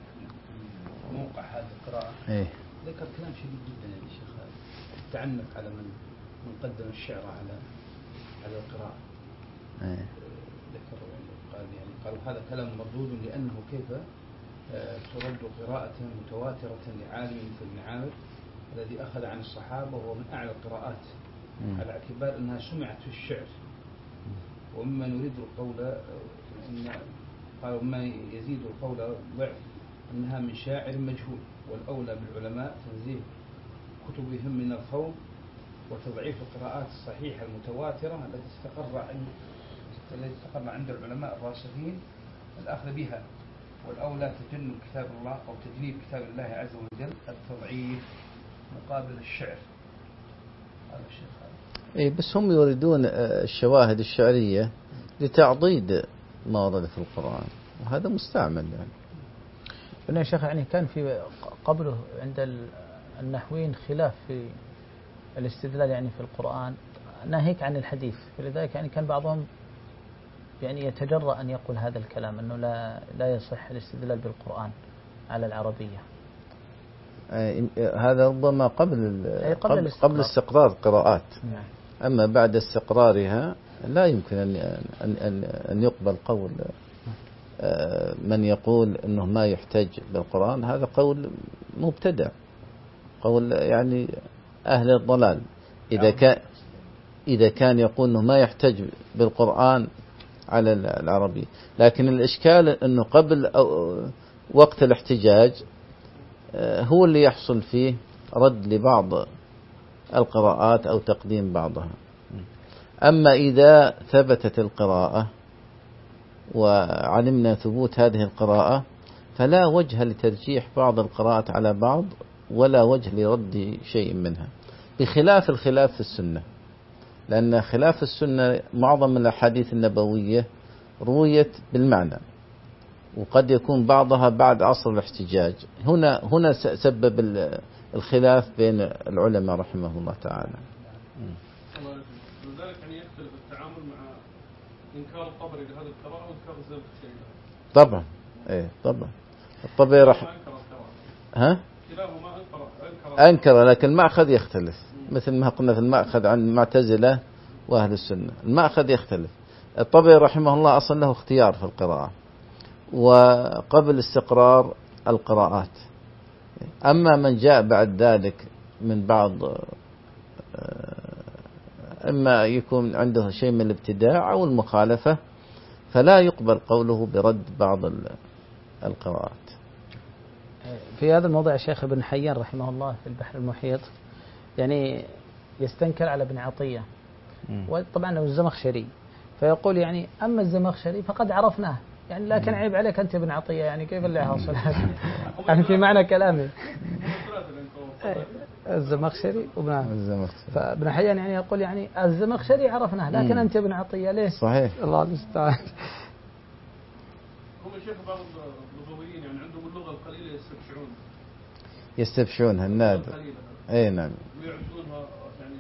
إيه؟ ذكر كلام شديد جدا يا شيخ، التعنف على من من قدم الشعر على على القراءة. إيه؟ ذكر قال يعني قالوا هذا كلام مردود لأنه كيف ترد قراءة متواترة لعالم مثل ابن عامر الذي أخذ عن الصحابة وهو من أعلى القراءات على اعتبار أنها سمعت في الشعر. ومما نريد القول إن قالوا ما يزيد القول ضعف أنها من شاعر مجهول، والأولى بالعلماء تنزيه كتبهم من الخوض وتضعيف القراءات الصحيحة المتواترة التي استقر عند التي استقر عند العلماء الراسخين الأخذ بها، والأولى تجنب كتاب الله أو تجنيب كتاب الله عز وجل التضعيف مقابل الشعر. هذا الشيخ إيه بس هم يريدون الشواهد الشعرية لتعضيد ما ورد في القرآن، وهذا مستعمل يعني. يا شيخ يعني كان في قبله عند النحويين خلاف في الاستدلال يعني في القرآن ناهيك عن الحديث، فلذلك يعني كان بعضهم يعني يتجرأ أن يقول هذا الكلام أنه لا لا يصح الاستدلال بالقرآن على العربية. هذا ربما قبل قبل, قبل, قبل استقرار قراءات. نعم. أما بعد استقرارها لا يمكن أن أن أن يقبل قول من يقول أنه ما يحتج بالقرآن. هذا قول مبتدع، قول يعني أهل الضلال. إذا كان إذا كان يقول أنه ما يحتج بالقرآن على العربي، لكن الإشكال أنه قبل وقت الاحتجاج هو اللي يحصل فيه رد لبعض القراءات أو تقديم بعضها. أما إذا ثبتت القراءة وعلمنا ثبوت هذه القراءة فلا وجه لترجيح بعض القراءات على بعض ولا وجه لرد شيء منها، بخلاف الخلاف في السنة، لأن خلاف السنة معظم الأحاديث النبوية رويت بالمعنى، وقد يكون بعضها بعد عصر الاحتجاج. هنا هنا سبب الخلاف بين العلماء رحمه الله تعالى. لذلك يعني يختلف التعامل مع إنكار الطبري لهذه القراءة وإنكار الزمخشري. طبعا إيه طبعا الطبري رحمه ها كلاهما أنكر أنكر لكن المأخذ يختلف، مثل ما قلنا في المأخذ عن المعتزلة وأهل السنة المأخذ يختلف. الطبري رحمه الله أصلا له اختيار في القراءة وقبل استقرار القراءات. أما من جاء بعد ذلك من بعض إما يكون عنده شيء من الابتداع أو المخالفة فلا يقبل قوله برد بعض القراءات. في هذا الموضوع الشيخ ابن حيان رحمه الله في البحر المحيط يعني يستنكر على ابن عطية، وطبعا هو الزمخشري، فيقول يعني أما الزمخشري فقد عرفناه يعني، لكن عيب عليك أنت ابن عطية يعني كيف اللي حاصل هذا يعني في معنى كلامي الزمخشري وابن الزمخشري. فابن حيان يعني يقول يعني الزمخشري عرفناه لكن أنت ابن عطية ليه؟ صحيح. الله المستعان. هم الشيخ بعض اللغويين يعني عندهم اللغة القليلة يستبشعون يستبشعونها النادر. اي نعم. ويعدونها يعني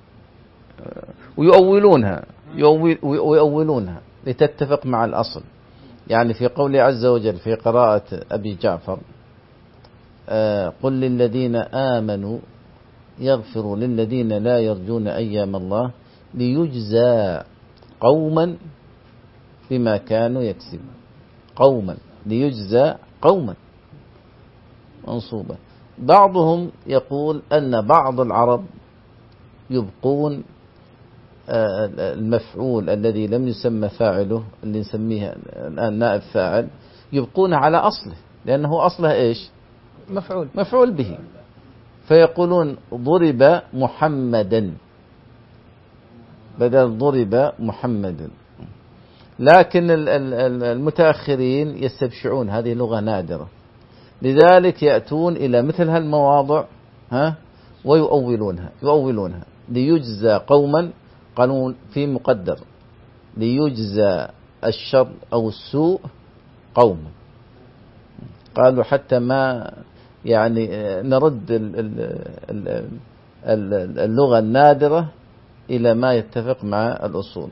ويؤولونها يؤول ويؤولونها لتتفق مع الأصل. يعني في قوله عز وجل في قراءة أبي جعفر آه قل للذين آمنوا يغفروا للذين لا يرجون أيام الله ليجزى قوما بما كانوا يكسبون. قوما ليجزى قوما منصوبة. بعضهم يقول أن بعض العرب يبقون المفعول الذي لم يسمى فاعله اللي نسميه الآن نائب فاعل يبقون على أصله، لأنه أصله إيش؟ مفعول مفعول به، فيقولون ضرب محمدا بدل ضرب محمدا. لكن المتأخرين يستبشعون هذه لغة نادرة، لذلك يأتون إلى مثل هالمواضع ها ويؤولونها يؤولونها ليجزى قوما، قانون في مقدر ليجزى الشر أو السوء قوما. قالوا حتى ما يعني نرد اللغة النادرة إلى ما يتفق مع الأصول،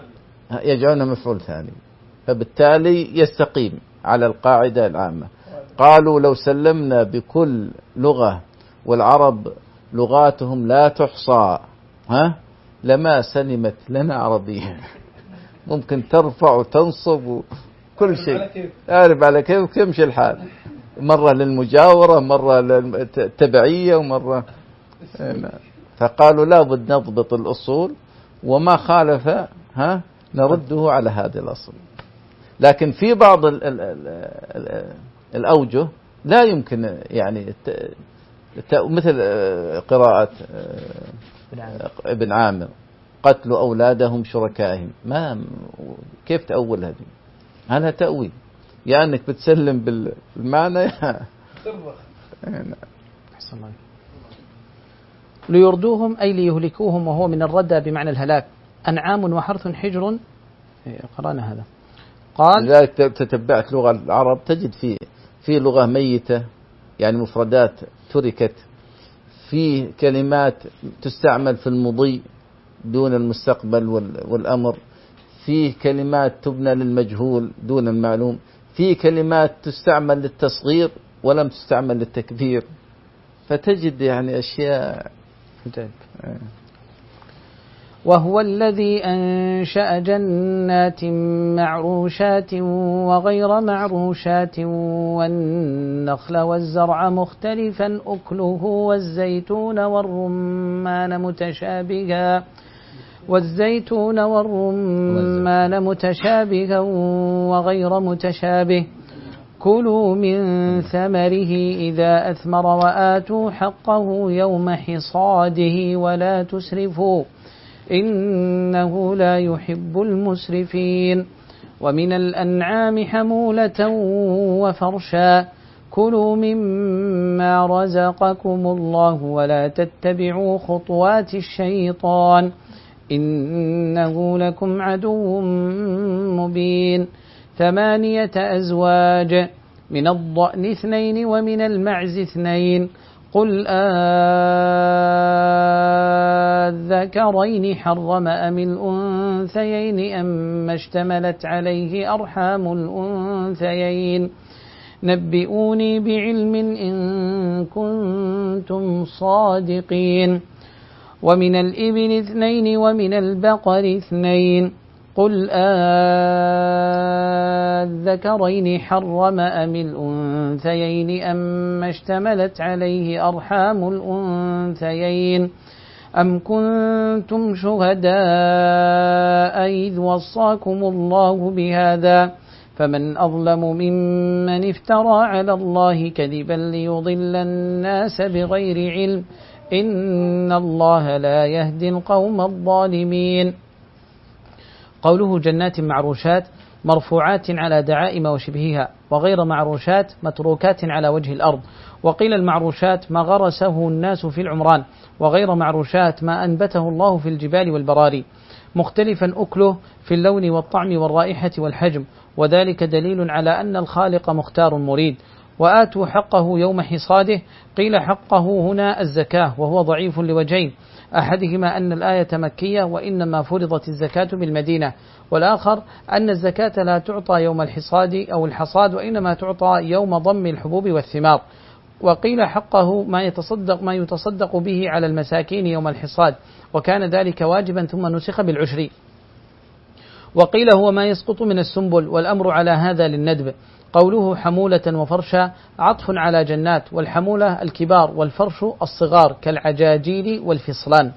يجعلونها مفعول ثاني، فبالتالي يستقيم على القاعدة العامة. قالوا لو سلمنا بكل لغة، والعرب لغاتهم لا تحصى، ها لما سلمت لنا عربية. ممكن ترفع وتنصب وكل شيء، أعرف على كيف يمشي الحال، مرة للمجاورة، مرة للتبعية، ومرة. فقالوا لا بد نضبط الأصول، وما خالف ها نرده على هذا الأصل. لكن في بعض ال ال ال الأوجه لا يمكن، يعني مثل قراءة ابن عامر قتل أولادهم شركائهم، ما كيف تأول هذه؟ هذا تأويل، يعني أنك بتسلم بالمعنى يا ليردوهم أي ليهلكوهم، وهو من الردى بمعنى الهلاك. أنعام وحرث حجر، قرأنا هذا. قال لذلك تتبعت لغة العرب تجد في في لغة ميتة، يعني مفردات تركت، في كلمات تستعمل في المضي دون المستقبل والأمر، في كلمات تبنى للمجهول دون المعلوم، في كلمات تستعمل للتصغير ولم تستعمل للتكبير، فتجد يعني أشياء. وهو الذي أنشأ جنات معروشات وغير معروشات والنخل والزرع مختلفا أكله والزيتون والرمان متشابها والزيتون والرمان متشابها وغير متشابه، كلوا من ثمره إذا أثمر وآتوا حقه يوم حصاده ولا تسرفوا إنه لا يحب المسرفين. ومن الأنعام حمولة وفرشا، كلوا مما رزقكم الله ولا تتبعوا خطوات الشيطان إنه لكم عدو مبين. ثمانية أزواج، من الضأن اثنين ومن المعز اثنين، قل أذكرين حرم أم الأنثيين أم اشتملت عليه أرحام الأنثيين نبئوني بعلم إن كنتم صادقين. ومن الإبل اثنين ومن البقر اثنين، قل أذكرين حرم أم الأنثيين أم اشتملت عليه أرحام الأنثيين أم كنتم شهداء إذ وصاكم الله بهذا فمن أظلم ممن افترى على الله كذبا ليضل الناس بغير علم إن الله لا يهدي القوم الظالمين. قوله جنات معروشات مرفوعات على دعائم وشبهها، وغير معروشات متروكات على وجه الأرض. وقيل المعروشات ما غرسه الناس في العمران، وغير معروشات ما أنبته الله في الجبال والبراري، مختلفا أكله في اللون والطعم والرائحة والحجم، وذلك دليل على أن الخالق مختار مريد. وآتوا حقه يوم حصاده، قيل حقه هنا الزكاة، وهو ضعيف لوجهين، أحدهما أن الآية مكية وإنما فرضت الزكاة بالمدينة، والآخر أن الزكاة لا تعطى يوم الحصاد أو الحصاد وإنما تعطى يوم ضم الحبوب والثمار. وقيل حقه ما يتصدق, ما يتصدق به على المساكين يوم الحصاد، وكان ذلك واجبا ثم نسخ بالعشر. وقيل هو ما يسقط من السنبل، والأمر على هذا للندب. قوله حمولة وفرشا عطف على جنات، والحمولة الكبار والفرش الصغار كالعجاجيل والفصلان.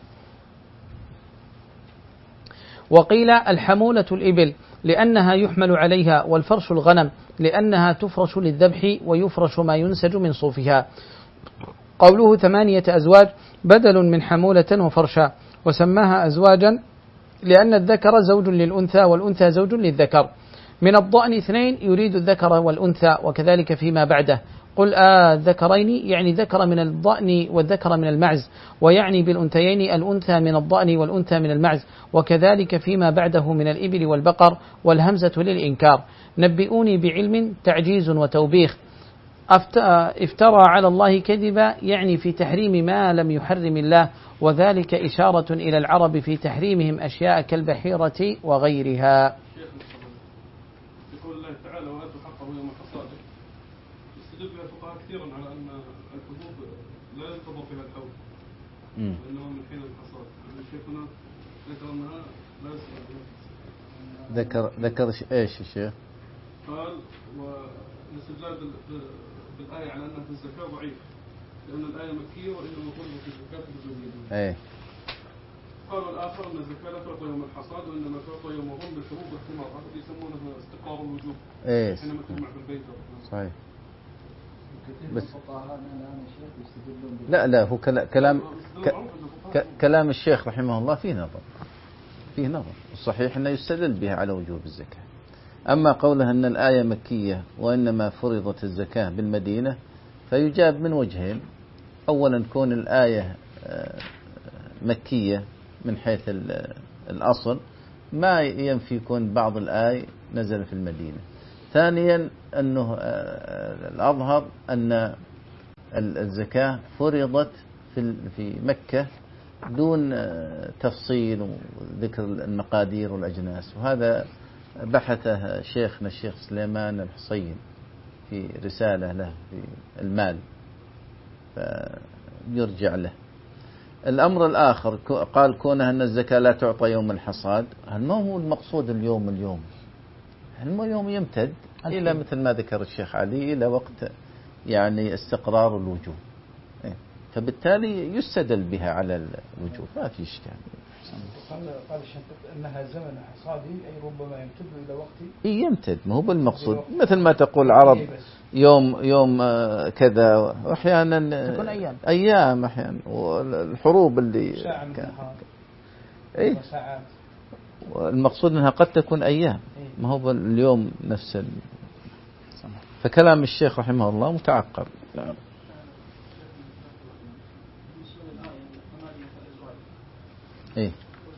وقيل الحمولة الإبل لأنها يحمل عليها، والفرش الغنم لأنها تفرش للذبح ويفرش ما ينسج من صوفها. قوله ثمانية أزواج بدل من حمولة وفرشا، وسماها أزواجا لأن الذكر زوج للأنثى والأنثى زوج للذكر. من الضأن اثنين يريد الذكر والأنثى، وكذلك فيما بعده. قل الذكرين يعني ذكر من الضأن والذكر من المعز، ويعني بالأنثيين الأنثى من الضأن والأنثى من المعز، وكذلك فيما بعده من الإبل والبقر، والهمزة للإنكار. نبئوني بعلم تعجيز وتوبيخ. افترى على الله كذبا يعني في تحريم ما لم يحرم الله، وذلك إشارة إلى العرب في تحريمهم أشياء كالبحيرة وغيرها. يقول الله تعالى وآتوا حقه يوم حصاده، يستدل وإنما من حين الحصاد. يعني شيخنا ذكر أنها لا يسأل. ذكر ذكر إيش الشيخ؟ قال والاستدلال بالآية على أنها في الزكاة ضعيف لأن الآية مكية وإنما فرضت الزكاة في الجزية. إيه. قال الآخر أن الزكاة لا تعطى يوم الحصاد وإنما تعطى يوم ظن بشروط الاحتمال، هذا يسمونه استقرار الوجوب. إيه. حينما تجمع في البيت. صحيح. بس لا لا هو كلام ك كلام الشيخ رحمه الله فيه نظر فيه نظر الصحيح أنه يستدل بها على وجوب الزكاة. أما قوله أن الآية مكية وإنما فرضت الزكاة بالمدينة فيجاب من وجهين. أولا كون الآية مكية من حيث الأصل ما ينفي يكون بعض الآية نزل في المدينة. ثانيا أنه الأظهر أن الزكاة فرضت في في مكة دون تفصيل وذكر المقادير والأجناس، وهذا بحثه شيخنا الشيخ سليمان الحصين في رسالة له في المال فيرجع له. الأمر الآخر قال كونها أن الزكاة لا تعطى يوم الحصاد، هل ما هو المقصود اليوم اليوم اليوم يمتد إلى مثل ما ذكر الشيخ علي إلى وقت يعني استقرار الوجوب، فبالتالي يستدل بها على الوجوب ما في إشكال. قال قال الشيخ أنها زمن حصادي أي ربما يمتد إلى وقت يمتد، ما هو بالمقصود مثل ما تقول العرب يوم يوم كذا، وأحيانا تكون أيام أيام أحيانا، والحروب اللي ساعة من النهار إيه ساعات، والمقصود أنها قد تكون أيام ما هو اليوم نفس ال... فكلام الشيخ رحمه الله متعقب. نعم. إيه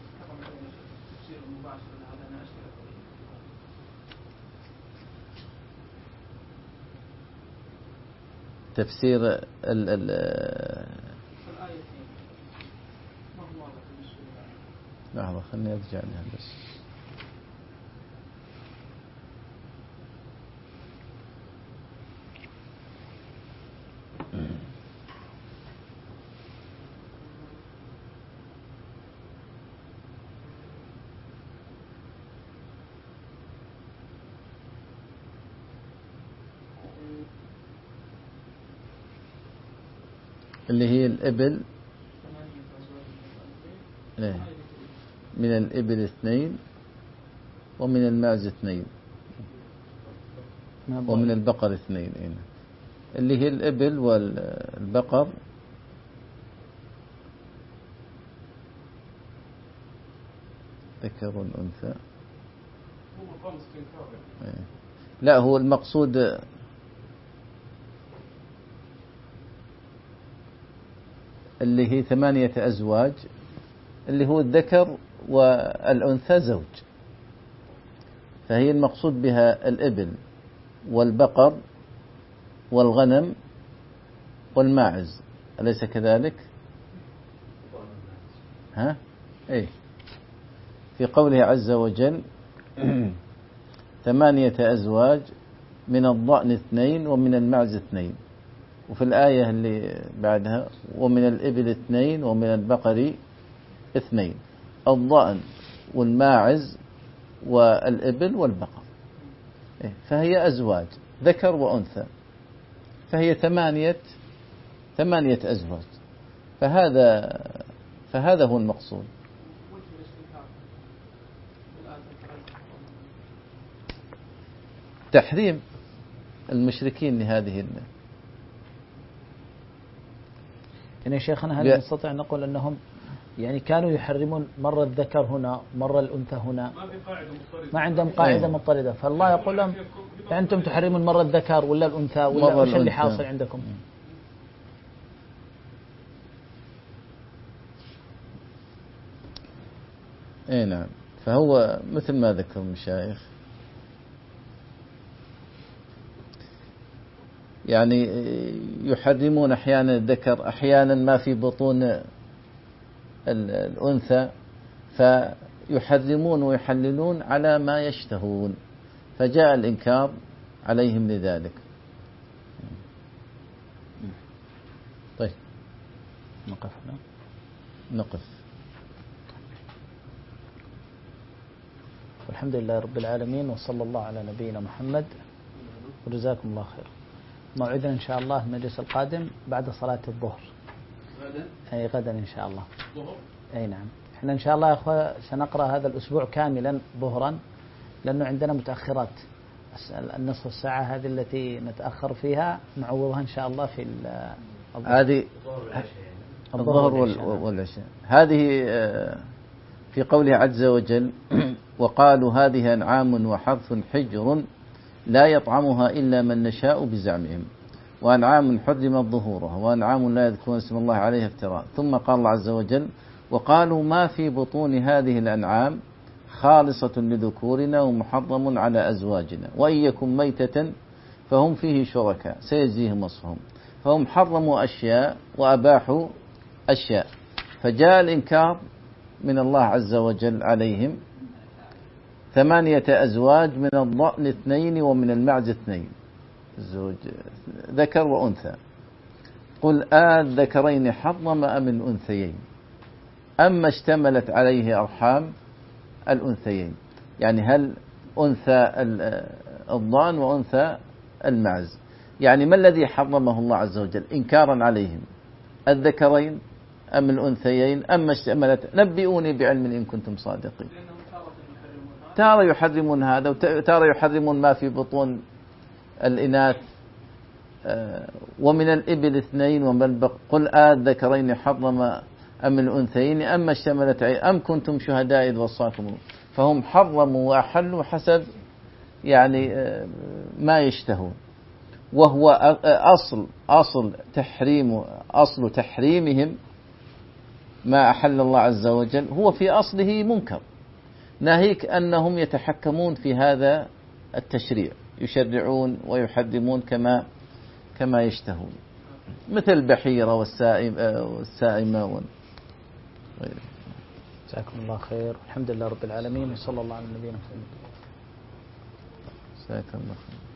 تفسير ال ال لحظة خلني أرجع لها بس. اللي هي الإبل من الإبل اثنين ومن الماعز اثنين ومن البقر اثنين، اللي هي الإبل والبقر ذكر والأنثى. لا هو المقصود اللي هي ثمانية أزواج اللي هو الذكر والأنثى زوج، فهي المقصود بها الإبل والبقر والغنم والماعز، أليس كذلك؟ ها؟ إيه في قوله عز وجل ثمانية أزواج من الضأن اثنين ومن الماعز اثنين، وفي الآية اللي بعدها ومن الإبل اثنين ومن البقر اثنين، الضأن والماعز والإبل والبقر، فهي أزواج ذكر وأنثى، فهي ثمانية ثمانية أزواج، فهذا فهذا هو المقصود. تحريم المشركين لهذه الناس. يعني شيخنا هل نستطيع أن نقول أنهم يعني كانوا يحرمون مرة الذكر هنا مرة الأنثى هنا، ما عندهم قاعدة مضطردة، فالله يقول لهم أنتم تحرمون مرة الذكر ولا الأنثى ولا وش اللي حاصل عندكم؟ اي نعم، فهو مثل ما ذكر المشايخ يعني يحرمون أحيانا الذكر أحيانا ما في بطون الأنثى، فيحرمون ويحللون على ما يشتهون، فجاء الإنكار عليهم لذلك. طيب نقف هنا. نقف. الحمد لله رب العالمين، وصلى الله على نبينا محمد، وجزاكم الله خير. موعدنا إن شاء الله المجلس القادم بعد صلاة الظهر. غدا؟ أي غدا إن شاء الله. ظهر؟ أي نعم. إحنا إن شاء الله يا أخوة سنقرأ هذا الأسبوع كاملا ظهرا، لأنه عندنا متأخرات. النصف الساعة هذه التي نتأخر فيها نعوضها إن شاء الله في هذه الظهر والعشاء. هذه في قوله عز وجل وقالوا هذه أنعام وحرث حجر لا يطعمها إلا من نشاء بزعمهم وأنعام حرمت ظهورها وأنعام لا يذكرون اسم الله عليها افتراء. ثم قال الله عز وجل وقالوا ما في بطون هذه الأنعام خالصة لذكورنا ومحرم على أزواجنا وإن يكن ميتة فهم فيه شركاء سيجزيهم وصفهم. فهم حرموا أشياء وأباحوا أشياء، فجاء الإنكار من الله عز وجل عليهم. ثمانية أزواج، من الضأن اثنين ومن المعز اثنين، الزوج ذكر وأنثى. قل آذكرين حرم أم الأنثيين أما اشتملت عليه أرحام الأنثيين، يعني هل أنثى الضأن وأنثى المعز، يعني ما الذي حرمه الله عز وجل إنكارا عليهم، الذكرين أم الأنثيين أما اشتملت؟ نبئوني بعلم إن كنتم صادقين. تارى يحرمون هذا وتارى يحرمون ما في بطون الإناث. ومن الإبل اثنين ومن البقر قل آذكرين حرم أم الأنثيين أما اشتملت أم كنتم شهداء إذ وصاكم. فهم حرموا وأحلوا حسب يعني ما يشتهون، وهو أصل أصل تحريم أصل تحريمهم ما أحل الله عز وجل هو في أصله منكر، ناهيك أنهم يتحكمون في هذا التشريع، يشرعون ويحرمون كما كما يشتهون، مثل البحيرة والسائمة وغيره. جزاكم الله خير. الحمد لله رب العالمين، وصلى الله على نبينا محمد. جزاكم الله خير.